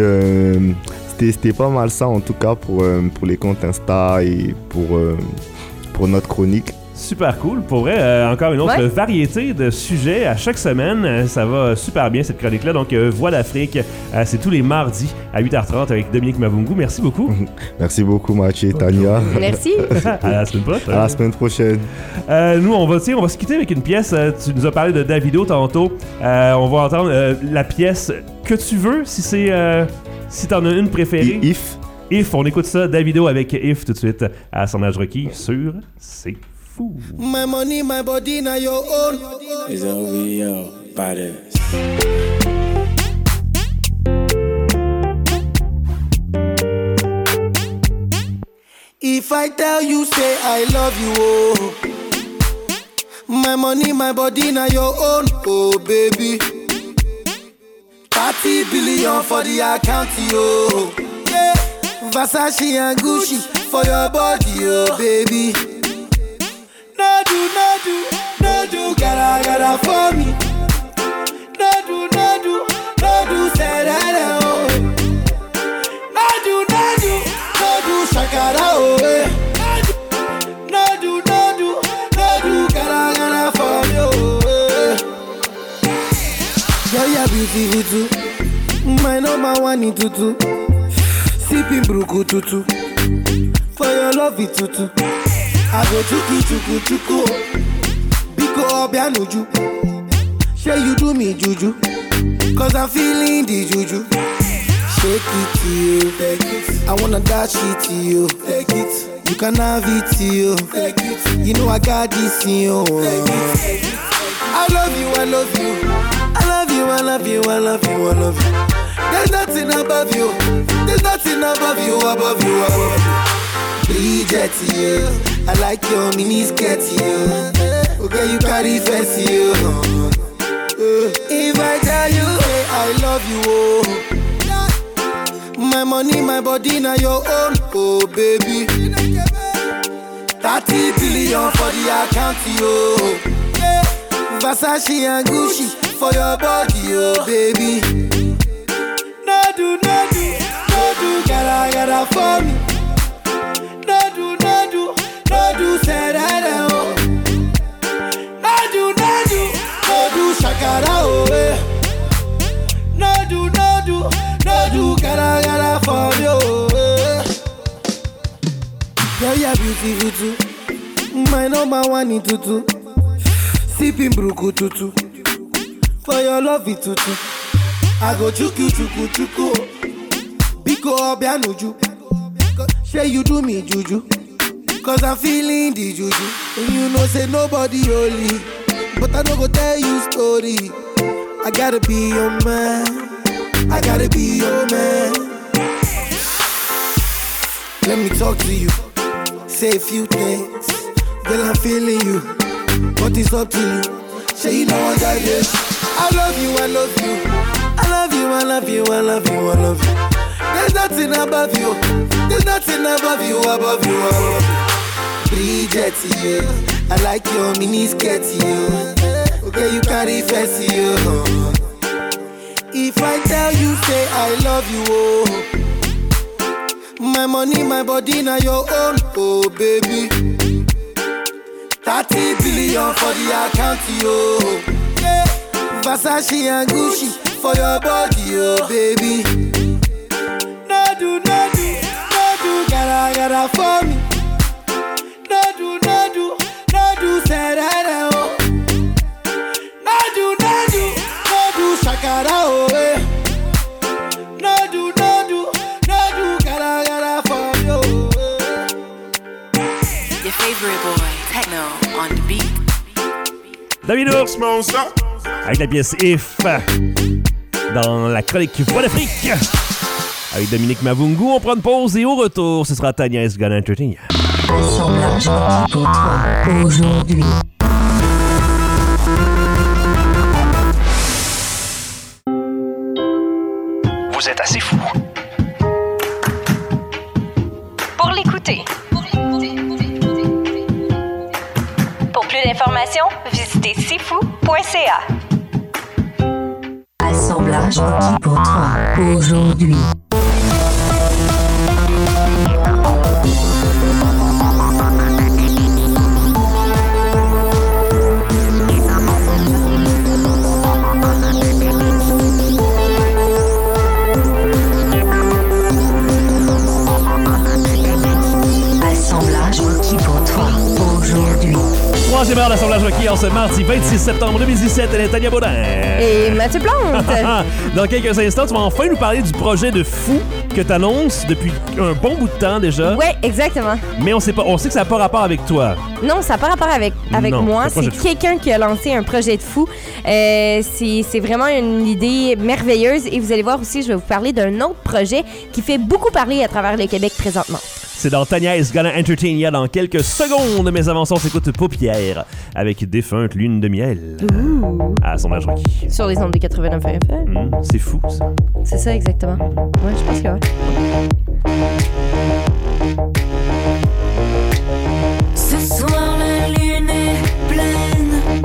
c'était pas mal ça en tout cas pour les comptes Insta et pour notre chronique. Super cool. Pour vrai, encore une autre variété de sujets à chaque semaine. Ça va super bien cette chronique-là. Donc, Voix d'Afrique, c'est tous les mardis à 8h30 avec Dominique Mavungu. Merci beaucoup. Merci beaucoup Mathieu et Tania. Merci. À la semaine prochaine. À la semaine prochaine. Nous, on va se quitter avec une pièce. Tu nous as parlé de Davido tantôt. On va entendre la pièce que tu veux, si t'en as une préférée. If. If, on écoute ça. Davido avec If tout de suite à Sondage requis sur C'est fou. My money, my body, now your own. It's OVO, badass. If I tell you, say I love you, oh. My money, my body, now your own, oh baby. 30 billion for the account, yo. Yeah. Versace and Gucci for your body, oh baby. No do, gotta for me. No do, say that, oh. No do, shakara, oh. No do, gotta for me, oh. Girl, you're beautiful too. My number one in tutu. Sipping bruku tutu. For your love it tutu. I go chuku. Biko obianuju. Say you do me juju. Cause I'm feeling the juju. Shake it to you. Take it. I wanna dash it to you. Take it. You can have it to you. Take it. You know I got this in you. Take it. I love you. There's nothing above you. Above you. Bridget, you. I like your mini skirt, you. Okay, you carry fancy, you. If I tell you, hey, I love you, oh. My money, my body, now your own, oh baby. 30 billion for the account, yo. Versace and Gucci for your body, oh baby. No do, gotta for me. No do, say that, oh. No do, shakara, oh. No do, gotta for me, oh. Girl, you're beautiful too. My number one in tutu. Sipping bruku tutu. For your love it tutu. I go chuku. Biko obianuju. Say you do me juju. Cause I'm feeling the juju. And you know say nobody holy. But I no go tell you story. I gotta be your man. Let me talk to you. Say a few things. Girl, I'm feeling you. But it's up to you. Say you know what I did. I love you. There's nothing above you. Above you. Bridget, you. I like your mini skirt, you. Okay, you carry fancy, you. If I tell you, say I love you, oh. My money, my body, now your own, oh baby. 30 billion for the account, yo. Yeah. Versace and Gucci for your body, oh baby. No do, gotta for me. No do, say that, oh. No do, shakara, oh. No do, gotta for me, oh. Your favorite boy, Techno on the beat. Davido avec la pièce If dans la chronique Voix d'Afrique avec Dominique Mavungu. On prend une pause et au retour, ce sera Tania is Gonna Entertain. Assemblage qui pour toi aujourd'hui. Vous êtes assez fou pour l'écouter. Pour plus d'informations, visitez sifou.ca. Assemblage qui pour toi aujourd'hui. Troisième heure d'assemblage Jockey en ce mardi 26 septembre 2017. Elle est Tania Baudin. Et Mathieu Plante. Dans quelques instants, tu vas enfin nous parler du projet de fou que tu annonces depuis un bon bout de temps déjà. Ouais, exactement. Mais on sait que ça n'a pas rapport avec toi. Non, ça n'a pas rapport avec Non, moi. c'est un projet C'est de fou. quelqu'un qui a lancé un projet de fou. C'est vraiment une idée merveilleuse. Et vous allez voir aussi, je vais vous parler d'un autre projet qui fait beaucoup parler à travers le Québec présentement. C'est dans Tania is Gonna Entertain Ya dans quelques secondes. Mais avant ça, on s'écoute Paupières avec Défunte Lune de Miel. À son âge requis. Sur les ondes de 89 FM. C'est fou, ça. C'est ça, exactement. Ouais, je pense que ouais. Ce soir la lune est pleine.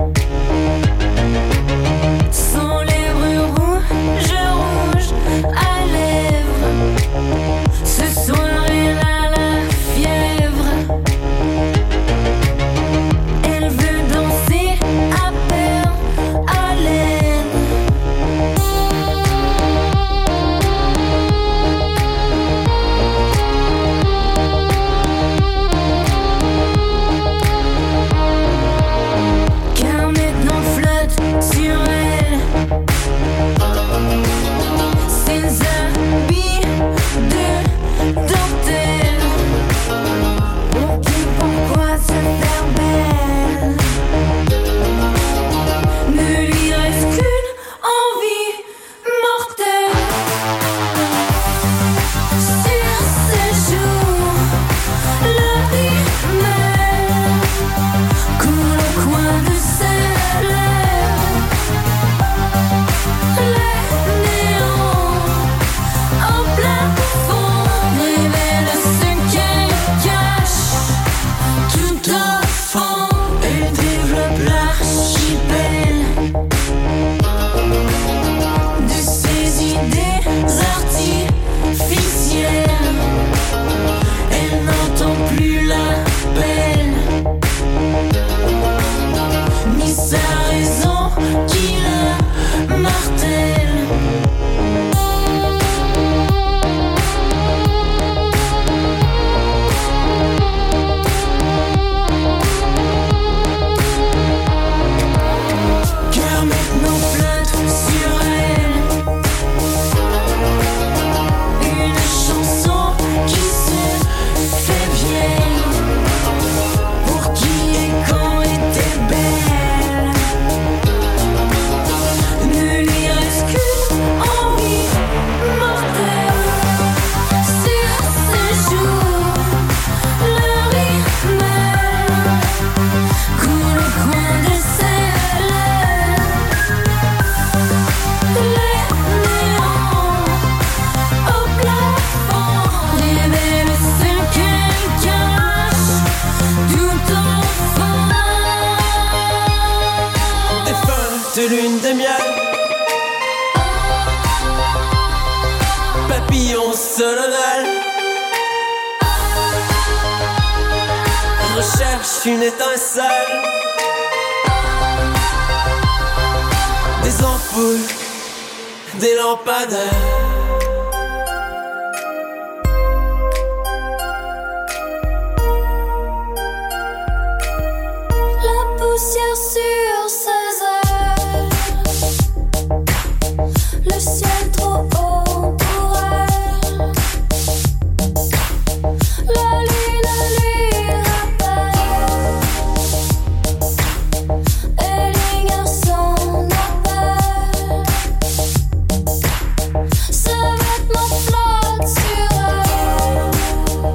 Son lèvres rouges à lèvres. Ce soir elle a la fièvre. Elle veut danser à peur, à l'aine. Car maintenant flotte sur elle ses habits de dentelle. Ok, pourquoi se faire belle? Ne lui reste qu'une envie mortelle. Sur ses joues, le rimel coule au coin de ses lèvres. Les néons en plein fond révèlent ce qu'elle cache tout au fond. Elle développe l'archipel de ses idées artificielles. Elle n'entend plus l'appel ni sa raison qui la martèle. Car maintenant flotte sur elle une chanson qui se fait vieille. Pour qui et quand était belle, ne lui reste qu'une envie mortelle. Sur ses joues, le rimel coule au coin de ses lèvres. Les néons au plafond révèlent ce qu'elle cache tout au fond. Défunte lune de miel, papillon solennel, recherche une étincelle, des ampoules, des lampadaires. La poussière sur ses ailes, le ciel trop haut pour elle. La lune lui rappelle, et les garçons n'appellent. Ses vêtements flottent sur elle,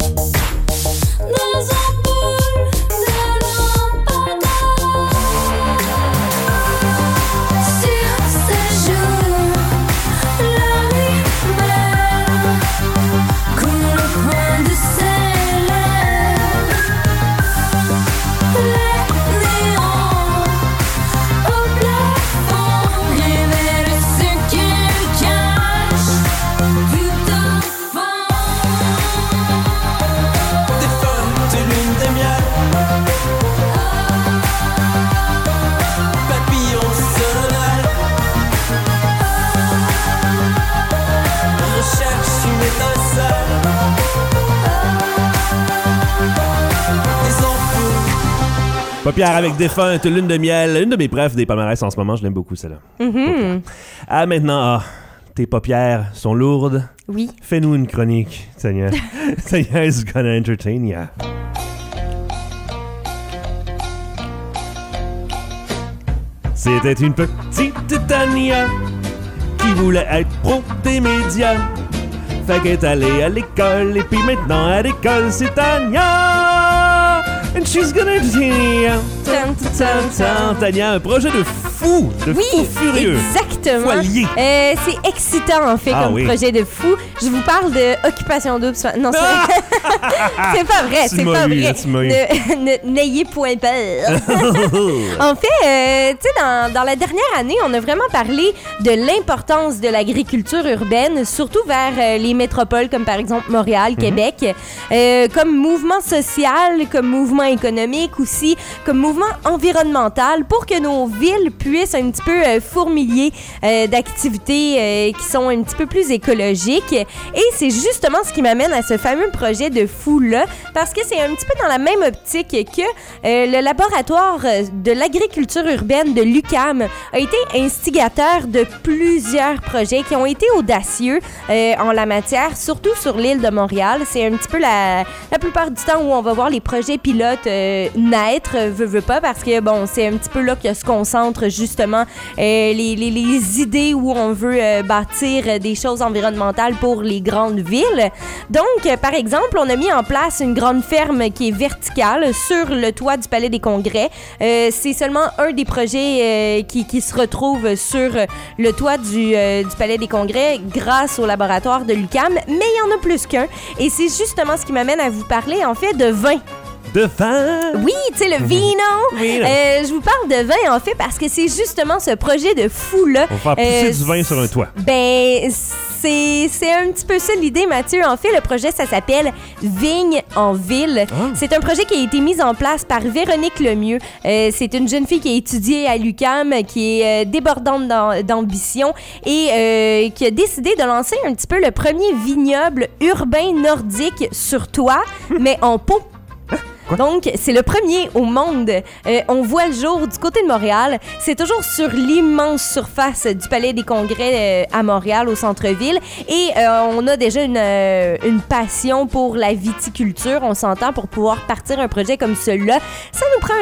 des ampoules, des lampadaires. Sur ses joues, Paupières avec Défunte, Lune de miel, une de mes preuves des palmarès en ce moment, je l'aime beaucoup celle-là. Ah maintenant, tes paupières sont lourdes. Oui. Fais-nous une chronique, Tania. Tania is gonna entertain ya. C'était une petite Tania qui voulait être pro des médias. Fait qu'elle est allée à l'école et puis maintenant à l'école c'est Tania. And she's gonna entertain ya. Tania, un projet de fou, fou furieux. Exactement. Foilier. C'est excitant en fait comme projet de fou. Je vous parle de Occupation Double. Non, c'est pas vrai. C'est pas vrai. N'ayez point peur. En fait, tu sais, dans la dernière année, on a vraiment parlé de l'importance de l'agriculture urbaine, surtout vers les métropoles comme par exemple Montréal, Québec, comme mouvement social, comme mouvement économique aussi, comme mouvement environnemental pour que nos villes puissent un petit peu fourmiller d'activités qui sont un petit peu plus écologiques. Et c'est justement ce qui m'amène à ce fameux projet de fou-là, parce que c'est un petit peu dans la même optique que le laboratoire de l'agriculture urbaine de l'UQAM a été instigateur de plusieurs projets qui ont été audacieux en la matière, surtout sur l'île de Montréal. C'est un petit peu la plupart du temps où on va voir les projets pilotes naître, veut pas, parce que bon, c'est un petit peu là que se concentrent justement les idées où on veut bâtir des choses environnementales pour les grandes villes. Donc, par exemple, on a mis en place une grande ferme qui est verticale sur le toit du Palais des Congrès. C'est seulement un des projets qui se retrouve sur le toit du Palais des Congrès grâce au laboratoire de l'UQAM, mais il y en a plus qu'un. Et c'est justement ce qui m'amène à vous parler, en fait, de vin. De vin? Oui, tu sais, le vino. Oui, je vous parle de vin, en fait, parce que c'est justement ce projet de fou-là. On va faire pousser du vin sur un toit. Ben, c'est un petit peu ça l'idée, Mathieu. En fait, le projet, ça s'appelle Vigne en ville. C'est un projet qui a été mis en place par Véronique Lemieux. C'est une jeune fille qui a étudié à l'UQAM, qui est débordante d'ambition et qui a décidé de lancer un petit peu le premier vignoble urbain nordique sur toit, mais en pot. Donc, c'est le premier au monde. On voit le jour du côté de Montréal. C'est toujours sur l'immense surface du Palais des Congrès à Montréal, au centre-ville. Et on a déjà une passion pour la viticulture. On s'entend pour pouvoir partir un projet comme celui-là. Ça nous prend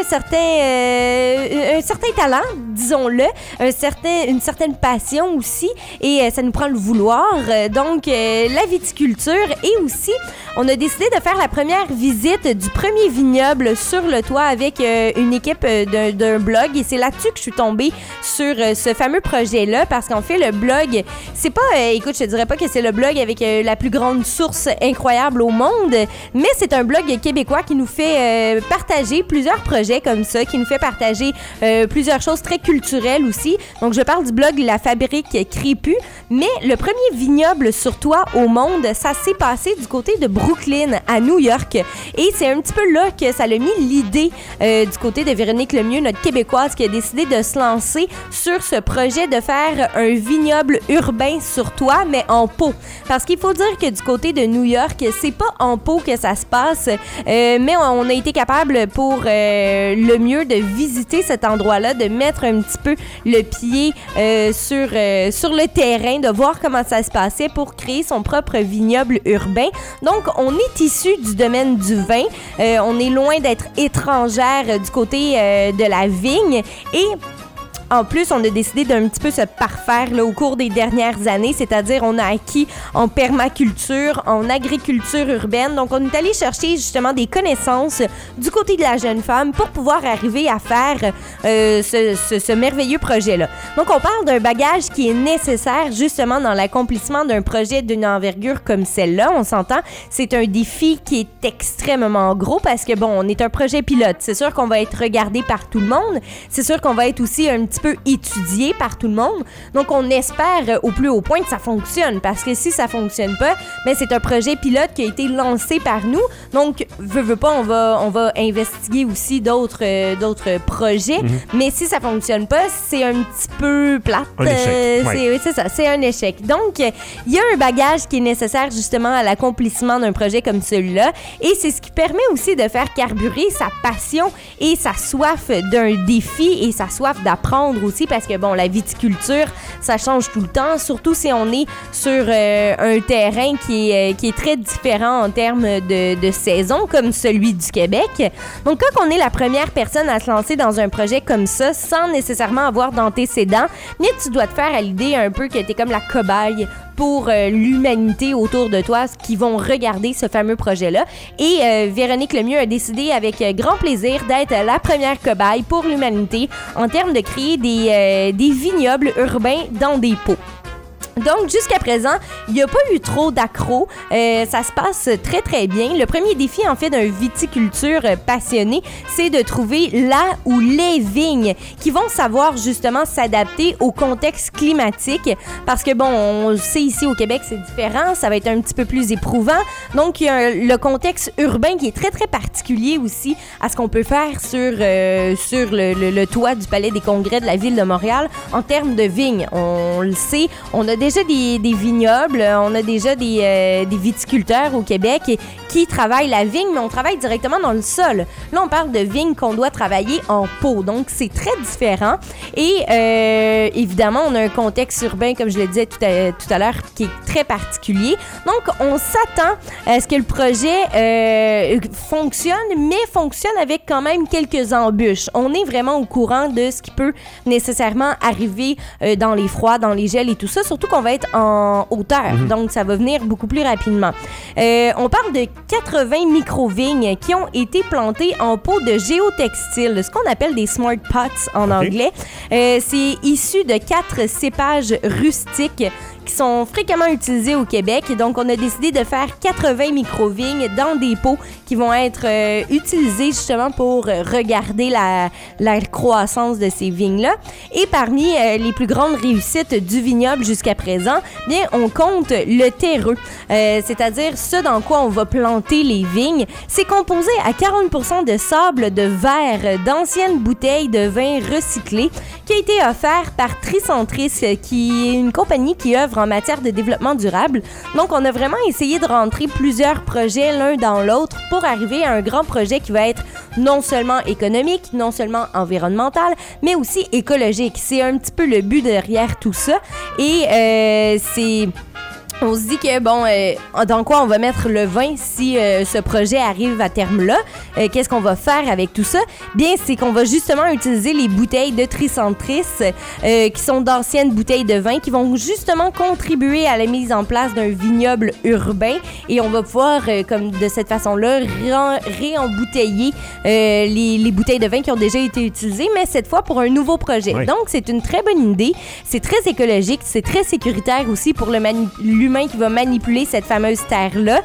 un certain talent, disons-le, une certaine passion aussi. Et ça nous prend le vouloir. Donc, la viticulture. Et aussi, on a décidé de faire la première visite du premier vignoble sur le toit avec une équipe d'un blog, et c'est là-dessus que je suis tombée sur ce fameux projet-là, parce qu'en fait, le blog, c'est pas, écoute, je te dirais pas que c'est le blog avec la plus grande source incroyable au monde, mais c'est un blog québécois qui nous fait partager plusieurs projets comme ça, qui nous fait partager plusieurs choses très culturelles aussi. Donc, je parle du blog La Fabrique Crépue, mais le premier vignoble sur toit au monde, ça s'est passé du côté de Brooklyn, à New York, et c'est un petit peu là que ça a mis l'idée du côté de Véronique Lemieux, notre Québécoise, qui a décidé de se lancer sur ce projet de faire un vignoble urbain sur toit, mais en pot. Parce qu'il faut dire que du côté de New York, c'est pas en pot que ça se passe, mais on a été capable pour le mieux de visiter cet endroit-là, de mettre un petit peu le pied sur le terrain, de voir comment ça se passait pour créer son propre vignoble urbain. Donc, on est issu du domaine du vin. On est loin d'être étrangère du côté de la vigne, et en plus, on a décidé d'un petit peu se parfaire là, au cours des dernières années, c'est-à-dire on a acquis en permaculture, en agriculture urbaine. Donc, on est allé chercher justement des connaissances du côté de la jeune femme pour pouvoir arriver à faire ce merveilleux projet-là. Donc, on parle d'un bagage qui est nécessaire justement dans l'accomplissement d'un projet d'une envergure comme celle-là. On s'entend, c'est un défi qui est extrêmement gros parce que, bon, on est un projet pilote. C'est sûr qu'on va être regardé par tout le monde. C'est sûr qu'on va être aussi un petit petit peu étudié par tout le monde. Donc, on espère au plus haut point que ça fonctionne, parce que si ça fonctionne pas, mais c'est un projet pilote qui a été lancé par nous. Donc, veux pas, on va investiguer aussi d'autres projets. Mais si ça fonctionne pas, c'est un petit peu plate. Un échec. C'est ça, c'est un échec. Donc, il y a un bagage qui est nécessaire justement à l'accomplissement d'un projet comme celui-là. Et c'est ce qui permet aussi de faire carburer sa passion et sa soif d'un défi et sa soif d'apprendre aussi, parce que bon, la viticulture, ça change tout le temps, surtout si on est sur un terrain qui est très différent en termes de saison, comme celui du Québec. Donc, quand on est la première personne à se lancer dans un projet comme ça, sans nécessairement avoir d'antécédents, mais tu dois te faire à l'idée un peu que t'es comme la cobaye pour l'humanité autour de toi qui vont regarder ce fameux projet-là. Et Véronique Lemieux a décidé avec grand plaisir d'être la première cobaye pour l'humanité en termes de créer des vignobles urbains dans des pots. Donc, jusqu'à présent, il n'y a pas eu trop d'accros. Ça se passe très, très bien. Le premier défi, en fait, d'un viticulteur passionné, c'est de trouver la ou les vignes qui vont savoir, justement, s'adapter au contexte climatique. Parce que, bon, on le sait, ici au Québec, c'est différent. Ça va être un petit peu plus éprouvant. Donc, il y a le contexte urbain qui est très, très particulier aussi à ce qu'on peut faire sur le toit du Palais des Congrès de la Ville de Montréal en termes de vignes. On le sait, on a déjà des vignobles, on a déjà des viticulteurs au Québec qui travaillent la vigne, mais on travaille directement dans le sol. Là, on parle de vignes qu'on doit travailler en pot, donc c'est très différent. Et évidemment, on a un contexte urbain, comme je le disais tout à l'heure, qui est très particulier. Donc, on s'attend à ce que le projet fonctionne, mais fonctionne avec quand même quelques embûches. On est vraiment au courant de ce qui peut nécessairement arriver dans les froids, dans les gels et tout ça, surtout qu'on va être en hauteur, donc ça va venir beaucoup plus rapidement. On parle de 80 micro-vignes qui ont été plantées en pot de géotextile, ce qu'on appelle des smart pots en anglais. C'est issu de 4 cépages rustiques qui sont fréquemment utilisés au Québec. Et donc, on a décidé de faire 80 micro-vignes dans des pots qui vont être utilisés justement pour regarder la croissance de ces vignes-là. Et parmi les plus grandes réussites du vignoble jusqu'à présent, bien, on compte le terreux, c'est-à-dire ce dans quoi on va planter les vignes. C'est composé à 40% de sable de verre d'anciennes bouteilles de vin recyclées qui a été offert par Tricentris, qui est une compagnie qui œuvre en matière de développement durable. Donc, on a vraiment essayé de rentrer plusieurs projets l'un dans l'autre pour arriver à un grand projet qui va être non seulement économique, non seulement environnemental, mais aussi écologique. C'est un petit peu le but derrière tout ça. Et on se dit que, bon, dans quoi on va mettre le vin si ce projet arrive à terme-là? Qu'est-ce qu'on va faire avec tout ça? Bien, c'est qu'on va justement utiliser les bouteilles de Tricentris, qui sont d'anciennes bouteilles de vin, qui vont justement contribuer à la mise en place d'un vignoble urbain. Et on va pouvoir, comme de cette façon-là, réembouteiller les bouteilles de vin qui ont déjà été utilisées, mais cette fois pour un nouveau projet. Oui. Donc, c'est une très bonne idée. C'est très écologique, c'est très sécuritaire aussi pour l'humain qui va manipuler cette fameuse terre-là.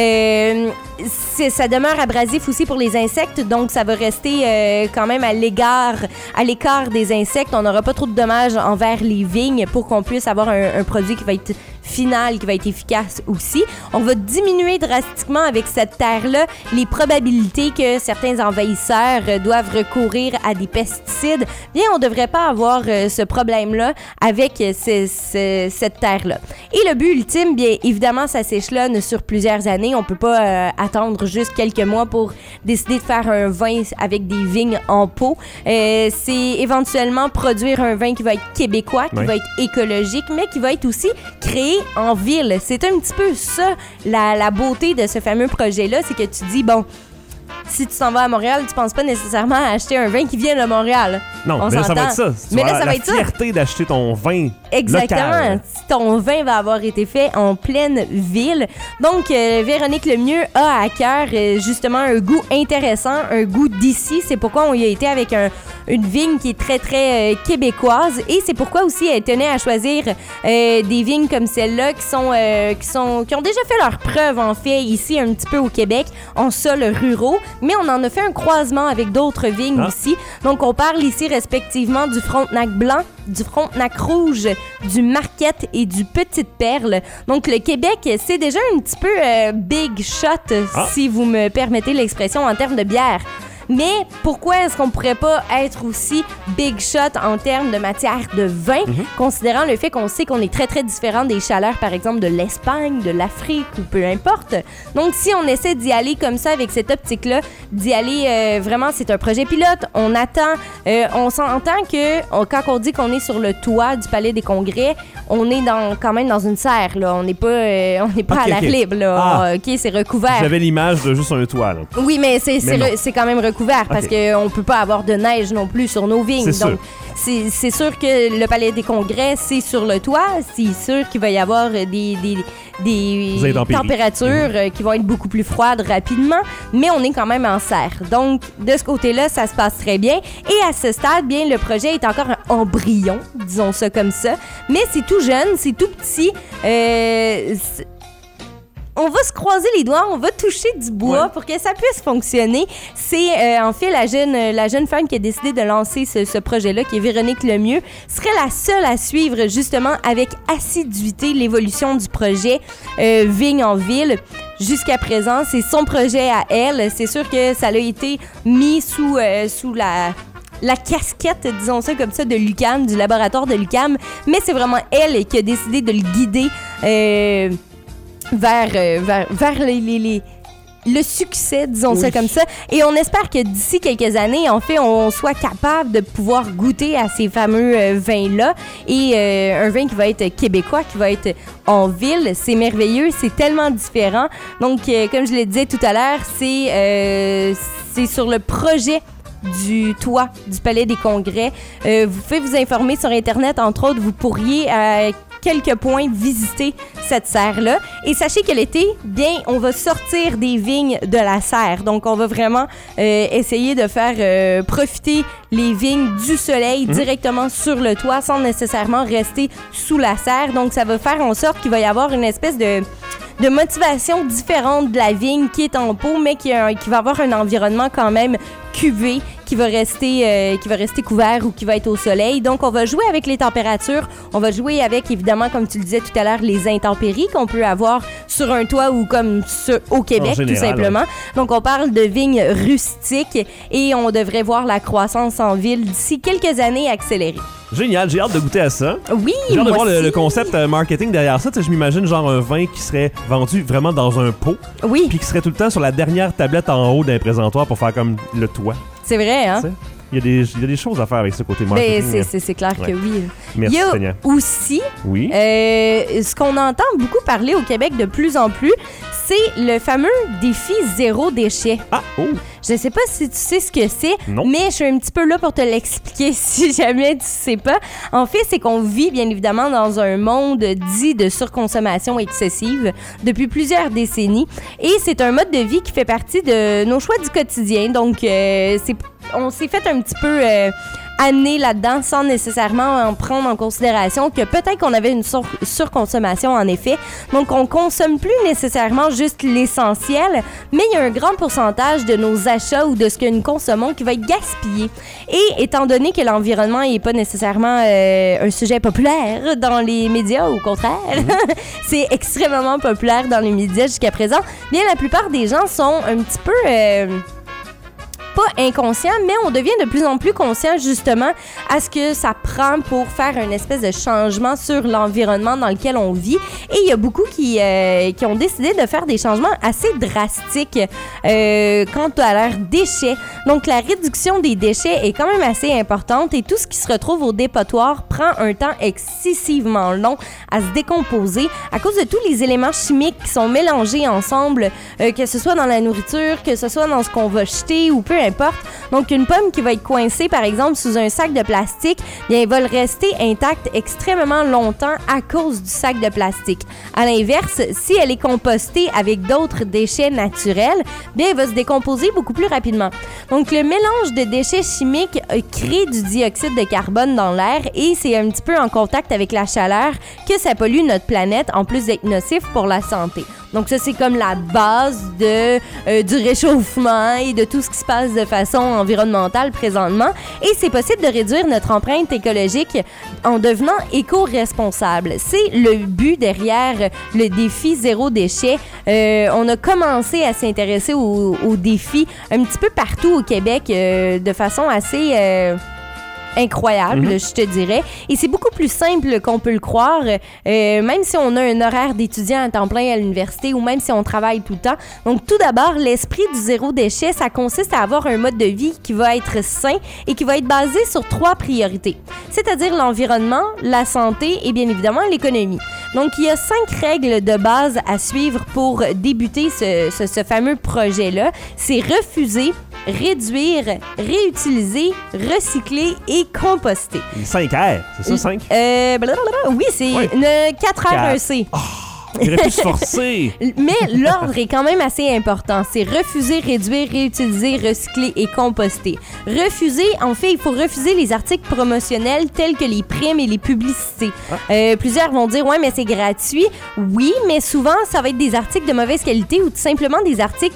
Ça demeure abrasif aussi pour les insectes, donc ça va rester quand même à l'écart des insectes. On n'aura pas trop de dommages envers les vignes pour qu'on puisse avoir un produit qui va être final, qui va être efficace aussi. On va diminuer drastiquement avec cette terre-là les probabilités que certains envahisseurs doivent recourir à des pesticides. Bien, on ne devrait pas avoir ce problème-là avec cette terre-là. Et le but ultime, bien évidemment, ça s'échelonne sur plusieurs années. On ne peut pas attendre juste quelques mois pour décider de faire un vin avec des vignes en pot. C'est éventuellement produire un vin qui va être québécois, qui va être écologique, mais qui va être aussi créé en ville. C'est un petit peu ça, la beauté de ce fameux projet-là, c'est que tu dis, bon, si tu s'en vas à Montréal, tu penses pas nécessairement à acheter un vin qui vient de Montréal. Non, mais là, ça va être ça. Mais là, ça va être ça. La fierté d'acheter ton vin exactement. Local. Ton vin va avoir été fait en pleine ville. Donc, Véronique Lemieux a à cœur justement un goût intéressant, un goût d'ici. C'est pourquoi on y a été avec une vigne qui est très, très québécoise. Et c'est pourquoi aussi elle tenait à choisir des vignes comme celle-là qui ont déjà fait leur preuve, en fait, ici un petit peu au Québec, en sol ruraux. Mais on en a fait un croisement avec d'autres vignes aussi. Donc, on parle ici respectivement du Frontenac blanc, du Frontenac rouge, du Marquette et du Petite Perle. Donc, le Québec, c'est déjà un petit peu big shot, si vous me permettez l'expression, en termes de bière. Mais pourquoi est-ce qu'on pourrait pas être aussi big shot en termes de matière de vin, considérant le fait qu'on sait qu'on est très, très différent des chaleurs, par exemple, de l'Espagne, de l'Afrique ou peu importe. Donc, si on essaie d'y aller comme ça, avec cette optique-là, d'y aller vraiment, c'est un projet pilote. On attend, on s'entend que quand on dit qu'on est sur le toit du Palais des Congrès, on est quand même dans une serre, là. On n'est pas à l'air libre, là. OK, c'est recouvert. J'avais l'image de juste un toit, là. Oui, mais c'est quand même recouvert parce qu'on ne peut pas avoir de neige non plus sur nos vignes. Donc, c'est sûr que le Palais des Congrès, c'est sur le toit. C'est sûr qu'il va y avoir des températures qui vont être beaucoup plus froides rapidement, mais on est quand même en serre. Donc, de ce côté-là, ça se passe très bien. Et à ce stade, bien, le projet est encore un embryon, disons ça comme ça. Mais c'est tout jeune, c'est tout petit. On va se croiser les doigts, on va toucher du bois pour que ça puisse fonctionner. C'est en fait la jeune femme qui a décidé de lancer ce projet-là, qui est Véronique Lemieux, serait la seule à suivre justement avec assiduité l'évolution du projet Vigne en ville. Jusqu'à présent, c'est son projet à elle. C'est sûr que ça a été mis sous la casquette, disons ça comme ça, de l'UQAM, du laboratoire de l'UQAM, mais c'est vraiment elle qui a décidé de le guider vers le succès, disons ça comme ça. Et on espère que d'ici quelques années, en fait, on soit capable de pouvoir goûter à ces fameux vins-là. Et un vin qui va être québécois, qui va être en ville, c'est merveilleux, c'est tellement différent. Donc, comme je le disais tout à l'heure, c'est sur le projet du toit du Palais des Congrès. Vous pouvez vous informer sur Internet, entre autres, vous pourriez quelques points visiter cette serre-là. Et sachez que l'été, bien, on va sortir des vignes de la serre. Donc, on va vraiment essayer de faire profiter les vignes du soleil directement sur le toit sans nécessairement rester sous la serre. Donc, ça va faire en sorte qu'il va y avoir une espèce de motivation différente de la vigne qui est en pot, mais qui va avoir un environnement quand même cuvé, qui va rester couvert ou qui va être au soleil. Donc, on va jouer avec les températures. On va jouer avec, évidemment, comme tu le disais tout à l'heure, les intempéries qu'on peut avoir sur un toit ou comme au Québec, général, tout simplement. Donc, on parle de vignes rustiques et on devrait voir la croissance en ville d'ici quelques années accélérer. Génial, j'ai hâte de goûter à ça. Oui, j'ai hâte de voir le concept marketing derrière ça. Tu sais, je m'imagine genre un vin qui serait vendu vraiment dans un pot. Oui. Puis qui serait tout le temps sur la dernière tablette en haut d'un présentoir pour faire comme le toit. C'est vrai, hein? T'sais? Il y a des choses à faire avec ce côté marketing. Ben, c'est clair que oui. Merci, il y a Seigneur. aussi ce qu'on entend beaucoup parler au Québec de plus en plus, c'est le fameux défi zéro déchet. Je sais pas si tu sais ce que c'est, mais je suis un petit peu là pour te l'expliquer si jamais tu sais pas. En fait, c'est qu'on vit bien évidemment dans un monde dit de surconsommation excessive depuis plusieurs décennies et c'est un mode de vie qui fait partie de nos choix du quotidien. Donc, on s'est fait un petit peu amener là-dedans sans nécessairement en prendre en considération que peut-être qu'on avait une surconsommation en effet. Donc, on consomme plus nécessairement juste l'essentiel, mais il y a un grand pourcentage de nos achats ou de ce que nous consommons qui va être gaspillé. Et étant donné que l'environnement n'est pas nécessairement un sujet populaire dans les médias, au contraire, c'est extrêmement populaire dans les médias jusqu'à présent, bien la plupart des gens sont un petit peu... pas inconscient, mais on devient de plus en plus conscient justement à ce que ça prend pour faire une espèce de changement sur l'environnement dans lequel on vit. Et il y a beaucoup qui ont décidé de faire des changements assez drastiques quant à leurs déchets. Donc, la réduction des déchets est quand même assez importante et tout ce qui se retrouve au dépotoir prend un temps excessivement long à se décomposer à cause de tous les éléments chimiques qui sont mélangés ensemble, que ce soit dans la nourriture, que ce soit dans ce qu'on va jeter ou peu importe. importe. Donc, une pomme qui va être coincée, par exemple, sous un sac de plastique, bien, elle va rester intacte extrêmement longtemps à cause du sac de plastique. À l'inverse, si elle est compostée avec d'autres déchets naturels, bien, elle va se décomposer beaucoup plus rapidement. Donc, le mélange de déchets chimiques crée du dioxyde de carbone dans l'air et c'est un petit peu en contact avec la chaleur que ça pollue notre planète, en plus d'être nocif pour la santé. Donc ça, c'est comme la base du réchauffement et de tout ce qui se passe de façon environnementale présentement. Et c'est possible de réduire notre empreinte écologique en devenant éco-responsable. C'est le but derrière le défi zéro déchet. On a commencé à s'intéresser au défi un petit peu partout au Québec de façon assez... incroyable, je te dirais. Et c'est beaucoup plus simple qu'on peut le croire, même si on a un horaire d'étudiant à temps plein à l'université ou même si on travaille tout le temps. Donc, tout d'abord, l'esprit du zéro déchet, ça consiste à avoir un mode de vie qui va être sain et qui va être basé sur 3 priorités, c'est-à-dire l'environnement, la santé et bien évidemment l'économie. Donc, il y a 5 règles de base à suivre pour débuter ce fameux projet-là. C'est refuser, réduire, réutiliser, recycler et composter. 5 R, c'est ça, 5? Oui, c'est 4 R, 1 C. Oh, il aurait pu se forcer. Mais l'ordre est quand même assez important. C'est refuser, réduire, réutiliser, recycler et composter. Refuser, en fait, il faut refuser les articles promotionnels tels que les primes et les publicités. Plusieurs vont dire, ouais, mais c'est gratuit. Oui, mais souvent, ça va être des articles de mauvaise qualité ou tout simplement des articles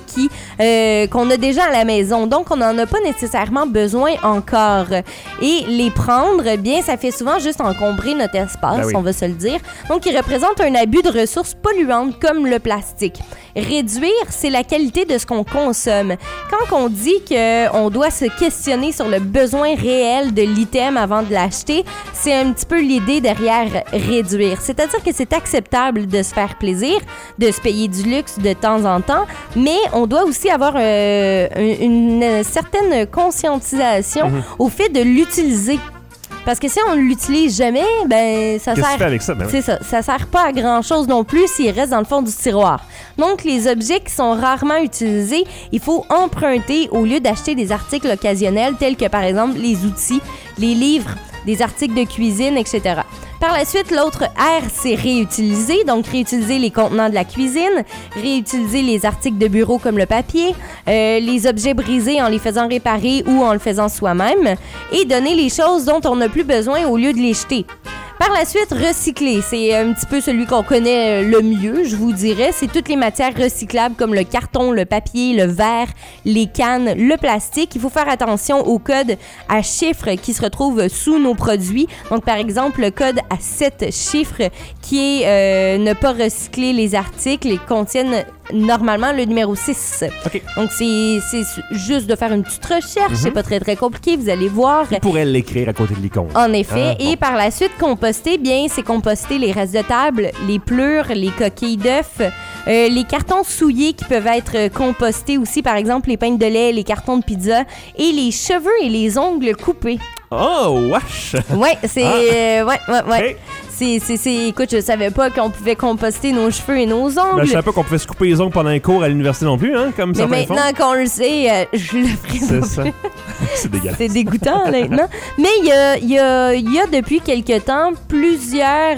qu'on a déjà à la maison. Donc, on n'en a pas nécessairement besoin encore. Et les prendre, bien, ça fait souvent juste encombrer notre espace, on va se le dire. Donc, ils représentent un abus de ressources polluantes comme le plastique. Réduire, c'est la qualité de ce qu'on consomme. Quand on dit qu'on doit se questionner sur le besoin réel de l'item avant de l'acheter, c'est un petit peu l'idée derrière réduire. C'est-à-dire que c'est acceptable de se faire plaisir, de se payer du luxe de temps en temps, mais on doit aussi avoir une certaine conscientisation au fait de l'utiliser. Parce que si on ne l'utilise jamais, ben ça sert. Qu'est-ce que tu fais avec ça? Ben oui. C'est ça. Ça sert pas à grand-chose non plus s'il reste dans le fond du tiroir. Donc, les objets qui sont rarement utilisés, il faut emprunter au lieu d'acheter des articles occasionnels tels que, par exemple, les outils, les livres, des articles de cuisine, etc. Par la suite, l'autre R, c'est réutiliser. Donc, réutiliser les contenants de la cuisine, réutiliser les articles de bureau comme le papier, les objets brisés en les faisant réparer ou en le faisant soi-même et donner les choses dont on n'a plus besoin au lieu de les jeter. Par la suite, recycler, c'est un petit peu celui qu'on connaît le mieux, je vous dirais. C'est toutes les matières recyclables comme le carton, le papier, le verre, les cannes, le plastique. Il faut faire attention au code à chiffres qui se retrouvent sous nos produits. Donc, par exemple, le code à 7 chiffres qui est ne pas recycler les articles et contiennent normalement le numéro 6. Okay. Donc, c'est juste de faire une petite recherche. C'est pas très, très compliqué. Vous allez voir. On pourrait l'écrire à côté de l'icône. En effet. Et par la suite, composter, bien, c'est composter les restes de table, les plures, les coquilles d'œufs, les cartons souillés qui peuvent être compostés aussi, par exemple, les pintes de lait, les cartons de pizza et les cheveux et les ongles coupés. Oh, wesh! Ouais, c'est... ouais. Okay. Écoute, je savais pas qu'on pouvait composter nos cheveux et nos ongles. Ben, je savais pas qu'on pouvait se couper les ongles pendant un cours à l'université non plus, hein, comme ça. Mais maintenant qu'on le sait, je le ferai pas. C'est ça. C'est dégueulasse. C'est dégoûtant, honnêtement. Mais il y a depuis quelque temps plusieurs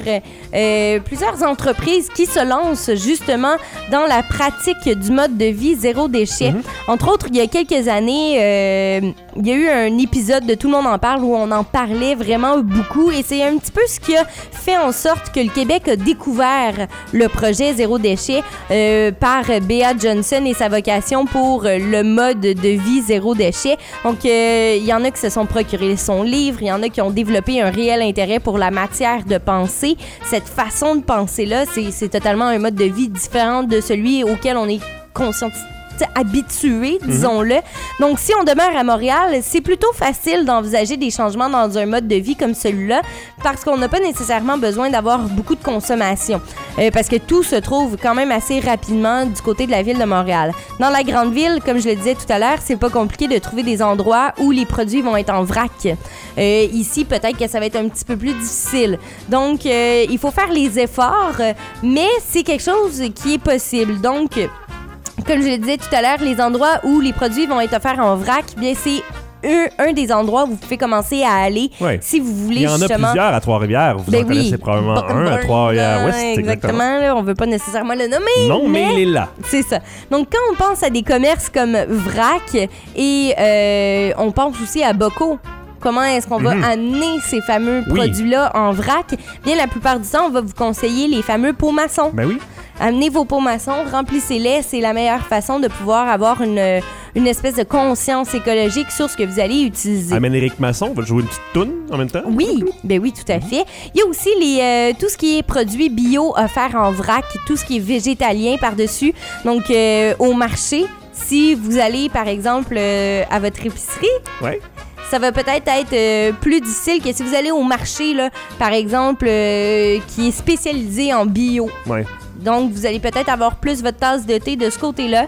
entreprises qui se lancent justement dans la pratique du mode de vie zéro déchet. Entre autres, il y a quelques années, il y a eu un épisode de Tout le monde en parle où on en parlait vraiment beaucoup et c'est un petit peu ce qui a fait en sorte que le Québec a découvert le projet zéro déchet par Bea Johnson et sa vocation pour le mode de vie zéro déchet. Donc, il y en a qui se sont procurés son livre, il y en a qui ont développé un réel intérêt pour la matière de pensée. Cette façon de penser-là, c'est totalement un mode de vie différent de celui auquel on est habitué, disons-le. Donc, si on demeure à Montréal, c'est plutôt facile d'envisager des changements dans un mode de vie comme celui-là parce qu'on n'a pas nécessairement besoin d'avoir beaucoup de consommation parce que tout se trouve quand même assez rapidement du côté de la ville de Montréal. Dans la grande ville, comme je le disais tout à l'heure, c'est pas compliqué de trouver des endroits où les produits vont être en vrac. Ici, peut-être que ça va être un petit peu plus difficile. Donc, il faut faire les efforts, mais c'est quelque chose qui est possible. Donc, comme je le disais tout à l'heure, les endroits où les produits vont être offerts en vrac, bien c'est un des endroits où vous pouvez commencer à aller si vous voulez. Il y en a plusieurs à Trois-Rivières. Vous en connaissez probablement un à Trois-Rivières-Ouest. Exactement. Là, on ne veut pas nécessairement le nommer. Non, mais il est là. C'est ça. Donc, quand on pense à des commerces comme Vrac et on pense aussi à Boco, comment est-ce qu'on va amener ces fameux produits-là en vrac? Bien, la plupart du temps, on va vous conseiller les fameux pots maçons. Ben oui. Amenez vos pots maçons, remplissez-les. C'est la meilleure façon de pouvoir avoir une espèce de conscience écologique sur ce que vous allez utiliser. Amène Éric Masson, on va jouer une petite toune en même temps. Oui, ben oui, tout à fait. Il y a aussi tout ce qui est produits bio offerts en vrac, tout ce qui est végétalien par-dessus. Donc, au marché, si vous allez, par exemple, à votre épicerie... Ça va peut-être être plus difficile que si vous allez au marché, là, par exemple, qui est spécialisé en bio. Ouais. Donc, vous allez peut-être avoir plus votre tasse de thé de ce côté-là.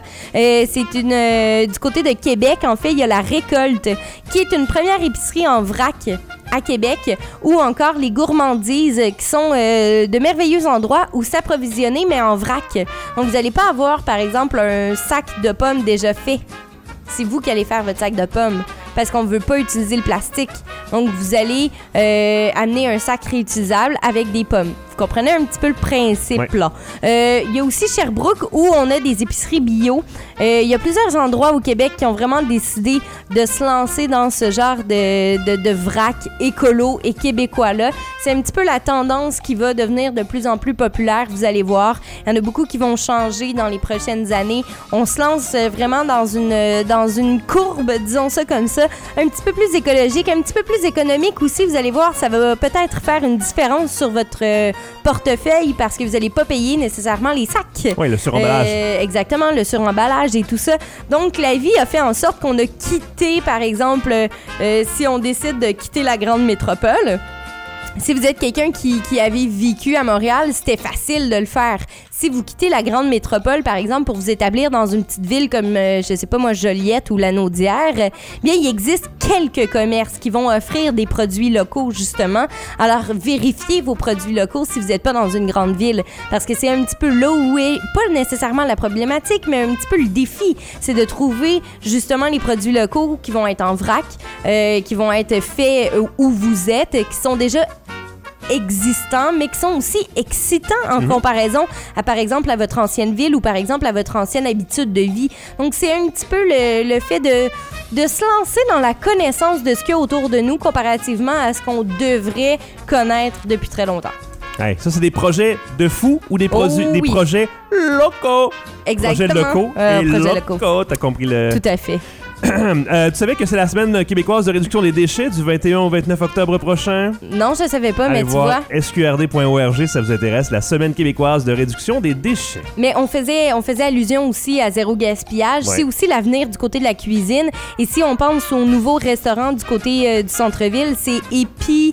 C'est du côté de Québec, en fait, il y a La Récolte, qui est une première épicerie en vrac à Québec, ou encore les Gourmandises, qui sont de merveilleux endroits où s'approvisionner, mais en vrac. Donc, vous n'allez pas avoir, par exemple, un sac de pommes déjà fait. C'est vous qui allez faire votre sac de pommes parce qu'on ne veut pas utiliser le plastique. Donc, vous allez amener un sac réutilisable avec des pommes. Vous comprenez un petit peu le principe, là. Il y a aussi Sherbrooke où on a des épiceries bio. Il y a plusieurs endroits au Québec qui ont vraiment décidé de se lancer dans ce genre de vrac écolo et québécois-là. C'est un petit peu la tendance qui va devenir de plus en plus populaire, vous allez voir. Il y en a beaucoup qui vont changer dans les prochaines années. On se lance vraiment dans une courbe, disons ça comme ça, un petit peu plus écologique, un petit peu plus économique aussi. Vous allez voir, ça va peut-être faire une différence sur votre portefeuille parce que vous n'allez pas payer nécessairement les sacs. Oui, le suremballage. Exactement, le suremballage et tout ça. Donc, la vie a fait en sorte qu'on a quitté, par exemple, si on décide de quitter la grande métropole. Si vous êtes quelqu'un qui avait vécu à Montréal, c'était facile de le faire. Si vous quittez la grande métropole, par exemple, pour vous établir dans une petite ville comme, je sais pas moi, Joliette ou Lanaudière, bien, il existe quelques commerces qui vont offrir des produits locaux, justement. Alors, vérifiez vos produits locaux si vous n'êtes pas dans une grande ville, parce que c'est un petit peu là où est, pas nécessairement la problématique, mais un petit peu le défi. C'est de trouver, justement, les produits locaux qui vont être en vrac, qui vont être faits où vous êtes, qui sont déjà existants, mais qui sont aussi excitants en comparaison à, par exemple, à votre ancienne ville ou, par exemple, à votre ancienne habitude de vie. Donc, c'est un petit peu le fait de se lancer dans la connaissance de ce qu'il y a autour de nous comparativement à ce qu'on devrait connaître depuis très longtemps. Hey, ça, c'est des projets de fous ou des projets locaux? Exactement. Projets locaux. T'as compris le... Tout à fait. Tu savais que c'est la semaine québécoise de réduction des déchets du 21 au 29 octobre prochain? Non, je savais pas, mais tu vois. sqrd.org, ça vous intéresse, la semaine québécoise de réduction des déchets. Mais on faisait allusion aussi à zéro gaspillage. Ouais. C'est aussi l'avenir du côté de la cuisine. Et si on pense au nouveau restaurant du côté du centre-ville, c'est Épi,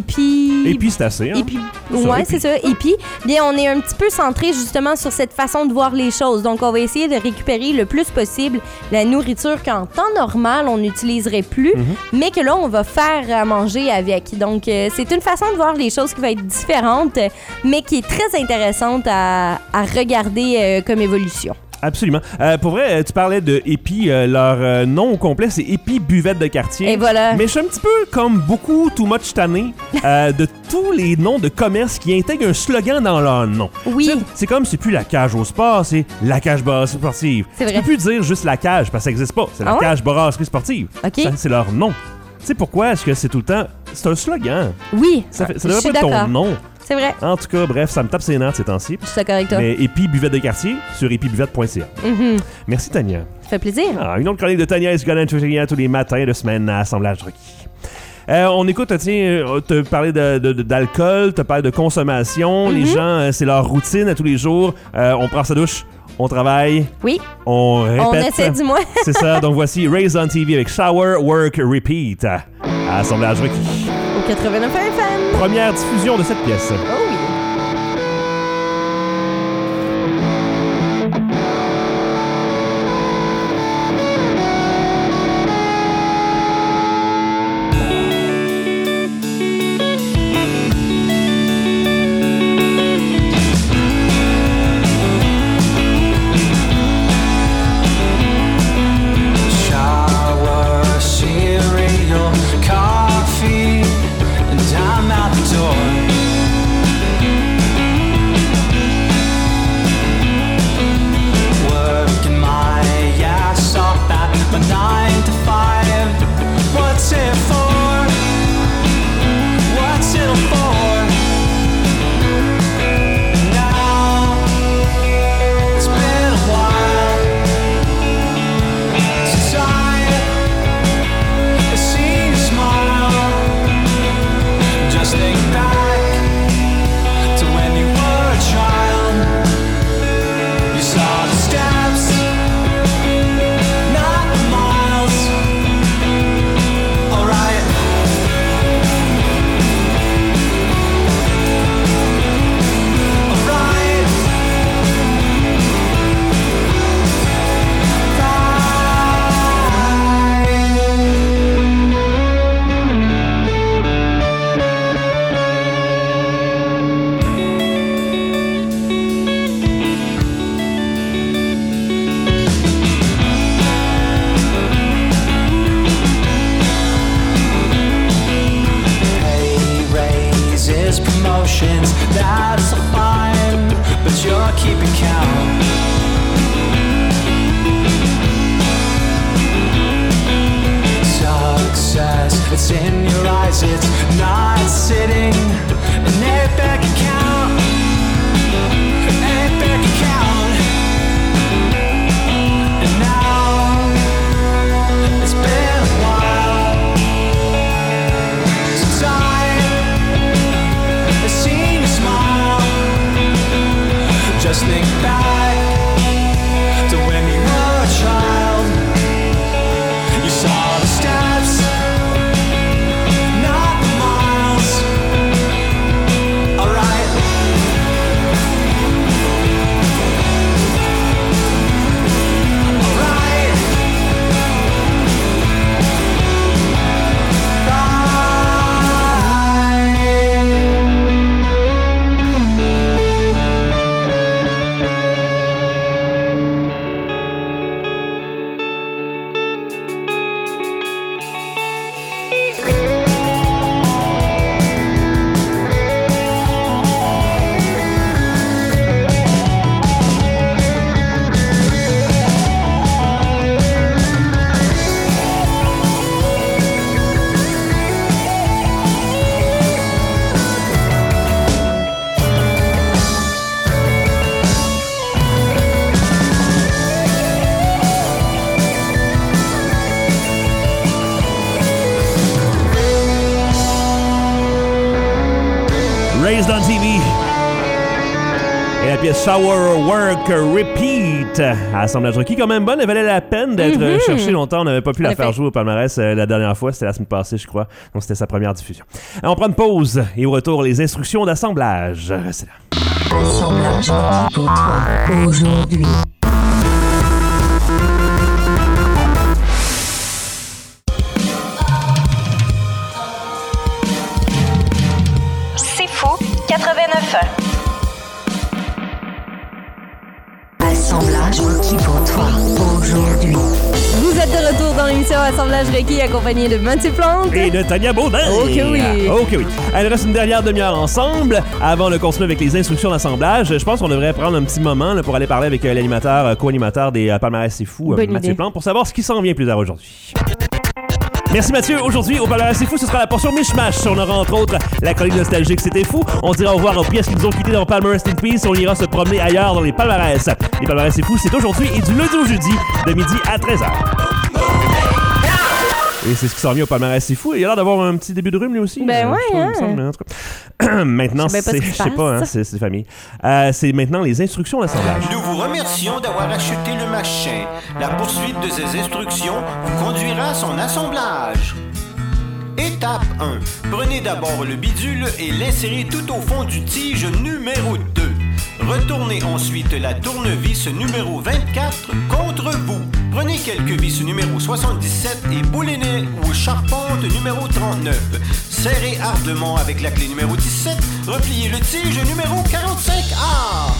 c'est assez, hein? Ouais, c'est ça, Épi. Bien, on est un petit peu centré justement sur cette façon de voir les choses. Donc, on va essayer de récupérer le plus possible la nourriture qu'en temps normal, on n'utiliserait plus, mais que là, on va faire à manger avec. Donc, c'est une façon de voir les choses qui va être différente, mais qui est très intéressante à regarder comme évolution. Absolument. Pour vrai, tu parlais de Épi, leur nom au complet, c'est Épi Buvette de quartier. Et voilà. Mais je suis un petit peu comme beaucoup too much tanné de tous les noms de commerces qui intègrent un slogan dans leur nom. Oui. C'est comme, c'est plus la cage au sport, c'est la cage brasserie sportive. C'est vrai. Tu peux plus dire juste la cage parce que ça n'existe pas. C'est la cage brasserie sportive. OK. Ça, c'est leur nom. Tu sais pourquoi est-ce que c'est tout le temps... C'est un slogan. Oui. Ça devrait pas être ton nom. C'est vrai. En tout cas, bref, ça me tape ses nerfs ces temps-ci. Je suis d'accord avec toi. Mais Épi Buvette de quartier sur épibuvette.ca. Merci, Tania. Ça fait plaisir. Une autre chronique de Tania Esgolin-Chogenia tous les matins de semaine à Assemblage Rocky. On écoute, tiens, t'as parlé d'alcool, t'as parlé de consommation. Les gens, c'est leur routine à tous les jours. On prend sa douche, on travaille. Oui. On répète. On essaie du moins. C'est ça. Donc voici Raise on TV avec Shower, Work, Repeat à Assemblage Rocky. Au 89 FM. Première diffusion de cette pièce. Oh oui. keeping count. Success, it's in your eyes, it's not sitting in a bank account. A bank account. And now it's been a while since I've seen you smile. Just think back to when you were a child. You saw the steps, not the miles. Alright. Alright. Raised on TV. Et la pièce Shower Work Repeat. Assemblage requis, quand même bonne. Elle valait la peine d'être cherchée longtemps. On n'avait pas pu la faire jouer au palmarès la dernière fois. C'était la semaine passée, je crois. Donc, c'était sa première diffusion. On prend une pause et au retour, les instructions d'assemblage. Restez là. Assemblage requis pour toi aujourd'hui. C'est fou, 89.1. Assemblage requis pour toi aujourd'hui. Vous êtes de retour dans l'émission Assemblage requis accompagné de Mathieu Plante Et de Tania Baudin. Oh que oui. Oh que oui. Il reste une dernière demi-heure ensemble avant de continuer avec les instructions d'assemblage. Je pense qu'on devrait prendre un petit moment là, pour aller parler avec l'animateur, co-animateur des Palmarès C'est Fou, Mathieu Plante, pour savoir ce qui s'en vient plus tard aujourd'hui. Merci Mathieu. Aujourd'hui, au Palmarès C'est Fou, ce sera la portion Mishmash. On aura entre autres la chronique nostalgique C'était Fou. On dira au revoir aux pièces qui nous ont quittés dans Palmarès in Peace. On ira se promener ailleurs dans les palmarès. Les Palmarès C'est Fou, c'est aujourd'hui et du lundi au jeudi de midi à 13h. Et c'est ce qui s'en vient au Palmarès C'est Fou. Il a l'air d'avoir un petit début de rhume lui aussi. Ben ouais, il me semble, mais en tout cas. Maintenant, Je sais c'est, pas ce qui je se sais pas, hein, passe. c'est famille. C'est maintenant les instructions d'assemblage. Nous vous remercions d'avoir acheté le machin. La poursuite de ces instructions vous conduira à son assemblage. Étape 1. Prenez d'abord le bidule et l'insérez tout au fond du tige numéro 2. Retournez ensuite la tournevis numéro 24 contre vous. Prenez quelques vis numéro 77 et boulinez ou charpente numéro 39. Serrez ardemment avec la clé numéro 17. Repliez le tige numéro 45A.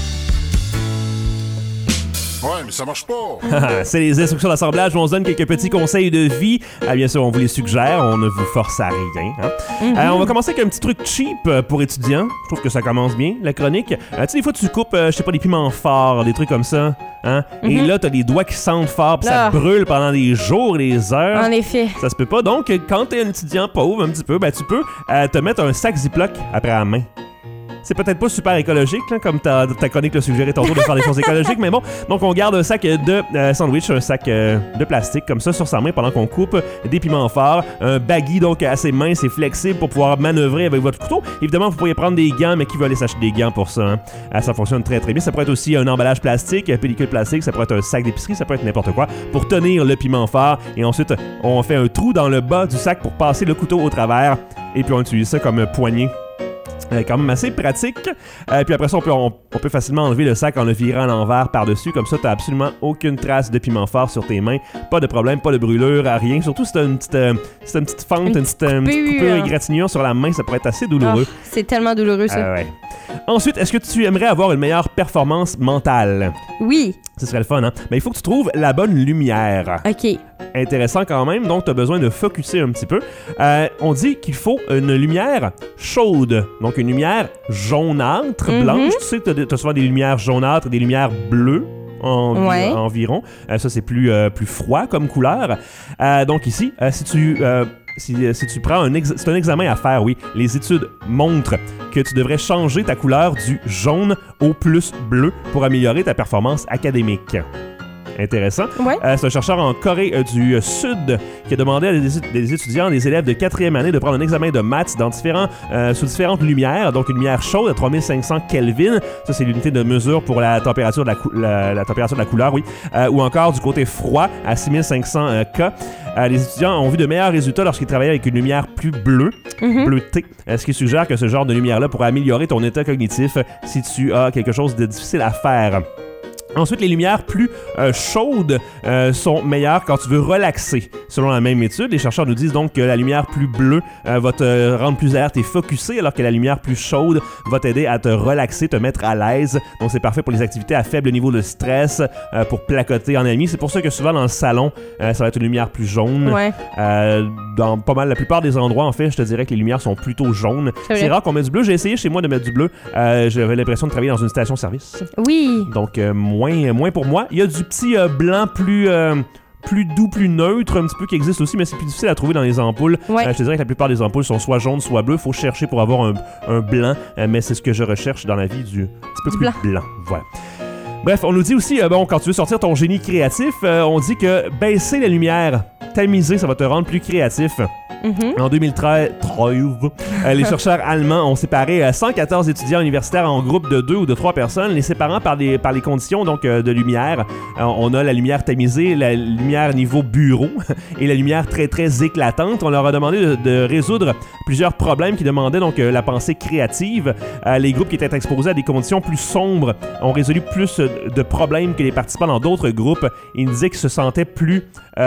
Ouais, mais ça marche pas. C'est les instructions d'assemblage où on se donne quelques petits conseils de vie. Bien sûr, on vous les suggère, on ne vous force à rien. Hein? On va commencer avec un petit truc cheap pour étudiants. Je trouve que ça commence bien, la chronique. Tu sais, des fois, tu coupes, je sais pas, des piments forts, des trucs comme ça. Hein? Et là, t'as les doigts qui sentent fort, puis ça brûle pendant des jours et des heures. En effet. Ça se peut pas. Donc, quand t'es un étudiant pauvre un petit peu, ben, tu peux te mettre un sac Ziploc après la main. C'est peut-être pas super écologique, là, comme ta chronique le suggérait tantôt de faire des choses écologiques, mais bon. Donc, on garde un sac de sandwich, un sac de plastique, comme ça, sur sa main pendant qu'on coupe des piments forts. Un baggy, donc, assez mince et flexible pour pouvoir manœuvrer avec votre couteau. Évidemment, vous pourriez prendre des gants, mais qui veut aller s'acheter des gants pour ça? Hein? Ça fonctionne très, très bien. Ça pourrait être aussi un emballage plastique, pellicule plastique, ça pourrait être un sac d'épicerie, ça peut être n'importe quoi pour tenir le piment fort. Et ensuite, on fait un trou dans le bas du sac pour passer le couteau au travers. Et puis, on utilise ça comme poignée. Quand même assez pratique. Puis après ça, on peut facilement enlever le sac en le virant à l'envers par-dessus. Comme ça, t'as absolument aucune trace de piment fort sur tes mains. Pas de problème, pas de brûlure, rien. Surtout si t'as une petite fente, une petite coupure égratignure sur la main, ça pourrait être assez douloureux. Oh, c'est tellement douloureux, ça. Ouais. Ensuite, est-ce que tu aimerais avoir une meilleure performance mentale? Oui. Ce serait le fun, hein? Mais il faut que tu trouves la bonne lumière. OK. intéressant quand même, donc tu as besoin de focusser un petit peu. On dit qu'il faut une lumière chaude, donc une lumière jaunâtre, blanche. Tu sais que tu as souvent des lumières jaunâtres et des lumières bleues. Environ. Ça, c'est plus froid comme couleur. Donc ici, si tu prends c'est un examen à faire, oui. Les études montrent que tu devrais changer ta couleur du jaune au plus bleu pour améliorer ta performance académique. Intéressant. Ouais. C'est un chercheur en Corée du Sud qui a demandé à des étudiants, des élèves de 4e année de prendre un examen de maths sous différentes lumières. Donc, une lumière chaude à 3500 Kelvin. Ça, c'est l'unité de mesure pour la température de la température de la couleur, oui. Ou encore du côté froid à 6500 K. Les étudiants ont vu de meilleurs résultats lorsqu'ils travaillaient avec une lumière plus bleue, bleutée. Ce qui suggère que ce genre de lumière-là pourrait améliorer ton état cognitif si tu as quelque chose de difficile à faire. Ensuite, les lumières plus chaudes sont meilleures quand tu veux relaxer. Selon la même étude, les chercheurs nous disent donc que la lumière plus bleue va te rendre plus alerte et focusé, alors que la lumière plus chaude va t'aider à te relaxer, te mettre à l'aise. Donc, c'est parfait pour les activités à faible niveau de stress, pour placoter en ami. C'est pour ça que souvent dans le salon, ça va être une lumière plus jaune. Ouais. Dans pas mal la plupart des endroits, en fait, je te dirais que les lumières sont plutôt jaunes. C'est rare qu'on mette du bleu. J'ai essayé chez moi de mettre du bleu. J'avais l'impression de travailler dans une station-service. Oui. Donc, moins pour moi. Il y a du petit blanc plus doux, plus neutre, un petit peu qui existe aussi, mais c'est plus difficile à trouver dans les ampoules. Ouais. Je te dirais que la plupart des ampoules sont soit jaunes, soit bleues. Faut chercher pour avoir un blanc, mais c'est ce que je recherche dans la vie, du petit peu plus blanc. Voilà. Bref, on nous dit aussi, quand tu veux sortir ton génie créatif, on dit que baisser la lumière, tamiser, ça va te rendre plus créatif. En 2013, les chercheurs allemands ont séparé 114 étudiants universitaires en groupe de 2 ou de 3 personnes, les séparant par les conditions donc, de lumière. On a la lumière tamisée, la lumière niveau bureau et la lumière très très éclatante. On leur a demandé de résoudre plusieurs problèmes qui demandaient donc la pensée créative. Les groupes qui étaient exposés à des conditions plus sombres ont résolu plus de problèmes que les participants dans d'autres groupes. Ils disaient qu'ils se sentaient plus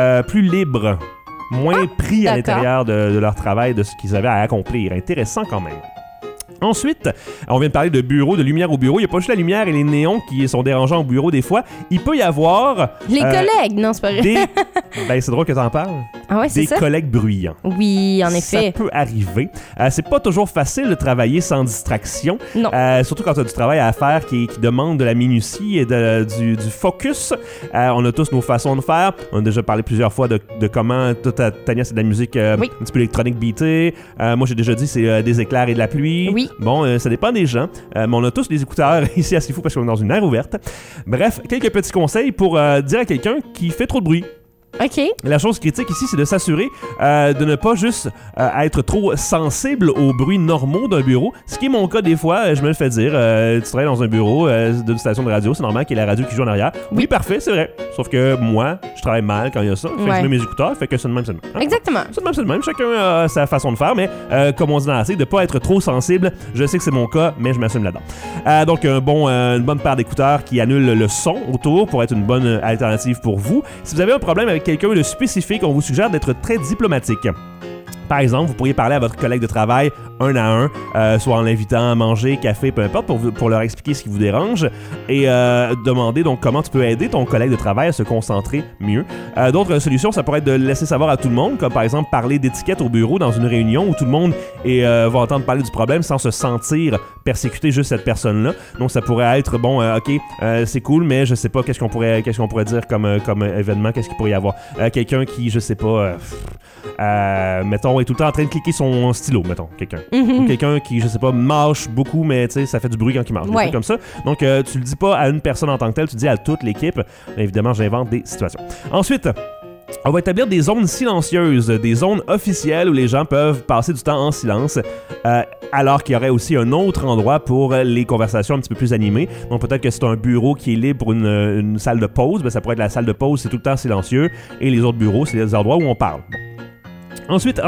libres. Moins pris à l'intérieur de leur travail, de ce qu'ils avaient à accomplir. Intéressant quand même. Ensuite, on vient de parler de bureau, de lumière au bureau. Il n'y a pas juste la lumière et les néons qui sont dérangeants au bureau des fois. Il peut y avoir... Les collègues, non, c'est pas vrai. C'est drôle que tu en parles. Ah ouais, c'est ça? Des collègues bruyants. Oui, en effet. Ça peut arriver. C'est pas toujours facile de travailler sans distraction. Non. Surtout quand tu as du travail à faire qui demande de la minutie et du focus. On a tous nos façons de faire. On a déjà parlé plusieurs fois de comment... Tania, c'est de la musique un petit peu électronique beatée. Moi, j'ai déjà dit c'est des éclairs et de la pluie. Oui. Bon, ça dépend des gens. Mais on a tous des écouteurs ici à C'est Fou parce qu'on est dans une aire ouverte. Bref, quelques petits conseils pour dire à quelqu'un qui fait trop de bruit. OK. La chose critique ici, c'est de s'assurer de ne pas juste être trop sensible aux bruits normaux d'un bureau. Ce qui est mon cas des fois, je me le fais dire. Tu travailles dans un bureau d'une station de radio, c'est normal qu'il y ait la radio qui joue en arrière. Oui, parfait, c'est vrai. Sauf que moi, je travaille mal quand il y a ça. Fait que je mets mes écouteurs, fait que c'est de même, c'est de même. Hein? Exactement. C'est de même. Chacun a sa façon de faire, mais comme on dit dans la série, de ne pas être trop sensible. Je sais que c'est mon cas, mais je m'assume là-dedans. Donc, une bonne paire d'écouteurs qui annule le son autour pour être une bonne alternative pour vous. Si vous avez un problème avec quelqu'un de spécifique, on vous suggère d'être très diplomatique. Par exemple, vous pourriez parler à votre collègue de travail un à un, soit en l'invitant à manger, café, peu importe, pour leur expliquer ce qui vous dérange et demander donc comment tu peux aider ton collègue de travail à se concentrer mieux. D'autres solutions, ça pourrait être de laisser savoir à tout le monde, comme par exemple parler d'étiquette au bureau dans une réunion où tout le monde va entendre parler du problème sans se sentir persécuter juste cette personne-là. Donc ça pourrait être, c'est cool, mais je sais pas qu'est-ce qu'on pourrait dire comme événement, qu'est-ce qu'il pourrait y avoir. Quelqu'un qui, je sais pas, mettons, est tout le temps en train de cliquer son stylo, mettons, quelqu'un. Ou quelqu'un qui, je sais pas, mâche beaucoup, mais tu sais, ça fait du bruit quand il marche. Des trucs comme ça. Donc, tu le dis pas à une personne en tant que telle, tu le dis à toute l'équipe. Évidemment, j'invente des situations. Ensuite, on va établir des zones silencieuses, des zones officielles où les gens peuvent passer du temps en silence, alors qu'il y aurait aussi un autre endroit pour les conversations un petit peu plus animées. Donc peut-être que c'est un bureau qui est libre pour une salle de pause, ça pourrait être la salle de pause, c'est tout le temps silencieux, et les autres bureaux, c'est les endroits où on parle. Ensuite,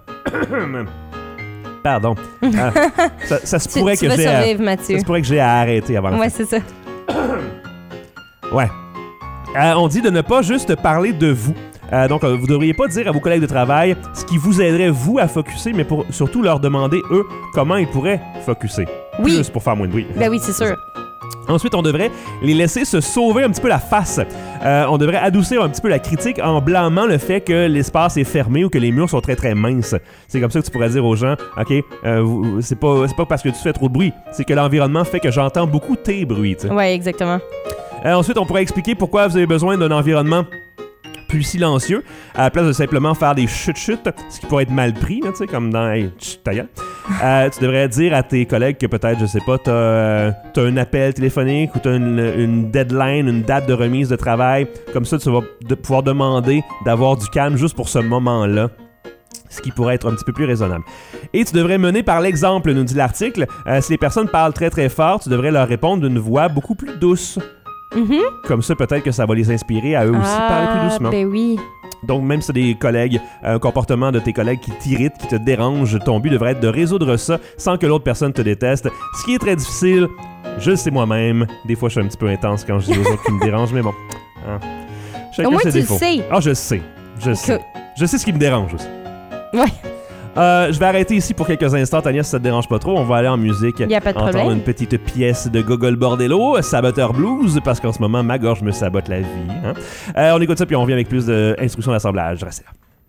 pardon. Ça se pourrait que j'ai ça se pourrait que j'ai à arrêter avant la fin. Ouais, c'est ça. Ouais. On dit de ne pas juste parler de vous. Donc, vous ne devriez pas dire à vos collègues de travail ce qui vous aiderait, vous, à focusser, mais surtout leur demander, eux, comment ils pourraient focusser. Oui. Plus pour faire moins de bruit. Ben oui, c'est sûr. Ensuite, on devrait les laisser se sauver un petit peu la face. On devrait adoucir un petit peu la critique en blâmant le fait que l'espace est fermé ou que les murs sont très très minces. C'est comme ça que tu pourrais dire aux gens, OK, c'est pas parce que tu fais trop de bruit, c'est que l'environnement fait que j'entends beaucoup tes bruits. T'sais. Ouais, exactement. Ensuite, on pourrait expliquer pourquoi vous avez besoin d'un environnement plus silencieux, à la place de simplement faire des chut-chut, ce qui pourrait être mal pris, tu sais, comme dans hey, ta gueule. Tu devrais dire à tes collègues que peut-être, je sais pas, t'as un appel téléphonique ou t'as une deadline, une date de remise de travail. Comme ça, tu vas pouvoir demander d'avoir du calme juste pour ce moment-là. Ce qui pourrait être un petit peu plus raisonnable. Et tu devrais mener par l'exemple, nous dit l'article. Si les personnes parlent très très fort, tu devrais leur répondre d'une voix beaucoup plus douce. Mm-hmm. Comme ça, peut-être que ça va les inspirer à eux aussi parler plus doucement. Ben oui. Donc, même si t'as des collègues, un comportement de tes collègues qui t'irrite, qui te dérange, ton but devrait être de résoudre ça sans que l'autre personne te déteste. Ce qui est très difficile, je le sais moi-même. Des fois, je suis un petit peu intense quand je dis aux autres qui me dérangent, mais bon. Hein. Chacun au moins, ses tu défauts. le sais. Ah, je sais. Je sais. Je sais ce qui me dérange aussi. Ouais. Je vais arrêter ici pour quelques instants, Tania, si ça te dérange pas trop. On va aller en musique. Y a pas de entendre problème. une petite pièce de Gogol Bordello, Saboteur Blues, parce qu'en ce moment, ma gorge me sabote la vie. Hein? On écoute ça, puis on revient avec plus d'instructions d'assemblage. Restez là.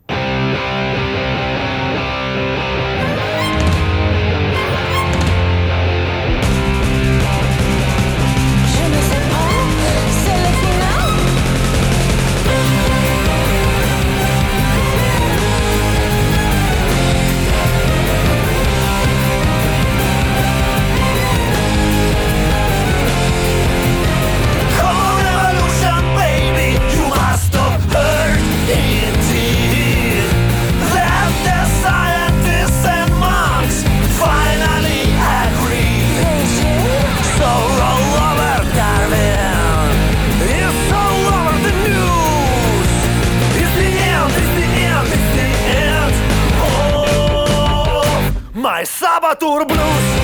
Saboteur Blues.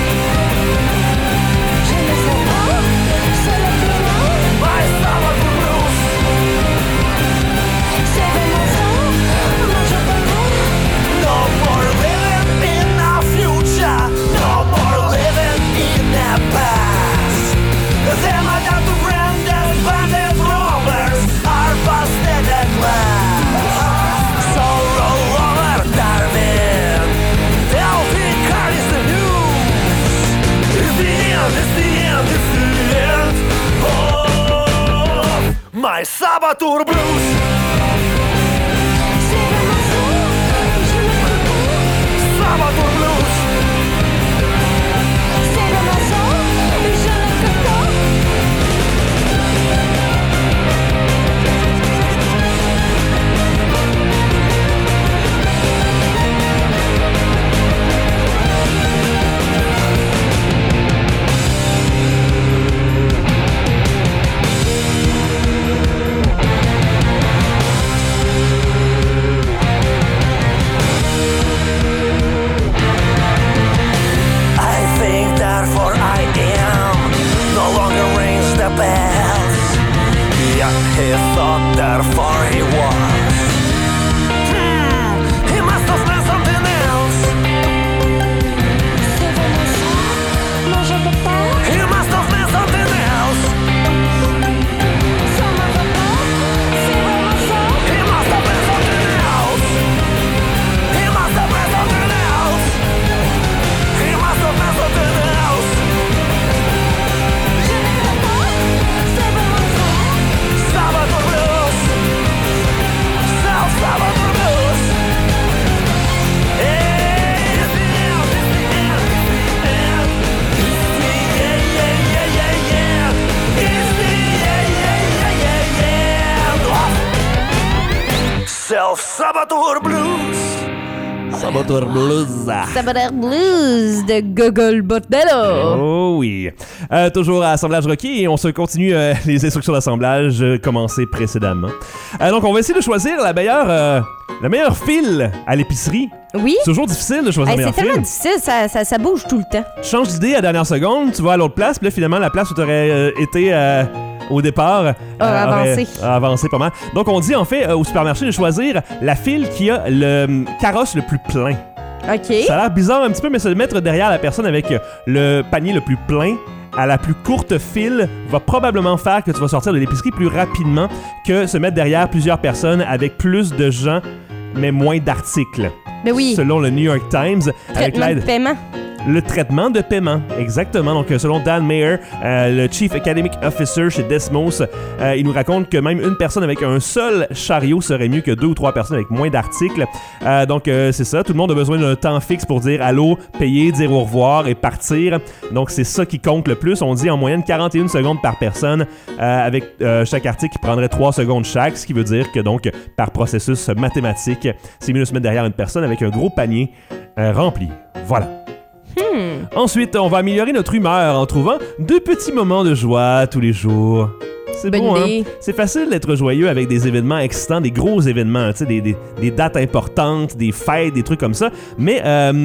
My Saboteur Blues. Saboteur Blues. He thought therefore he was. He must have meant something else. He must have meant something else. He must have meant something else. He must have meant something else. He must have meant something else. Saboteur Blues. Saboteur Blues. It's the end, it's the end, it's the end. It's the end. Self-Saboteur Blues. Saboteur Blues. Saboteur Blues de Gogol Bordello. Oh oui. Toujours à Assemblage Rocky et on se continue les instructions d'assemblage commencées précédemment. Donc on va essayer de choisir la meilleure file à l'épicerie. Oui. C'est toujours difficile de choisir la meilleure c'est file. tellement difficile, ça bouge tout le temps. Tu changes d'idée à la dernière seconde, tu vas à l'autre place, puis là finalement la place où tu aurais été au départ a avancé pas mal. Donc on dit en fait au supermarché de choisir la file qui a le carrosse le plus plein. OK. Ça a l'air bizarre un petit peu, mais se mettre derrière la personne avec le panier le plus plein à la plus courte file va probablement faire que tu vas sortir de l'épicerie plus rapidement que se mettre derrière plusieurs personnes avec plus de gens, mais moins d'articles. Ben oui. Selon le New York Times. Traitement de paiement. Le traitement de paiement, exactement. Donc, selon Dan Mayer, le Chief Academic Officer chez Desmos, il nous raconte que même une personne avec un seul chariot serait mieux que 2 ou 3 personnes avec moins d'articles. Donc, c'est ça. Tout le monde a besoin d'un temps fixe pour dire allô, payer, dire au revoir et partir. Donc, c'est ça qui compte le plus. On dit en moyenne 41 secondes par personne avec chaque article qui prendrait 3 secondes chaque, ce qui veut dire que, donc, par processus mathématique, c'est mieux de se mettre derrière une personne avec un gros panier rempli. Voilà. Ensuite, on va améliorer notre humeur en trouvant 2 petits moments de joie tous les jours. C'est bon, hein? C'est facile d'être joyeux avec des événements excitants, des gros événements, tu sais, des dates importantes, des fêtes, des trucs comme ça. Mais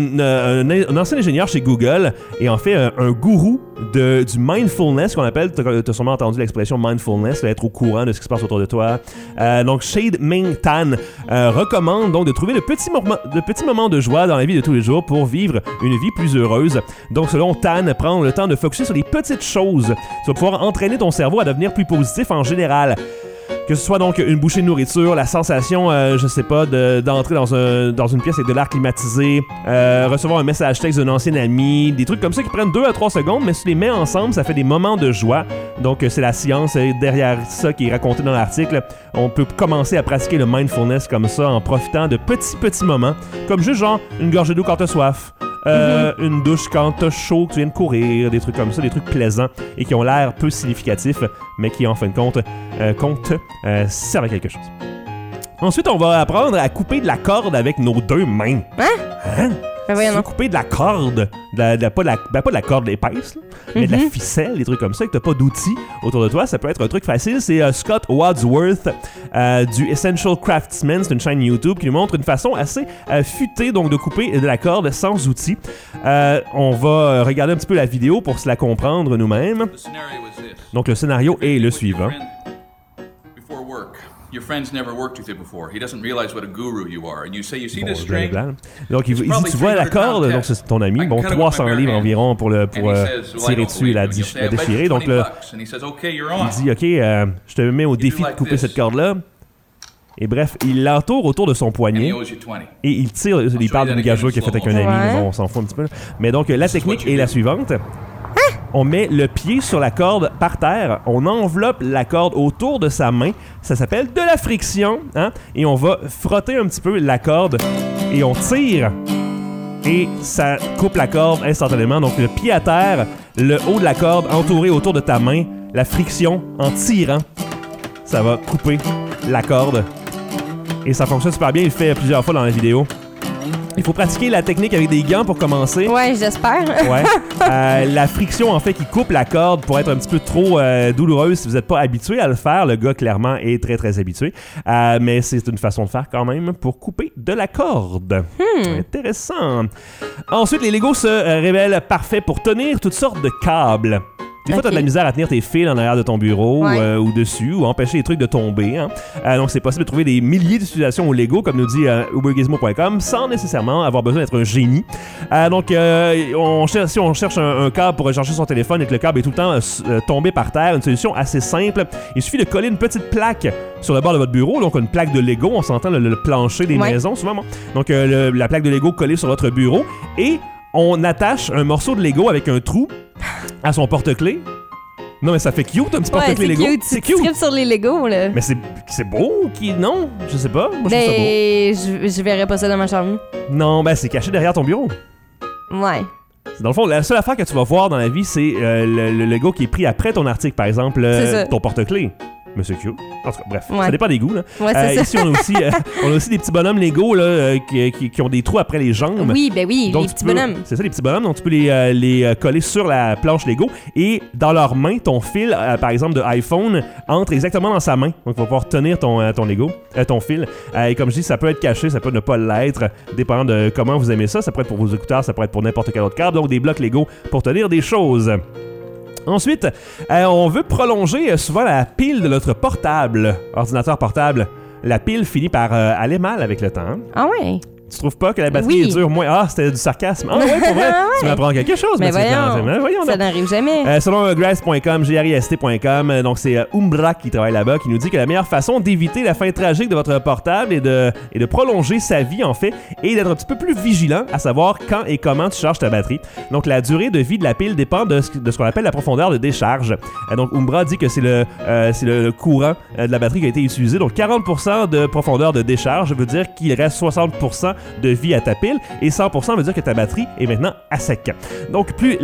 un ancien ingénieur chez Google est en fait un gourou du mindfulness qu'on appelle, t'as sûrement entendu l'expression mindfulness, être au courant de ce qui se passe autour de toi. Donc, Shade Ming Tan recommande donc de trouver de petits moments de joie dans la vie de tous les jours pour vivre une vie plus heureuse. Donc, selon Tan, prendre le temps de focusser sur les petites choses. Tu vas pouvoir entraîner ton cerveau à devenir plus positif en général. Que ce soit donc une bouchée de nourriture, la sensation, je sais pas, d'entrer dans une pièce avec de l'air climatisé, recevoir un message texte d'un ancien ami, des trucs comme ça qui prennent 2 à 3 secondes, mais si tu les mets ensemble, ça fait des moments de joie. Donc, c'est la science derrière ça qui est racontée dans l'article. On peut commencer à pratiquer le mindfulness comme ça en profitant de petits moments, comme juste genre une gorgée d'eau quand t'as soif. Une douche quand t'as chaud, que tu viens de courir, des trucs comme ça, des trucs plaisants et qui ont l'air peu significatifs, mais qui en fin de compte servent à quelque chose. Ensuite, on va apprendre à couper de la corde avec nos 2 mains. Hein? Ben voyons. Couper de la corde, pas de la corde épaisse, là, mais de la ficelle, des trucs comme ça, et que t'as pas d'outils autour de toi, ça peut être un truc facile. C'est Scott Wadsworth du Essential Craftsman, c'est une chaîne YouTube qui nous montre une façon assez futée donc de couper de la corde sans outils. On va regarder un petit peu la vidéo pour se la comprendre nous-mêmes. Donc le scénario est le suivant. Your friend's never worked with you before. He doesn't realize what a guru you are. And you say, you see this string? Donc, il dit, tu vois la corde, donc c'est ton ami, bon, 300 livres environ pour tirer dessus et la déchirer. Donc, là, il dit, OK, je te mets au défi de couper cette corde-là. Et bref, il l'entoure autour de son poignet et il tire. Il parle d'une gageure qu'il a faite avec un ami, bon, on s'en fout un petit peu. Mais donc, la technique est la suivante. On met le pied sur la corde par terre, on enveloppe la corde autour de sa main, ça s'appelle de la friction, hein? Et on va frotter un petit peu la corde et on tire et ça coupe la corde instantanément. Donc le pied à terre, le haut de la corde entouré autour de ta main, la friction en tirant, ça va couper la corde et ça fonctionne super bien, il le fait plusieurs fois dans la vidéo. Il faut pratiquer la technique avec des gants pour commencer. Ouais, j'espère. Ouais. La friction, en fait, qui coupe la corde pour être un petit peu trop douloureuse si vous n'êtes pas habitué à le faire. Le gars, clairement, est très, très habitué. Mais c'est une façon de faire quand même pour couper de la corde. Intéressant. Ensuite, les Legos se révèlent parfaits pour tenir toutes sortes de câbles. Des fois, t'as de la misère à tenir tes fils en arrière de ton bureau ou dessus, ou empêcher les trucs de tomber. Hein. Donc, c'est possible de trouver des milliers d'utilisations au Lego, comme nous dit ubergizmo.com, sans nécessairement avoir besoin d'être un génie. Donc, si on cherche un câble pour recharger son téléphone et que le câble est tout le temps tombé par terre, une solution assez simple, il suffit de coller une petite plaque sur le bord de votre bureau, donc une plaque de Lego, on s'entend le plancher des maisons souvent. Bon. Donc, la plaque de Lego collée sur votre bureau et on attache un morceau de Lego avec un trou à son porte-clés. Non, mais ça fait cute, un petit porte-clés Lego. C'est cute. Tu tripes sur les Legos, là. Mais c'est beau, non? Je sais pas. Moi, je trouve ça beau. Je verrais pas ça dans ma chambre. Non, ben c'est caché derrière ton bureau. Ouais. Dans le fond, la seule affaire que tu vas voir dans la vie, c'est le Lego qui est pris après ton article, par exemple, ton porte-clés. Mais c'est cute. En tout cas, bref, ça dépend des goûts. Là. Ouais, ici, on a aussi des petits bonhommes Lego là, qui ont des trous après les jambes. Oui, ben oui, donc, les petits bonhommes. C'est ça, les petits bonhommes. Donc, tu peux les coller sur la planche Lego et dans leurs mains, ton fil, par exemple, de iPhone, entre exactement dans sa main. Donc, tu vas pouvoir tenir ton Lego, ton fil. Et comme je dis, ça peut être caché, ça peut ne pas l'être, dépendant de comment vous aimez ça. Ça peut être pour vos écouteurs, ça peut être pour n'importe quel autre câble. Donc, des blocs Lego pour tenir des choses. Ensuite, on veut prolonger souvent la pile de notre ordinateur portable. La pile finit par aller mal avec le temps. Ah ouais? Tu trouves pas que la batterie dure moins? Ah, c'était du sarcasme. Ah ouais, pour vrai, tu m'apprends quelque chose. Mais voyons, ça n'arrive jamais. Selon grist.com, grist.com, donc c'est Umbra qui travaille là-bas, qui nous dit que la meilleure façon d'éviter la fin tragique de votre portable et de prolonger sa vie, en fait, et d'être un petit peu plus vigilant à savoir quand et comment tu charges ta batterie. Donc, la durée de vie de la pile dépend de ce qu'on appelle la profondeur de décharge. Donc, Umbra dit que c'est le courant de la batterie qui a été utilisé. Donc, 40% de profondeur de décharge veut dire qu'il reste 60% de vie à ta pile et 100% veut dire que ta batterie est maintenant à sec. Donc, plus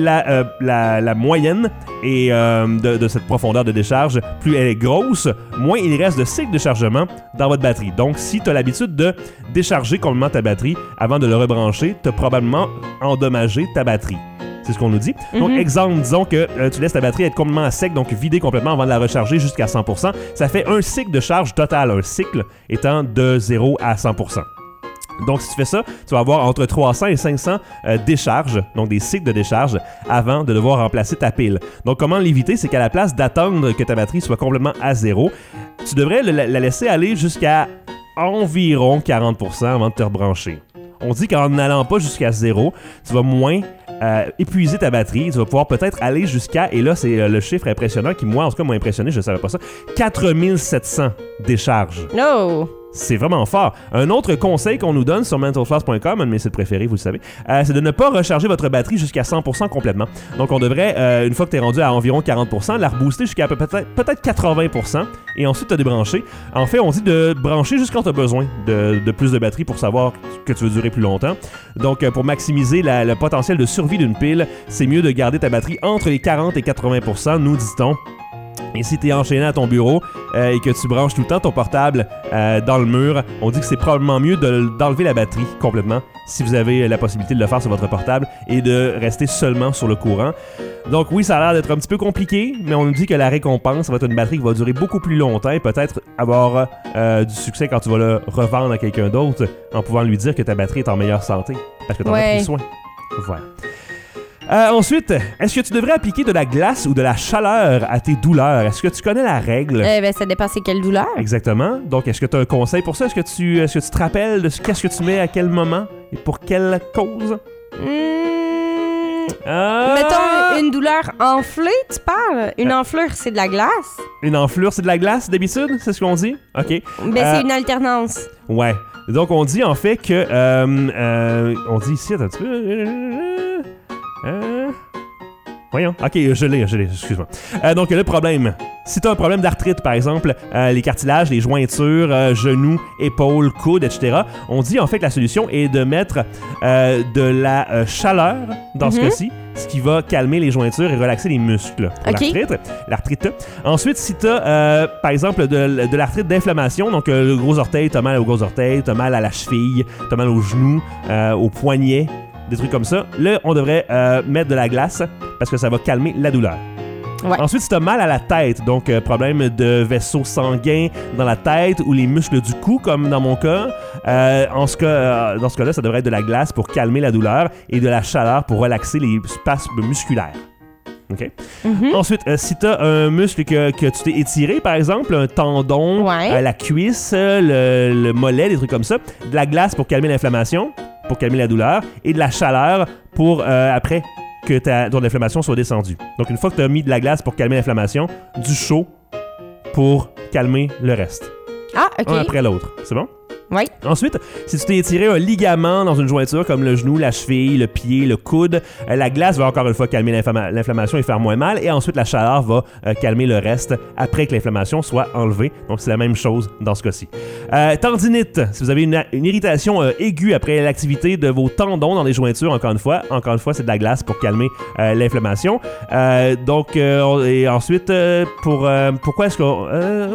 la moyenne est, de cette profondeur de décharge, plus elle est grosse, moins il reste de cycle de chargement dans votre batterie. Donc, si tu as l'habitude de décharger complètement ta batterie avant de le rebrancher, tu as probablement endommagé ta batterie. C'est ce qu'on nous dit. Donc, exemple, disons que tu laisses ta batterie être complètement à sec, donc vidée complètement avant de la recharger jusqu'à 100%. Ça fait un cycle de charge total, un cycle étant de 0 à 100%. Donc, si tu fais ça, tu vas avoir entre 300 et 500 décharges, donc des cycles de décharge, avant de devoir remplacer ta pile. Donc, comment l'éviter? C'est qu'à la place d'attendre que ta batterie soit complètement à 0, tu devrais la laisser aller jusqu'à environ 40% avant de te rebrancher. On dit qu'en n'allant pas jusqu'à 0, tu vas moins épuiser ta batterie. Tu vas pouvoir peut-être aller jusqu'à, et là, c'est le chiffre impressionnant qui, moi, en tout cas, m'a impressionné, je ne savais pas ça, 4700 décharges. No! C'est vraiment fort. Un autre conseil qu'on nous donne sur mentalfloss.com, un de mes sites préférés, vous le savez, c'est de ne pas recharger votre batterie jusqu'à 100% complètement. Donc, on devrait, une fois que tu es rendu à environ 40%, la rebooster jusqu'à peut-être 80% et ensuite te débrancher. En fait, on dit de brancher juste quand tu as besoin de plus de batterie pour savoir que tu veux durer plus longtemps. Donc, pour maximiser le potentiel de survie d'une pile, c'est mieux de garder ta batterie entre les 40 et 80%, nous dit-on. Et si tu es enchaîné à ton bureau et que tu branches tout le temps ton portable dans le mur, on dit que c'est probablement mieux d'enlever la batterie complètement si vous avez la possibilité de le faire sur votre portable et de rester seulement sur le courant. Donc oui, ça a l'air d'être un petit peu compliqué, mais on nous dit que la récompense, ça va être une batterie qui va durer beaucoup plus longtemps et peut-être avoir du succès quand tu vas le revendre à quelqu'un d'autre en pouvant lui dire que ta batterie est en meilleure santé parce que tu en as pris soin. Voilà. Ensuite, est-ce que tu devrais appliquer de la glace ou de la chaleur à tes douleurs? Est-ce que tu connais la règle? Ça dépend c'est quelle douleur. Exactement. Donc, est-ce que tu as un conseil pour ça? Est-ce que tu te rappelles de qu'est-ce que tu mets à quel moment et pour quelle cause? Mettons une douleur enflée, tu parles? Une enflure, c'est de la glace? Une enflure, c'est de la glace d'habitude? C'est ce qu'on dit? OK. C'est une alternance. Ouais. Donc, on dit en fait que... on dit ici, attends un petit peu... Voyons. OK, je l'ai, excuse-moi. Donc, le problème. Si tu as un problème d'arthrite, par exemple, les cartilages, les jointures, genoux, épaules, coudes, etc., on dit en fait que la solution est de mettre de la chaleur dans ce cas-ci, ce qui va calmer les jointures et relaxer les muscles. L'arthrite. Ensuite, si tu as, par exemple, de l'arthrite d'inflammation, donc le gros orteil, tu as mal au gros orteil, tu as mal à la cheville, tu as mal aux genoux, aux poignets, des trucs comme ça, là, on devrait mettre de la glace parce que ça va calmer la douleur. Ouais. Ensuite, si tu as mal à la tête, donc problème de vaisseau sanguin dans la tête ou les muscles du cou, comme dans mon cas, dans ce cas-là, ça devrait être de la glace pour calmer la douleur et de la chaleur pour relaxer les spasmes musculaires. OK? Ensuite, si tu as un muscle que tu t'es étiré, par exemple, un tendon, la cuisse, le mollet, des trucs comme ça, de la glace pour calmer l'inflammation, pour calmer la douleur, et de la chaleur pour, après, que ton inflammation soit descendue. Donc, une fois que tu as mis de la glace pour calmer l'inflammation, du chaud pour calmer le reste. Ah, OK. Un après l'autre. C'est bon? Oui. Ensuite, si tu t'es étiré un ligament dans une jointure comme le genou, la cheville, le pied, le coude, la glace va encore une fois calmer l'inflammation et faire moins mal. Et ensuite, la chaleur va calmer le reste après que l'inflammation soit enlevée. Donc, c'est la même chose dans ce cas-ci. Tendinite, si vous avez une irritation aiguë après l'activité de vos tendons dans les jointures, encore une fois, c'est de la glace pour calmer l'inflammation. Et ensuite, pourquoi est-ce qu'on...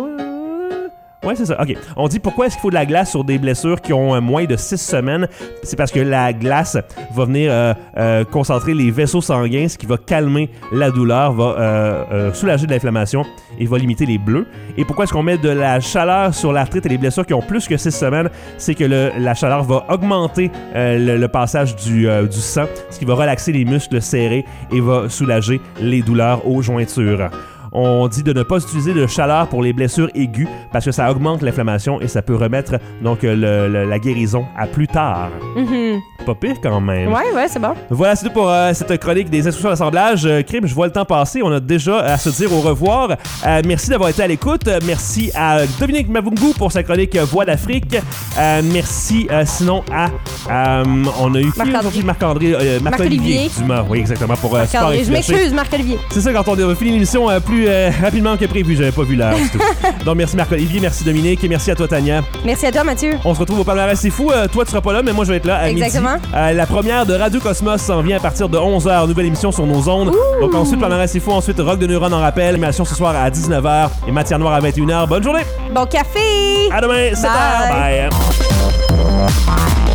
Ouais, c'est ça. OK. On dit pourquoi est-ce qu'il faut de la glace sur des blessures qui ont moins de 6 semaines? C'est parce que la glace va venir concentrer les vaisseaux sanguins, ce qui va calmer la douleur, va soulager de l'inflammation et va limiter les bleus. Et pourquoi est-ce qu'on met de la chaleur sur l'arthrite et les blessures qui ont plus que 6 semaines? C'est que la chaleur va augmenter le passage du sang, ce qui va relaxer les muscles serrés et va soulager les douleurs aux jointures. on dit de ne pas utiliser de chaleur pour les blessures aiguës parce que ça augmente l'inflammation et ça peut remettre donc la guérison à plus tard. Pas pire quand même. Ouais, c'est bon. Voilà, c'est tout pour cette chronique des instructions d'assemblage. Crime, je vois le temps passer. On a déjà à se dire au revoir. Merci d'avoir été à l'écoute. Merci à Dominique Mavungu pour sa chronique Voix d'Afrique. Merci sinon à... on a eu Marc-Olivier Dumas. Oui, exactement. Pour Sport et je m'excuse, Marc-Olivier. C'est ça, quand on a fini l'émission plus rapidement que prévu. J'avais pas vu l'heure du tout. Donc, merci Marc-Olivier, merci Dominique et merci à toi, Tania. Merci à toi, Mathieu. On se retrouve au Palmarès C'est Fou. Toi, tu seras pas là, mais moi, je vais être là à Exactement. midi. La première de Radio Cosmos s'en vient à partir de 11h. Nouvelle émission sur nos ondes. Donc, ensuite, Palmarès C'est Fou. Ensuite, Rock de Neuron en rappel. Animation ce soir à 19h et Matière Noire à 21h. Bonne journée. Bon café. À demain, 7h. Bye.